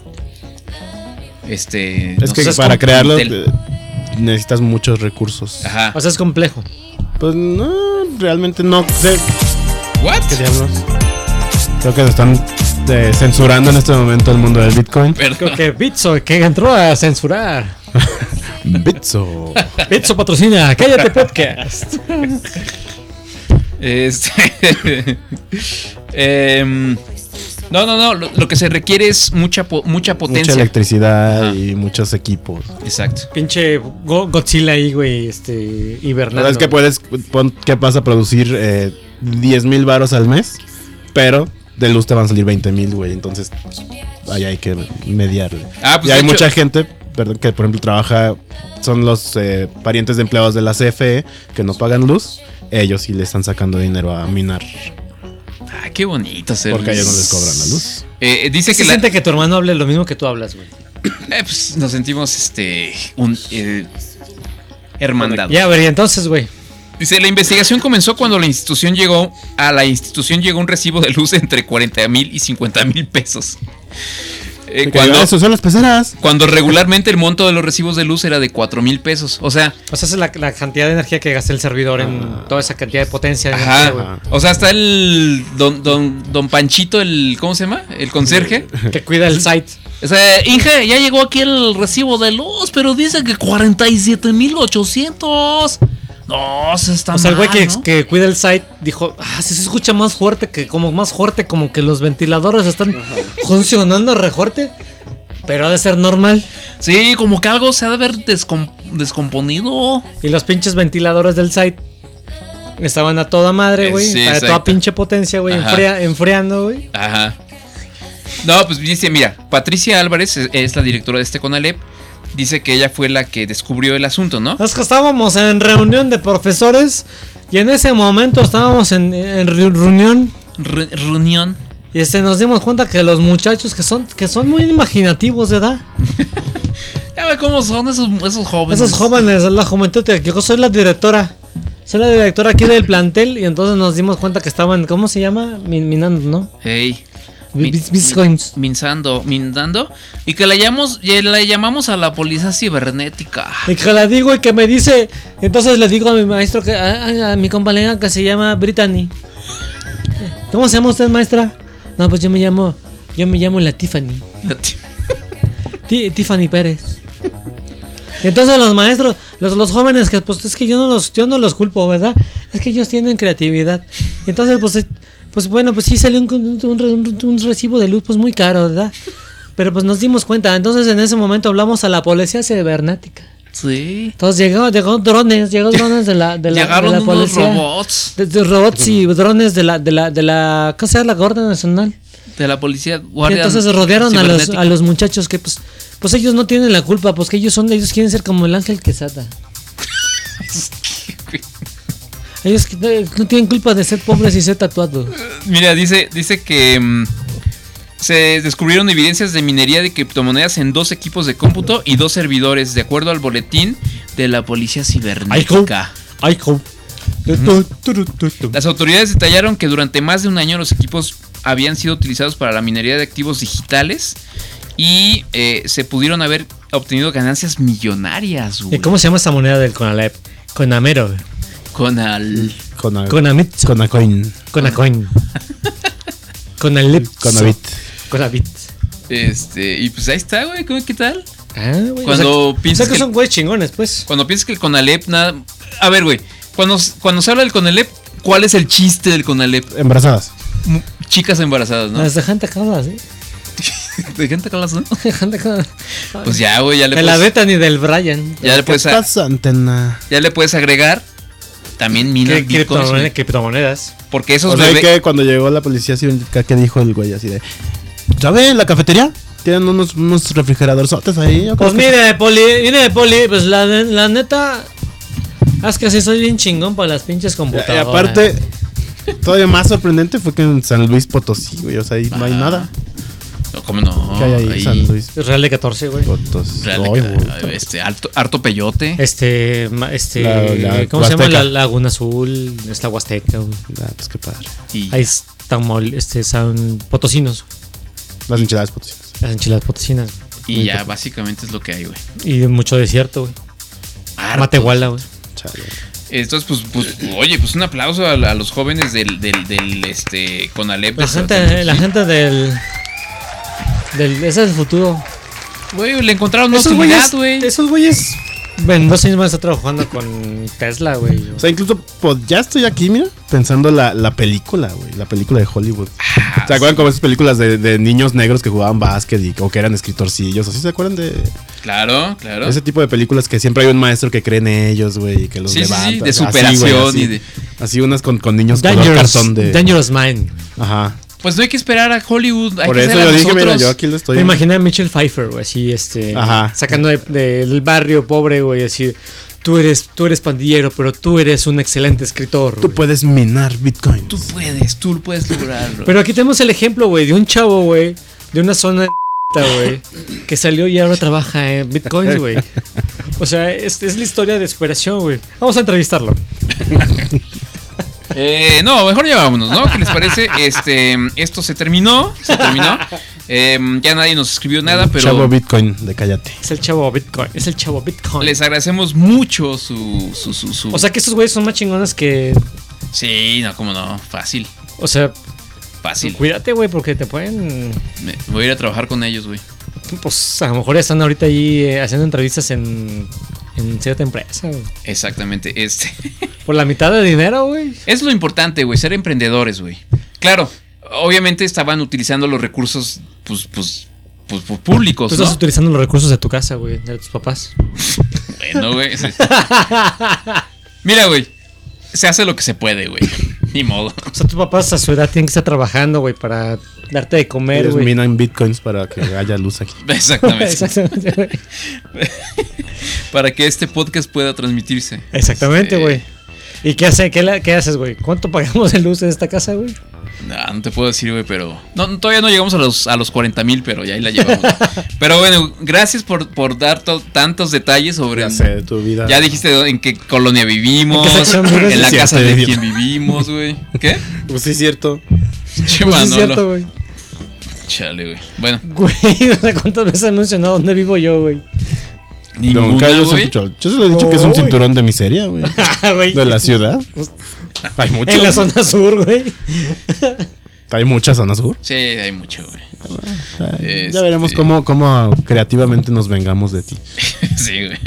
Este. Es no que sé, para con crearlo Intel. eh, necesitas muchos recursos. Ajá. O sea, es complejo. Pues no, realmente no sé. ¿What? ¿Qué diablos? Creo que se están eh, censurando en este momento el mundo del Bitcoin. Creo Perdón. que Bitso, que entró a censurar. Bitso. Bitso patrocina, cállate podcast. Este. em, no, no, no. Lo, lo que se requiere es mucha, po- mucha potencia. Mucha electricidad. Ajá. Y muchos equipos. Exacto. Pinche Go- Godzilla ahí, güey, este, hibernando. Es que puedes, pon, ¿qué pasa a producir eh, diez mil varos al mes? Pero de luz te van a salir veinte mil, güey. Entonces, ahí hay que mediarle. Ah, pues y hay hecho, mucha gente, perdón, que por ejemplo trabaja, son los eh, parientes de empleados de la C F E que no pagan luz. Ellos sí le están sacando dinero a minar. Ah, qué bonito hacer. Porque a ellos no les cobran la luz. Eh, dice Se que siente la... que tu hermano hable lo mismo que tú hablas, güey. Eh, pues nos sentimos, este, un eh, hermandad. Ya, a ver, y entonces, güey. Dice, la investigación comenzó cuando la institución llegó, a la institución llegó un recibo de luz entre cuarenta mil y cincuenta mil pesos. Eh, cuando, eso son las peceras. Cuando regularmente el monto de los recibos de luz era de cuatro mil pesos. O sea, o sea, esa es la, la cantidad de energía que gasta el servidor en ah. toda esa cantidad de potencia. De ajá. energía, o sea, está el don, don, don Panchito, el ¿cómo se llama? El conserje. Que cuida el site. O sea, Inge, ya llegó aquí el recibo de luz, pero dice que cuarenta y siete mil ochocientos. No, se está O sea, el güey que, ¿no? que cuida el site dijo, ah, si se escucha más fuerte, que como más fuerte, como que los ventiladores están funcionando re fuerte, pero ha de ser normal. Sí, como que algo se ha de haber descom- descomponido. Y los pinches ventiladores del site estaban a toda madre, güey, sí, a toda pinche potencia, güey, enfria- enfriando, güey. Ajá. No, pues dice, mira, Patricia Álvarez es, es la directora de este CONALEP. Dice que ella fue la que descubrió el asunto, ¿no? Es que estábamos en reunión de profesores y en ese momento estábamos en, en reunión. Re- reunión. Y este, nos dimos cuenta que los muchachos que son, que son muy imaginativos de edad. Ya ve cómo son esos, esos jóvenes. Esos jóvenes, la juventud. Yo soy la directora. Soy la directora aquí del plantel y entonces nos dimos cuenta que estaban, ¿cómo se llama? Min- minando, ¿no? Hey. Min- Bitcoins. Minzando, mindando. Y que le llamamos, le llamamos a la policía cibernética. Y que la digo y que me dice. Entonces le digo a mi maestro, que a, a mi compañera que se llama Brittany. ¿Cómo se llama usted, maestra? No, pues yo me llamo. Yo me llamo la Tiffany. La t- T- Tiffany Pérez. Y entonces los maestros, los, los jóvenes, que pues es que yo no los, yo no los culpo, ¿verdad? Es que ellos tienen creatividad. Y entonces, pues. Pues bueno, pues sí salió un, un, un, un recibo de luz pues muy caro, ¿verdad? Pero pues nos dimos cuenta. Entonces en ese momento hablamos a la policía cibernética. Sí. Entonces llegó, llegó drones, llegó drones de la, de la, Llegaron de la unos policía. robots. De, de robots y drones de la, de la, de la, ¿cómo se llama? La Guardia Nacional. De la policía Y guardia. entonces rodearon a los, a los muchachos que pues, pues ellos no tienen la culpa, pues que ellos son, ellos quieren ser como el Ángel Quesada. Ellos no tienen culpa de ser pobres y ser tatuados. Mira, dice, dice que um, se descubrieron evidencias de minería de criptomonedas en dos equipos de cómputo y dos servidores, de acuerdo al boletín de la policía cibernética. I hope. Uh-huh. Las autoridades detallaron que durante más de un año los equipos habían sido utilizados para la minería de activos digitales y eh, se pudieron haber obtenido ganancias millonarias. ¿Y cómo se llama esa moneda del Conalep? Conamero, güey. Conal. Cona, Conamitsu. Conacoin. Conacoin. Conalep. Conavit. Conavit. Este, y pues ahí está, güey, ¿qué tal? Ah, güey. Cuando o sea, piensas o sea que, que son güeyes chingones, pues. Cuando piensas que el CONALEP nada. A ver, güey, cuando, cuando se habla del CONALEP, ¿cuál es el chiste del CONALEP? Embarazadas. M- chicas embarazadas, ¿no? Las de gente cablas, ¿eh? ¿De gente cablas, no? Gente cablas. Pues ya, güey, ya le de puedes. la Beta ni del Brian. Ya le puedes. ¿Qué pasa, antena? Ya le puedes agregar. También minas ¿Qué bitcoins, criptomonedas, criptomonedas? Porque esos O sea, bebés. que cuando llegó la policía cibernética, ¿qué dijo el güey así de? ¿Sabe? En la cafetería tienen unos, unos refrigeradorzotes ahí. Yo Pues creo que- mire, Poli, mire, Poli, pues la, la neta. Es que sí soy bien chingón para las pinches Y, y computadoras. aparte, todavía más sorprendente fue que en San Luis Potosí, güey. O sea, ahí no hay nada. No, ¿cómo no? ¿Qué hay ahí, Ahí- San Luis? Real de catorce, güey. Potosí. Real de Ay, ca- güey. este, alto, harto peyote. Este, ma- este, La- la ¿cómo se llama? Huasteca. La Laguna Azul, es la Huasteca, güey. Ah, pues qué padre. Y Ahí están, mol- este, son potosinos, Las enchiladas potosinas. las enchiladas potosinas. y ya, básicamente es lo que hay, güey. Y mucho desierto, güey. Harto. Matehuala, güey. Chale. Entonces, pues, pues, oye, pues un aplauso a, a los jóvenes del, del, del este, CONALEP. La gente, la gente del, del, ese es el futuro. Güey, le encontraron una Esos utilidad, güeyes, güey. esos güeyes En dos años más está trabajando con Tesla, güey. O sea, incluso pues, ya estoy aquí, mira, pensando la, la película, güey. La película de Hollywood. Ah, ¿Se acuerdan como esas películas de, de niños negros que jugaban básquet y, o que eran escritorcillos? ¿Así se acuerdan de...? Claro, claro. Ese tipo de películas que siempre hay un maestro que cree en ellos, güey, y que los Sí, sí, sí, levanta. de Así, superación güey, así. y de- Así unas con, con niños color Dangerous, cartón de... Dangerous Mind. Ajá. Pues no hay que esperar a Hollywood. Hay Por que eso hacer a yo dije, mira, nosotros. yo aquí lo estoy... Me imaginé a Michelle Pfeiffer, güey, así, este... Ajá. Sacando de- de- del barrio pobre, güey, así... Tú eres, tú eres pandillero, pero tú eres un excelente escritor. Tú güey. puedes minar bitcoins. Tú puedes, tú lo puedes lograrlo. Pero aquí tenemos el ejemplo, güey, de un chavo, güey, de una zona de güey, que salió y ahora trabaja en bitcoins, güey. O sea, es, es la historia de superación, güey. Vamos a entrevistarlo. Eh, no, mejor ya vámonos, ¿no? ¿Qué les parece? Este, esto se terminó, se terminó. Eh, ya nadie nos escribió nada, pero Chavo Bitcoin de Cállate. Es el chavo Bitcoin, es el chavo Bitcoin. les agradecemos mucho su, su, su, su- O sea que estos güeyes son más chingones que... Sí, no, cómo no, fácil, O sea, fácil. cuídate, güey, porque te pueden... Me- voy a ir a trabajar con ellos, güey. Pues a lo mejor ya están ahorita ahí eh, haciendo entrevistas en, en cierta empresa, güey. Exactamente, este. Por la mitad de dinero, güey. Es lo importante, güey, ser emprendedores, güey. Claro, obviamente estaban utilizando los recursos, pues, pues, pues, pues, públicos, Tú estás ¿no? utilizando los recursos de tu casa, güey, de tus papás. Bueno, güey. sí. Mira, güey, se hace lo que se puede, güey. Ni modo. O sea, tus papás a su edad tienen que estar trabajando, güey, para darte de comer, Ellos güey. minan bitcoins para que haya luz aquí. Exactamente. Exactamente, güey. Para que este podcast pueda transmitirse. Exactamente, Este, güey. ¿Y qué, hace, qué, la- qué haces, güey? ¿Cuánto pagamos de luz en esta casa, güey? No, no te puedo decir, güey, pero... No, todavía no llegamos a los, a los cuarenta mil, pero ya ahí la llevamos. Pero bueno, gracias por, por dar to- tantos detalles sobre... Ya sé, tu vida. Ya dijiste en qué colonia vivimos, ¿En qué sección vives? en la Sí, casa te de digo. quien vivimos, güey. ¿Qué? Pues sí, es cierto. Che, Pues sí es Manolo. cierto, güey. Chale, güey. Bueno, Güey, o sea, ¿cuántas veces he mencionado dónde vivo yo, güey? ninguna, Nunca los he güey. escuchado. Yo se lo he dicho que es un Uy. cinturón de miseria, güey. Güey. De la ciudad. Hay mucho. En la zona sur, güey. Hay mucha zona sur. Sí, hay mucho, güey. Ay, Este- Ya veremos cómo, cómo creativamente nos vengamos de ti. Sí, güey.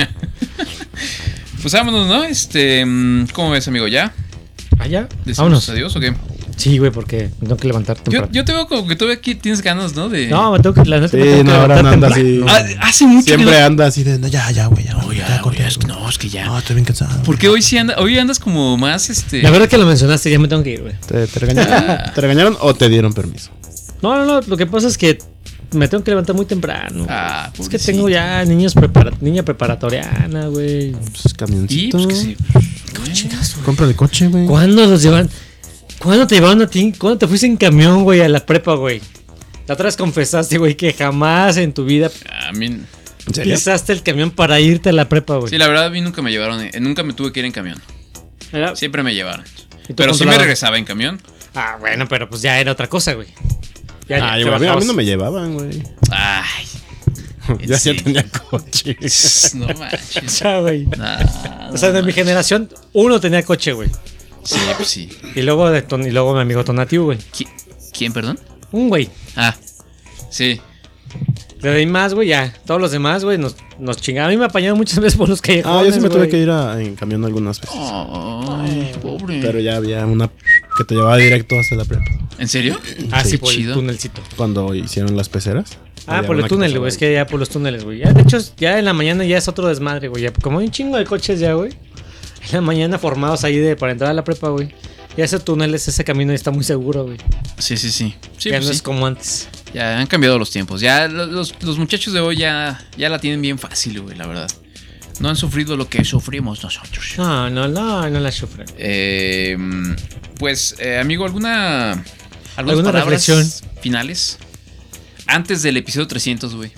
Pues vámonos, ¿no? Este, mm, ¿cómo ves, amigo? ¿Ya? Allá. ¿Decimos Vámonos. adiós o qué? Sí, güey, porque me tengo que levantar Yo, temprano. yo te veo como que tú aquí tienes ganas, ¿no? De... No, me tengo que, la neta, Sí, me tengo que no, ahora levantar no anda temprano. así. Ah, hace mucho Siempre que no... anda así de, no, ya, ya, güey, ya, güey, ya, güey, corté, es que güey. no, es que ya. No, estoy bien cansado. Porque hoy sí anda, hoy andas como más, este... La verdad que lo mencionaste, ya me tengo que ir, güey. ¿Te, te regañaron? ¿Te regañaron o te dieron permiso? No, no, no, lo que pasa es que me tengo que levantar muy temprano. Ah, Es que tengo ya niños prepara niña preparatoriana, güey. Pues Y camioncito. pues que sí. Cómprale coche, güey. ¿Cuándo los llevan? ¿Cuándo te llevaron a ti? ¿Cuándo te fuiste en camión, güey, a la prepa, güey? La otra vez confesaste, güey, que jamás en tu vida A mí... ¿En serio? pisaste el camión para irte a la prepa, güey. Sí, la verdad a mí nunca me llevaron, eh, nunca me tuve que ir en camión. Era- Siempre me llevaron. ¿Y tú Pero sí me controlabas? regresaba en camión. Ah, bueno, pero pues ya era otra cosa, güey. Ya, ya Ay, te güey, a mí- a mí bajabas. no me llevaban, güey. Ay, Ya Sí. ya tenía coche. no manches. Ya, güey. Nah, O sea, de no mi manches. generación, uno tenía coche, güey. Sí, pues sí. Y luego, de Ton- y luego mi amigo Tonatiuh, güey. ¿Qui- ¿Quién, perdón? Un güey. Ah, sí. De ahí más, güey, ya. Todos los demás, güey, nos, nos chingaban. A mí me apañaron muchas veces por los callejones. Ah, yo sí me tuve güey. que ir a- en camión algunas veces. Ay, pobre. Pero ya había una que te llevaba directo hasta la prepa. ¿En serio? Ah, sí, Sí, por chido. el túnelcito. Cuando hicieron las peceras. Ah, había por el una que túnel, pasaba güey. Es ahí. que ya por los túneles, güey. Ya, de hecho, ya en la mañana ya es otro desmadre, güey. Ya, como hay un chingo de coches ya, güey. En la mañana formados ahí de para entrar a la prepa, güey. Ya ese túnel, es- ese camino ya está muy seguro, güey. Sí, sí, sí. Sí, ya pues no sí. es como antes. Ya han cambiado los tiempos. Ya lo- los, los muchachos de hoy ya, ya la tienen bien fácil, güey, la verdad. No han sufrido lo que sufrimos nosotros. No, no, no, no la sufren. Eh, pues, eh, amigo, ¿alguna, algunas ¿Alguna palabras reflexión? finales? Antes del episodio trescientos, güey.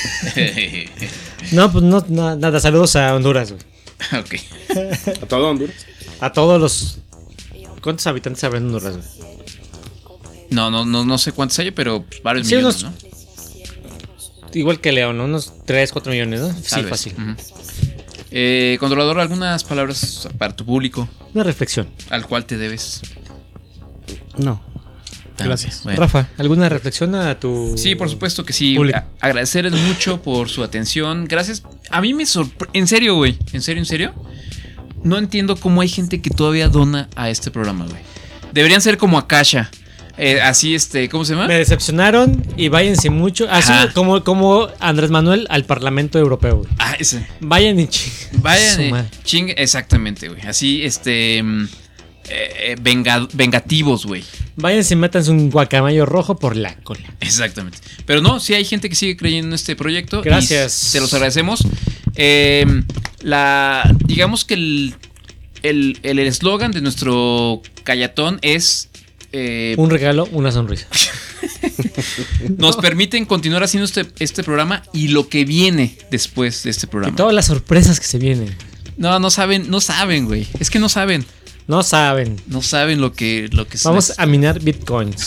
No, pues no, na- nada. Saludos a Honduras, güey. Ok. ¿A todo Honduras? A todos los. ¿Cuántos habitantes habrá en Honduras, güey? No, no, no, no sé cuántos hay, pero pues, varios Sí, millones, unos- ¿no? Igual que León, ¿no? Unos tres, cuatro millones, ¿no? Tal Sí, vez. fácil. Ujú. Eh, controlador, algunas palabras para tu público Una reflexión. al cual te debes. No. Gracias. Bueno. Rafa, ¿alguna reflexión a tu Sí, por supuesto que sí. público? A- agradecerles mucho por su atención. Gracias. A mí me sorprende. En serio, güey. En serio, en serio. No entiendo cómo hay gente que todavía dona a este programa, güey. Deberían ser como Akasha. Eh, así, este, ¿cómo se llama? Me decepcionaron y váyanse mucho. Así Ajá. como, como Andrés Manuel al Parlamento Europeo, güey. Ah, ese. Vayan y ching. Vayan, Su eh, madre. chingue. Exactamente, güey. Así, este. mm, eh, eh, venga- vengativos, güey. Váyanse y métanse un guacamayo rojo por la cola. Exactamente. Pero no, sí hay gente que sigue creyendo en este proyecto. Gracias. Y se los agradecemos. Eh, la, digamos que el el el eslogan de nuestro callatón es eh, Un regalo, una sonrisa. nos permiten continuar haciendo este, este programa y lo que viene después de este Y programa. todas las sorpresas que se vienen. No, no saben, no saben, güey. Es que no saben. No saben. No saben lo que, lo que Vamos es. a minar bitcoins.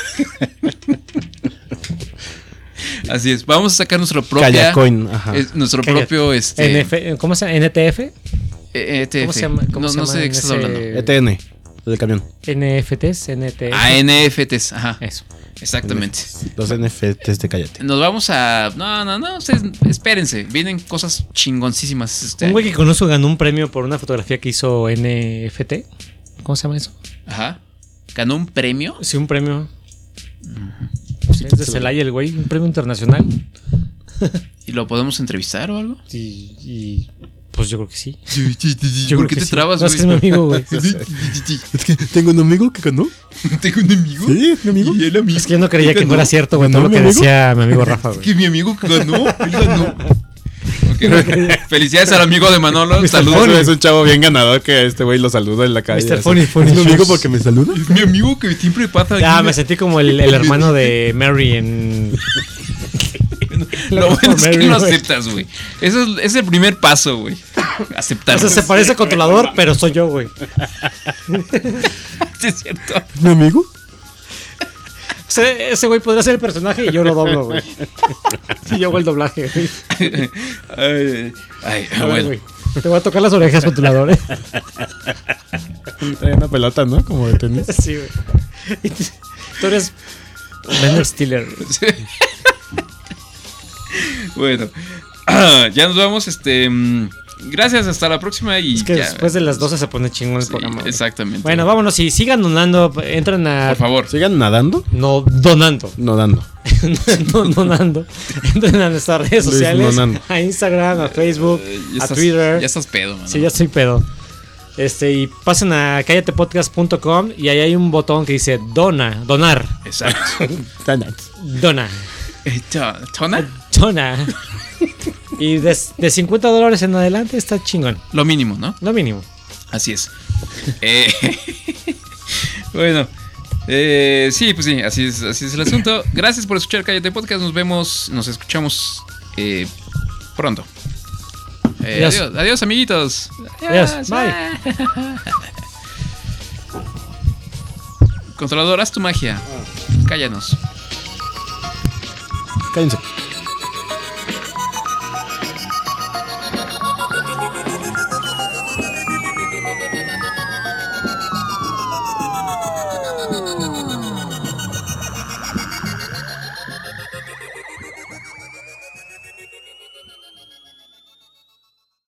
Así es. Vamos a sacar nuestro propio. Callacoin, ajá. Nuestro Calla- propio. Este, N F, ¿cómo se llama? ¿N T F? E T F. ¿Cómo se llama? ¿Cómo no se no llama sé de en qué estás ese- hablando. E T N, del camión. N F Ts, N T F. Ah, N F Ts. Ajá. Eso. Exactamente. Los N F Ts de Cállate. Nos vamos a. No, no, no. Ustedes espérense. Vienen cosas chingoncísimas. Este Un güey año. que conozco ganó un premio por una fotografía que hizo N F T. ¿Cómo se llama eso? Ajá. Ganó un premio. Sí, un premio. Sí, es de Celaya el güey, un premio internacional. ¿Y lo podemos entrevistar o algo? Y, y pues yo creo que sí. Yo ¿Por creo qué que te sí. trabas, No, güey? es que es mi amigo, güey. Es que tengo un amigo que ganó. ¿Tengo un amigo? Sí, mi amigo. Y el amigo. Es que yo no creía que ganó. fuera cierto, güey, todo ¿Ganó lo que mi amigo? decía mi amigo Rafa, güey. Que mi amigo ganó. Él ganó. Ok, bueno. Felicidades al amigo de Manolo. Saludos. Saludos. Es un chavo bien ganador que este güey lo saluda en la calle. mister así. Funny, Funny ¿Es mi amigo Shoes. porque me saluda? Es mi amigo que siempre pasa. Ya, aquí. me sentí como el, el hermano de Mary en... Lo bueno es que Mary, lo güey. aceptas, güey. Eso es, es el primer paso, güey. Aceptar. O sea, se parece a controlador, pero soy yo, güey. Sí, es cierto. ¿Es mi amigo? O sea, ese güey podría ser el personaje y yo lo doblo, güey. Sí, yo hago el doblaje, güey. Ay, ay, A ver, bueno. güey. Te voy a tocar las orejas, controlador, ¿eh? Trae una pelota, ¿no? Como de tenis. Sí, güey. Y tú- Tú eres Ben Stiller. Sí. Bueno, ya nos vamos. Este, mm, gracias, hasta la próxima. Y Es que ya. después de las doce se pone chingón el Sí, programa. güey. exactamente. Bueno, vámonos. Y sigan donando. Entren a. Por favor. ¿Sigan nadando? No, donando. No dando. no, donando. Entren a nuestras redes Luis sociales. Nonando. A Instagram, a Facebook, Eh, ya a estás- Twitter. Ya estás pedo, man. Sí, ya estoy pedo. Este, y pasen a cállate podcast punto com y ahí hay un botón que dice dona, donar. Exacto. Dona. Eh, to- ¿Tona? Dona. Y de, de cincuenta dólares en adelante está chingón. Lo mínimo, ¿no? Lo mínimo. Así es. Eh, bueno. Eh, sí, pues sí, así es, así es el asunto. Gracias por escuchar Cállate Podcast. Nos vemos, nos escuchamos eh, pronto. Eh, Adiós. adiós. Adiós, amiguitos. Adiós. Bye. Controlador, haz tu magia. Cállanos. Cállense.